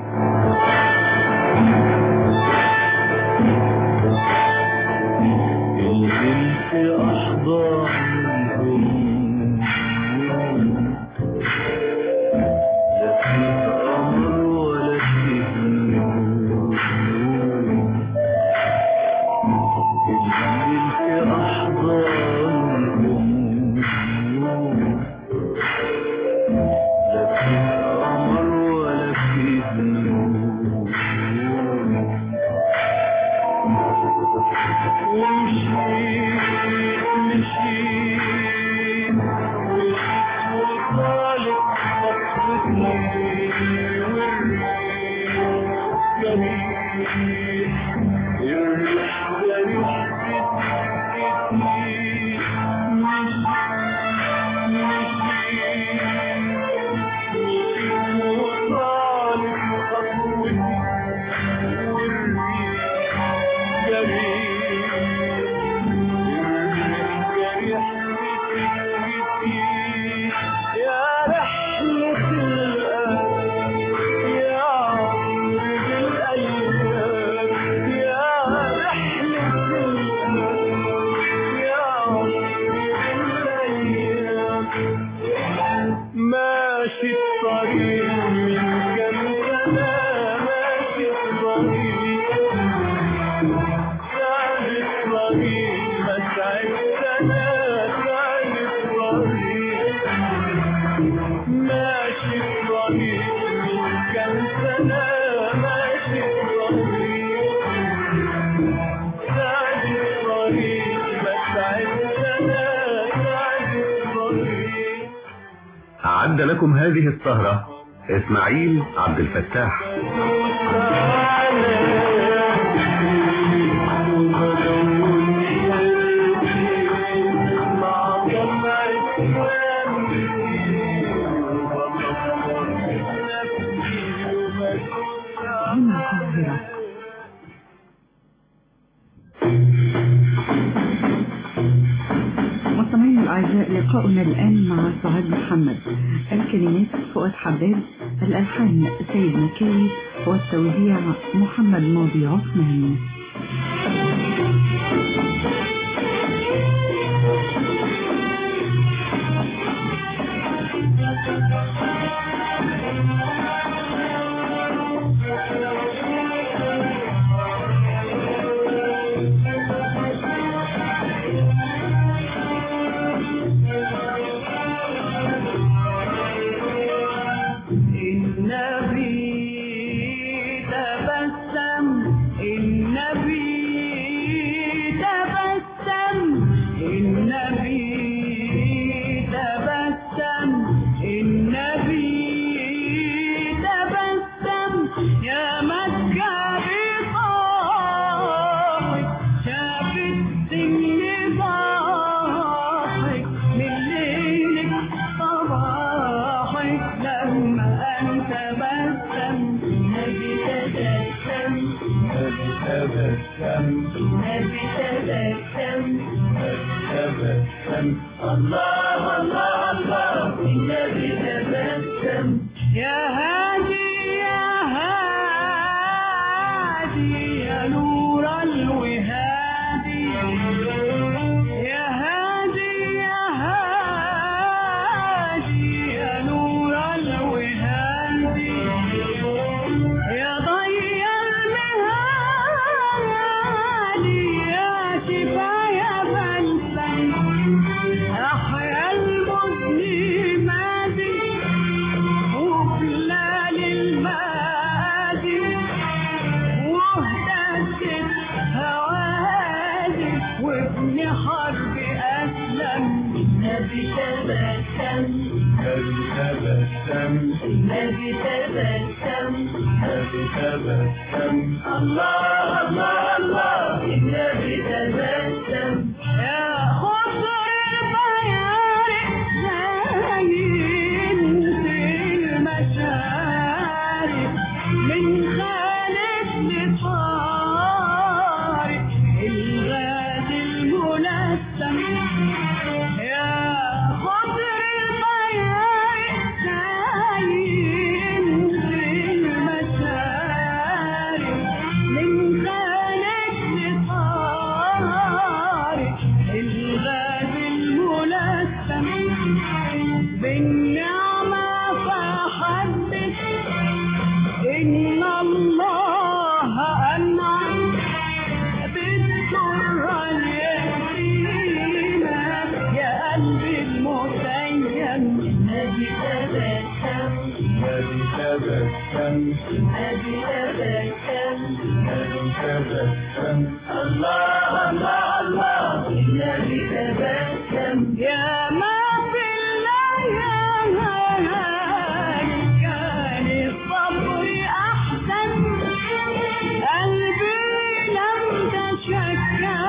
اللي في أحضانهم لا في أمر ولا في ذنوب، اللي في أحضانهم لا في أمر ولا في ذنوب، ومشيت مشيت مشيت وطالت خطوتني والريح جريح الريح جريح سكتني، مشيت مشيت وطالت خطوتني والريح جريح يا رحلة القلب يا عمر بالأيام، يا رحلة القلب يا عمر بالأيام، ماشي الطريق من كم سنة، ماشي الطريق سعد الطريق ما تعبت أنا، سعد الطريق
أعد لكم هذه السهرة إسماعيل عبد الفتاح.
مستمعينا الأعزاء، لقاؤنا الآن مع سعاد محمد. الكلمات فؤاد حداد، الألحان سيد مكاوي، والتوزيع محمد ماضي عثمان.
الله الله الله النبي تبسم يا هادي يا هادي يا نور الوهادي يا هادي يا هادي يا نور الوهادي يا ضي المهادي يا شفا يا بلسم أحيا المظلمات وبلال المادي واهتزت هوادي وابن حرب أسلم النبي تبسم النبي تبسم النبي تبسم النبي تبسم الله الله الله النبي تبسم يا خضر البيارق زين في المشارق من خالد لطارق الغازي المنسم يا خضر البيارق زين في المشارق من خالد لطارق الغازي المنسم بالنعمة فحدث إن الله أنعم بالدر اليتيمة يا قلبي المتيم النبي تبسم النبي تبسم النبي تبسم النبي تبسم الله الله الله النبي تبسم يا ما في الليالي كان الصبر أحسن قلبي لم تشكى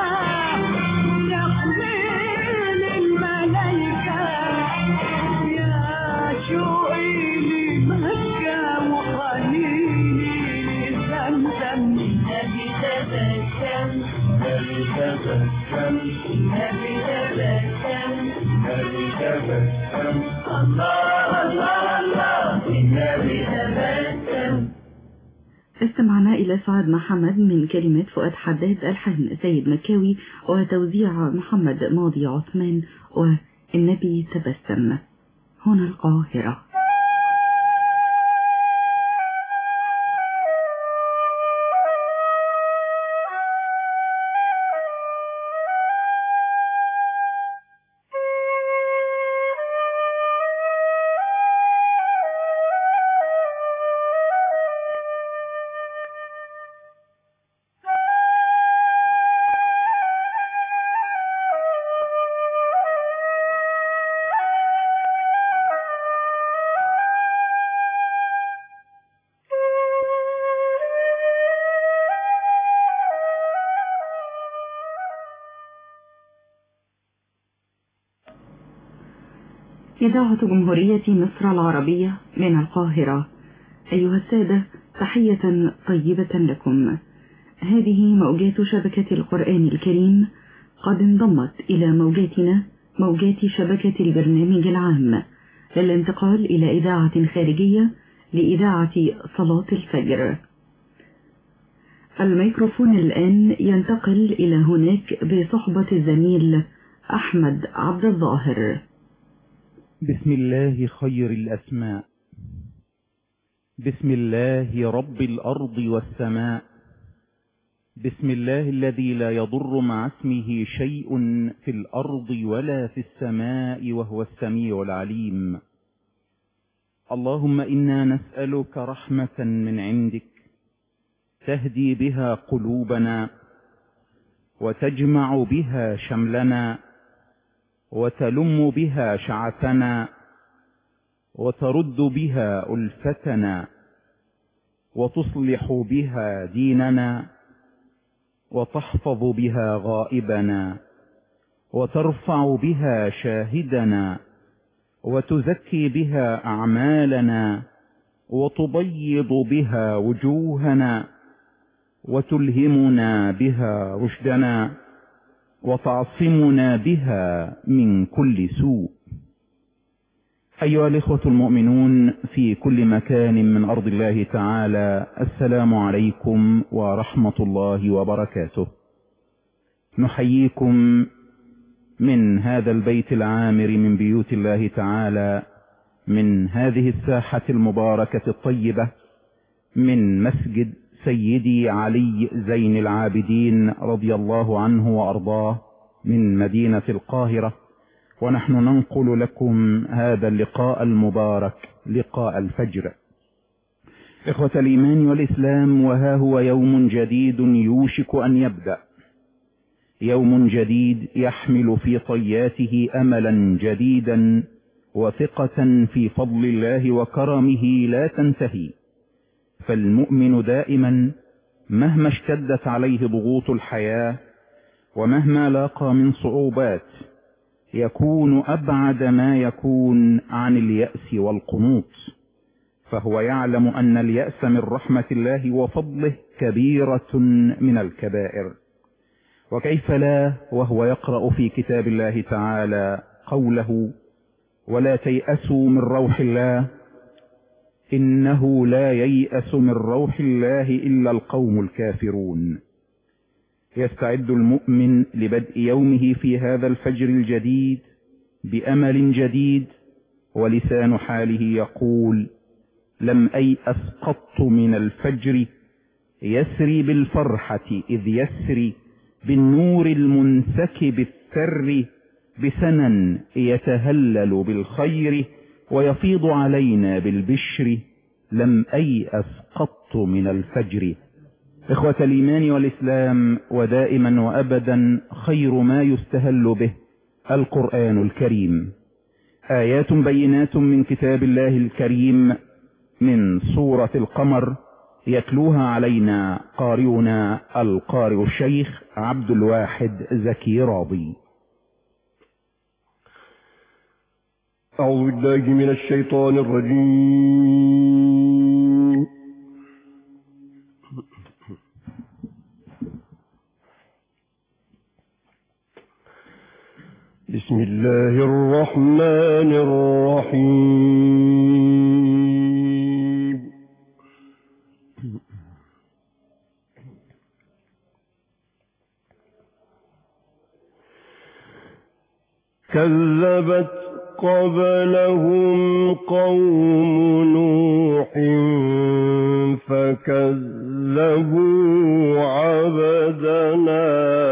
تحمل الملايكة يا شوقي لمكة وحنيني لزمزم النبي تبسم النبي تبسم النبي تبسم النبي تبسم الله الله الله النبي تبسم.
استمعنا إلى سعاد محمد من كلمات فؤاد حداد، ألحان سيد مكاوي، وتوزيع محمد ماضي عثمان، والنبي تبسم. هنا القاهرة. إذاعة جمهورية مصر العربية من القاهرة. أيها السادة، تحية طيبة لكم. هذه موجات شبكة القرآن الكريم، قد انضمت إلى موجاتنا موجات شبكة البرنامج العام للانتقال إلى إذاعة خارجية لإذاعة صلاة الفجر. الميكروفون الآن ينتقل إلى هناك بصحبة الزميل أحمد عبد الظاهر.
بسم الله خير الأسماء، بسم الله رب الأرض والسماء، بسم الله الذي لا يضر مع اسمه شيء في الأرض ولا في السماء وهو السميع العليم. اللهم إنا نسألك رحمة من عندك تهدي بها قلوبنا وتجمع بها شملنا وتلم بها شعثنا وترد بها ألفتنا وتصلح بها ديننا وتحفظ بها غائبنا وترفع بها شاهدنا وتزكي بها أعمالنا وتبيض بها وجوهنا وتلهمنا بها رشدنا وتعصمنا بها من كل سوء. أيها الإخوة المؤمنون في كل مكان من أرض الله تعالى، السلام عليكم ورحمة الله وبركاته. نحييكم من هذا البيت العامر من بيوت الله تعالى، من هذه الساحة المباركة الطيبة، من مسجد سيدي علي زين العابدين رضي الله عنه وأرضاه من مدينة القاهرة، ونحن ننقل لكم هذا اللقاء المبارك، لقاء الفجر. إخوة الإيمان والإسلام، وها هو يوم جديد يوشك أن يبدأ، يوم جديد يحمل في طياته أملا جديدا وثقة في فضل الله وكرمه لا تنتهي. فالمؤمن دائما مهما اشتدت عليه ضغوط الحياة ومهما لاقى من صعوبات يكون أبعد ما يكون عن اليأس والقنوط، فهو يعلم أن اليأس من رحمة الله وفضله كبيرة من الكبائر. وكيف لا وهو يقرأ في كتاب الله تعالى قوله: ولا تيأسوا من روح الله إنه لا ييأس من روح الله إلا القوم الكافرون. يستعد المؤمن لبدء يومه في هذا الفجر الجديد بأمل جديد، ولسان حاله يقول: لم أيأس قط من الفجر يسري بالفرحة إذ يسري بالنور المنسكب الثر بسنا يتهلل بالخير ويفيض علينا بالبشر. لم أيأس قط من الفجر. إخوة الإيمان والإسلام، ودائما وأبدا خير ما يستهل به القرآن الكريم، آيات بينات من كتاب الله الكريم من سورة القمر، يتلوها علينا قارئنا القارئ الشيخ عبد الواحد زكي راضي.
أعوذ بالله من الشيطان الرجيم. بسم الله الرحمن الرحيم. كذبت قبلهم قوم نوح فكذبوا عبدنا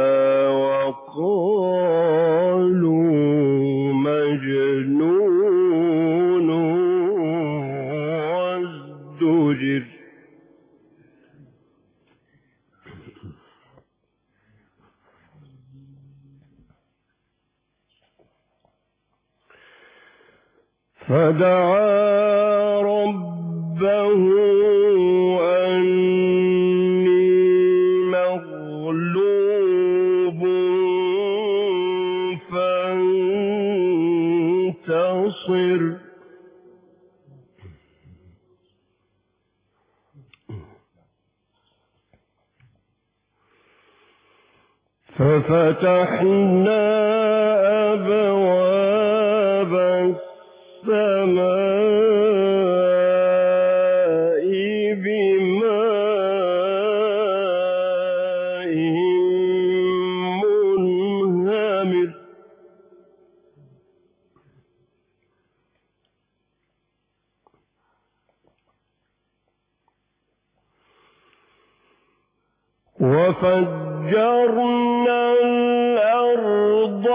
وقالوا مجنون وازدجر. فدعا ربه أني مغلوب فانتصر ناصر ففتحنا أبواب السماء بماء منهمر وفجرنا الأرض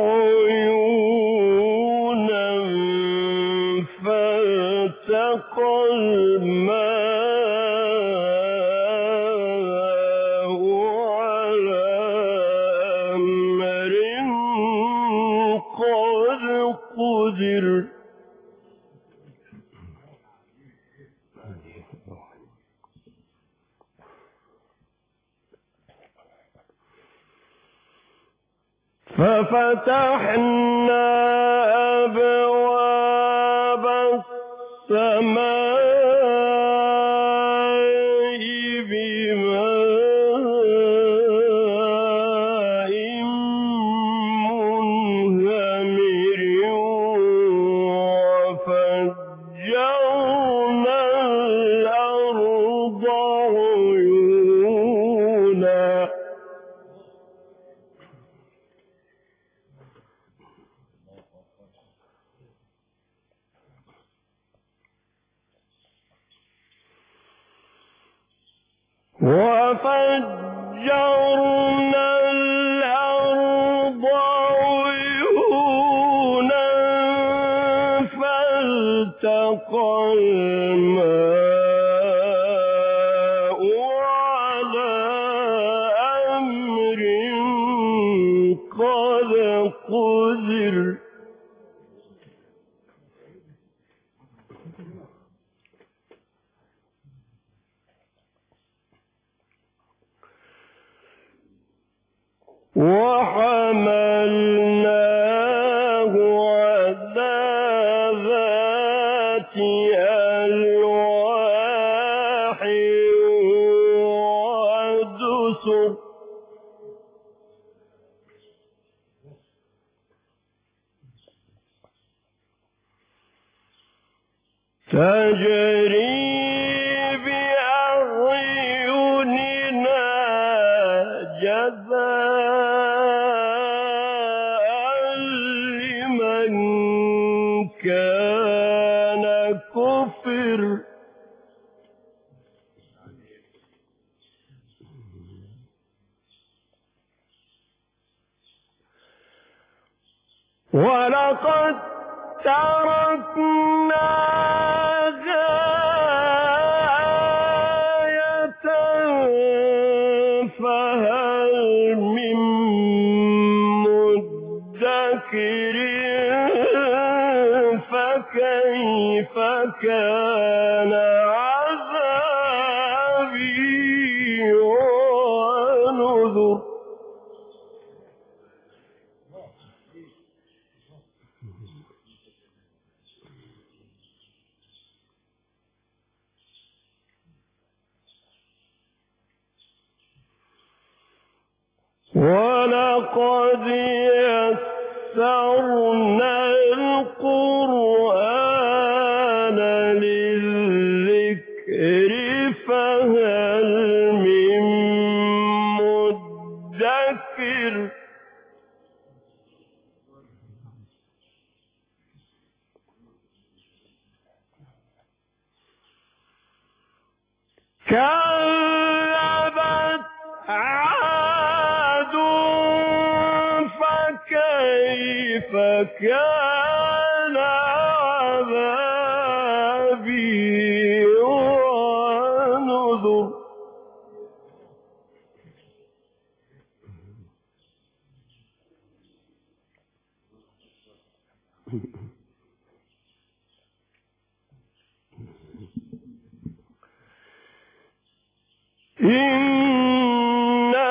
عيونا فالتقى الماء على أمر قد قدر ففتحنا أبواب السماء بماء منهمر وفجرنا الأرض عيونا وفجرنا الأرض عيونا فالتقى الماء على أمر قد قدر وحملناه على ذات ألواح ودسر تجري بأعيننا جزاء لمن كان كفر ولقد تركناها آية فهل من مدكر فكيف كان عذابي ونذر ولقد يسرنا القرآن للذكر فهل من مدكر كذبت عاد فكيف كان عذابي ونذر إنا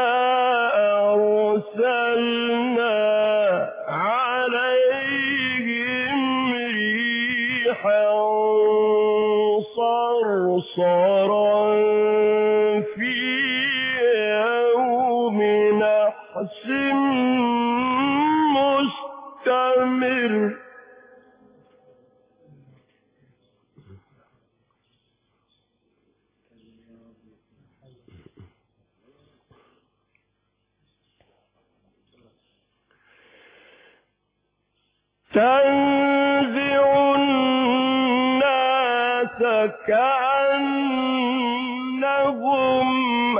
أرسلنا عليهم ريحا صرصرا في يوم نحس مستمر تنزع الناس كأنهم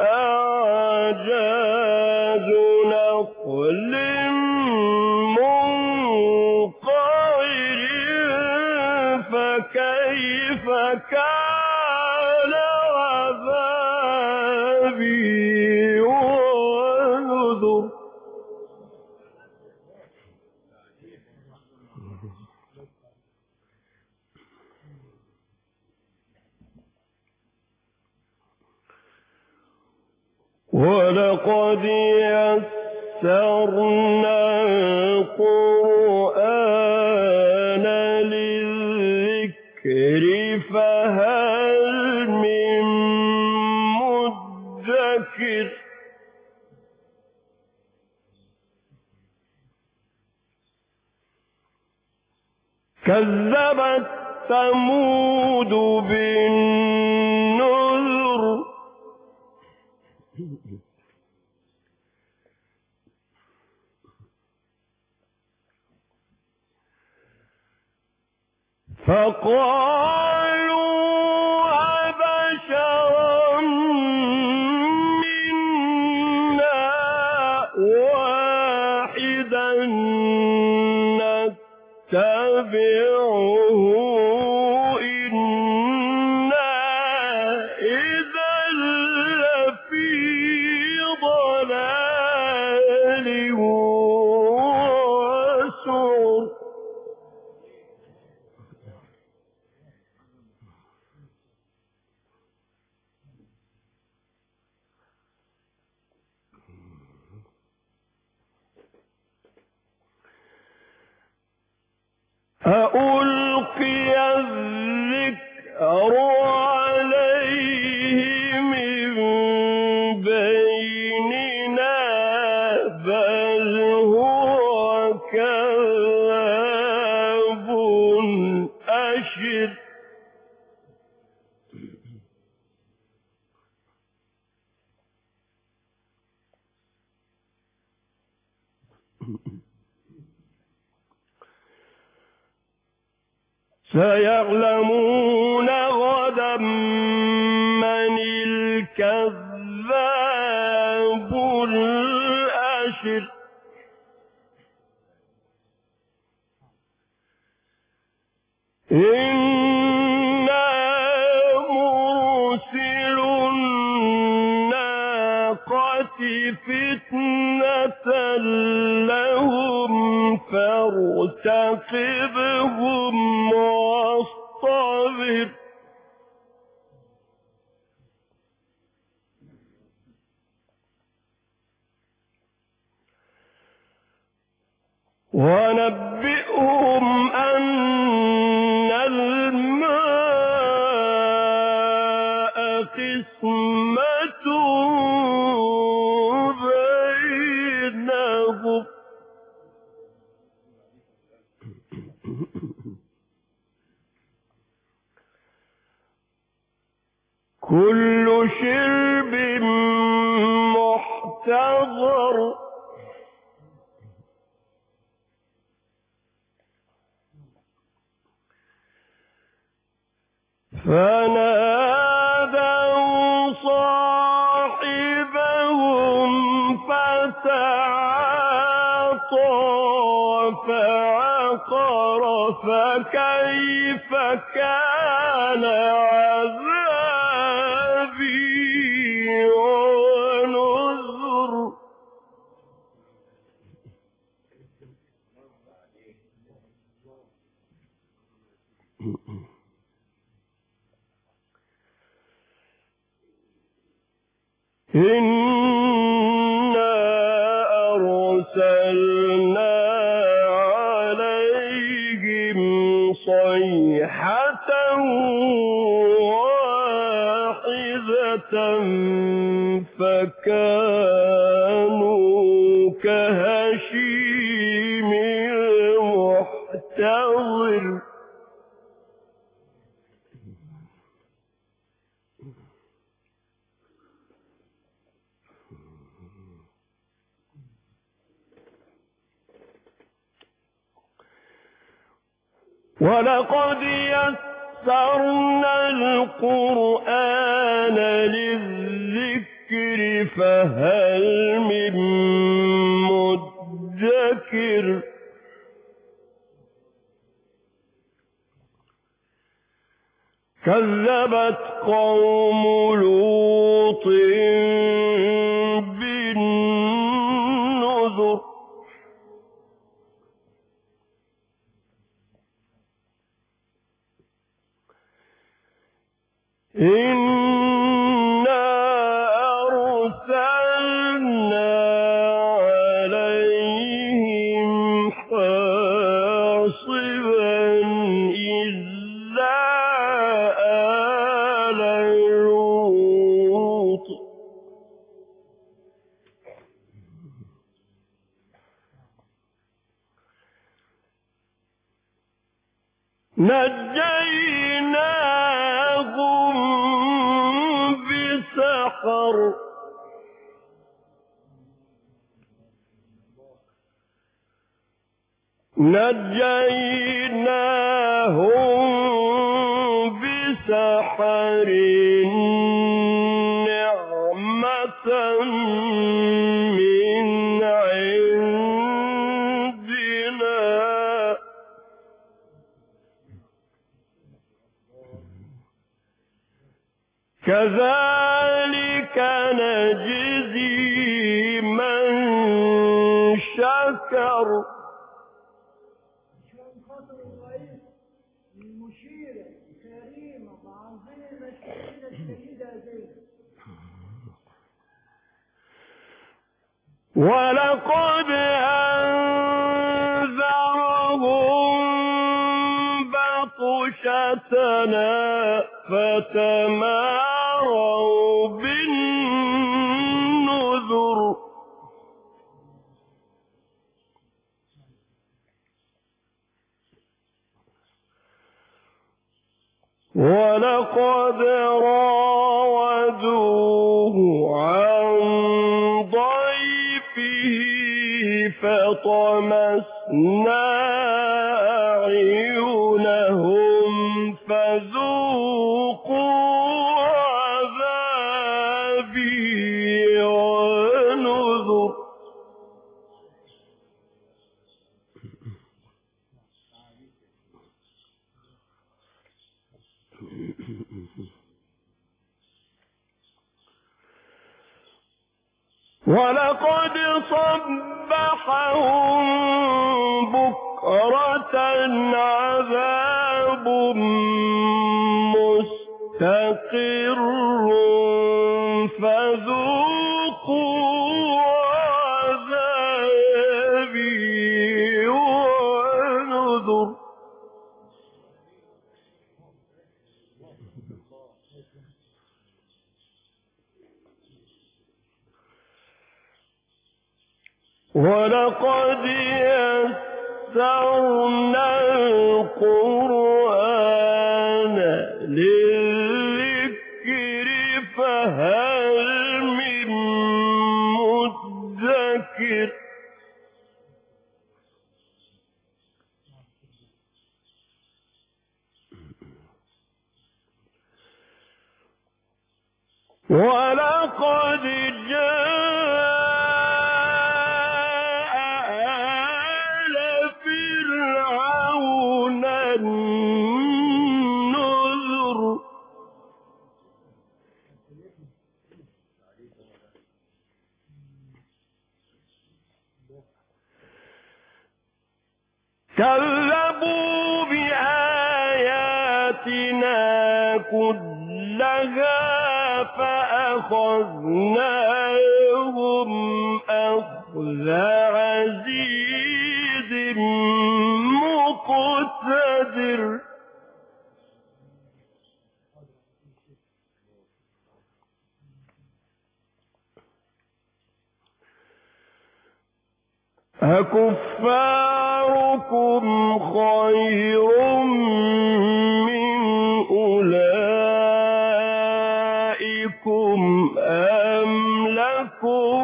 أعجاز نخل منقعر فكيف كان عذابي ونذر ولقد يسرنا القرآن للذكر فهل من مدكر كذبت ثمود بالنذر فقالوا أبشرا منا واحدا نتبعه إنا إذا لفي ضلال وسعر أألقي الذكر عليه من بيننا بل هو كذاب أشر سيعلمون غدا من الكذاب الأشر إنا مرسل الناقة فتنة لهم فارتقبهم واصطبر ونبئهم أن الماء قسمة بينهم كل شرب محتضر فنادوا صاحبهم فتعاطى فعقر فكيف كان عذابي ونذر إنا أرسلنا عليهم صيحة واحدة فكانوا كهشيم المحتضر. ولقد يسرنا القرآن للذكر فهل من مدكر. كذبت قوم لوط بالنذر. إنا أرسلنا عليهم حاصبا إلا آل لوط نجيناهم بسحر نجيناهم بسحر نعمة من عندنا كذلك نجزي من شكر. ولقد أنذرهم بطشتنا فتماروا بالنذر. ولقد راودوه عن ضيفه فطمسنا أعينهم فذوقوا عذابي ونذر. ولقد صبحهم بكرة عذاب مستقر فذوقوا عذابي ونذر. ولقد يسرنا القرآن للذكر فهل من مدكر. ولقد جاء النذر. كذبوا بآياتنا كلها فأخذناهم أخذ عزيز مقتدر. منتصر أكفاركم خير من أولئكم أم لكم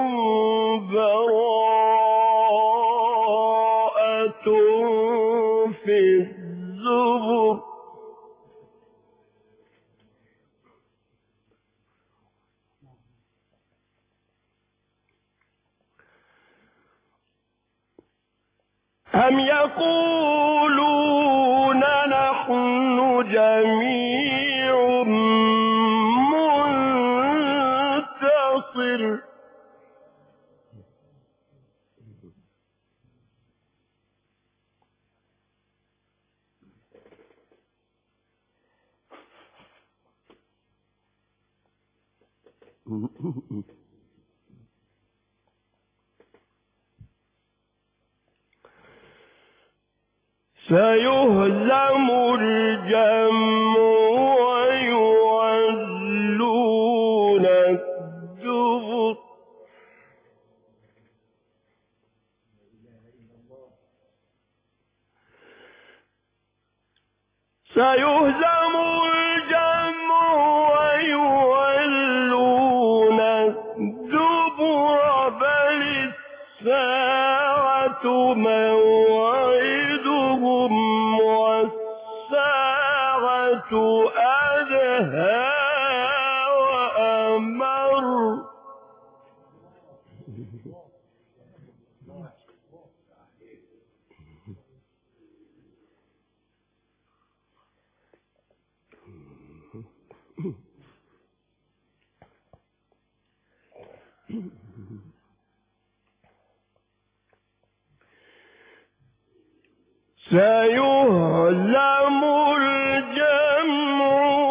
براءة في الزبر أم يقولون نحن جميع منتصر سيهزم الجمع ويولون الدبر سيهزم الجمع ويولون الدبر بل الساعة موعدهم والساعة أدهى وأمر سيهزم الجمع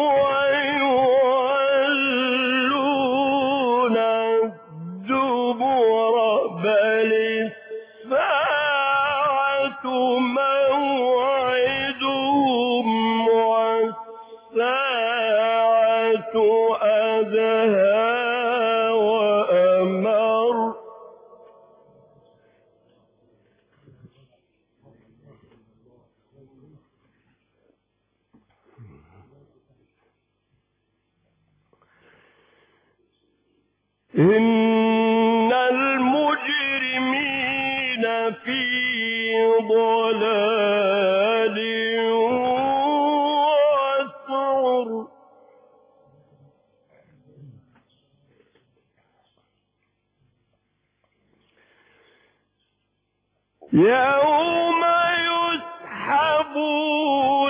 ويولون الدبر بل الساعة موعدهم والساعة أدهى وأمر إن المجرمين في ضلال وسعر يوم يسحبون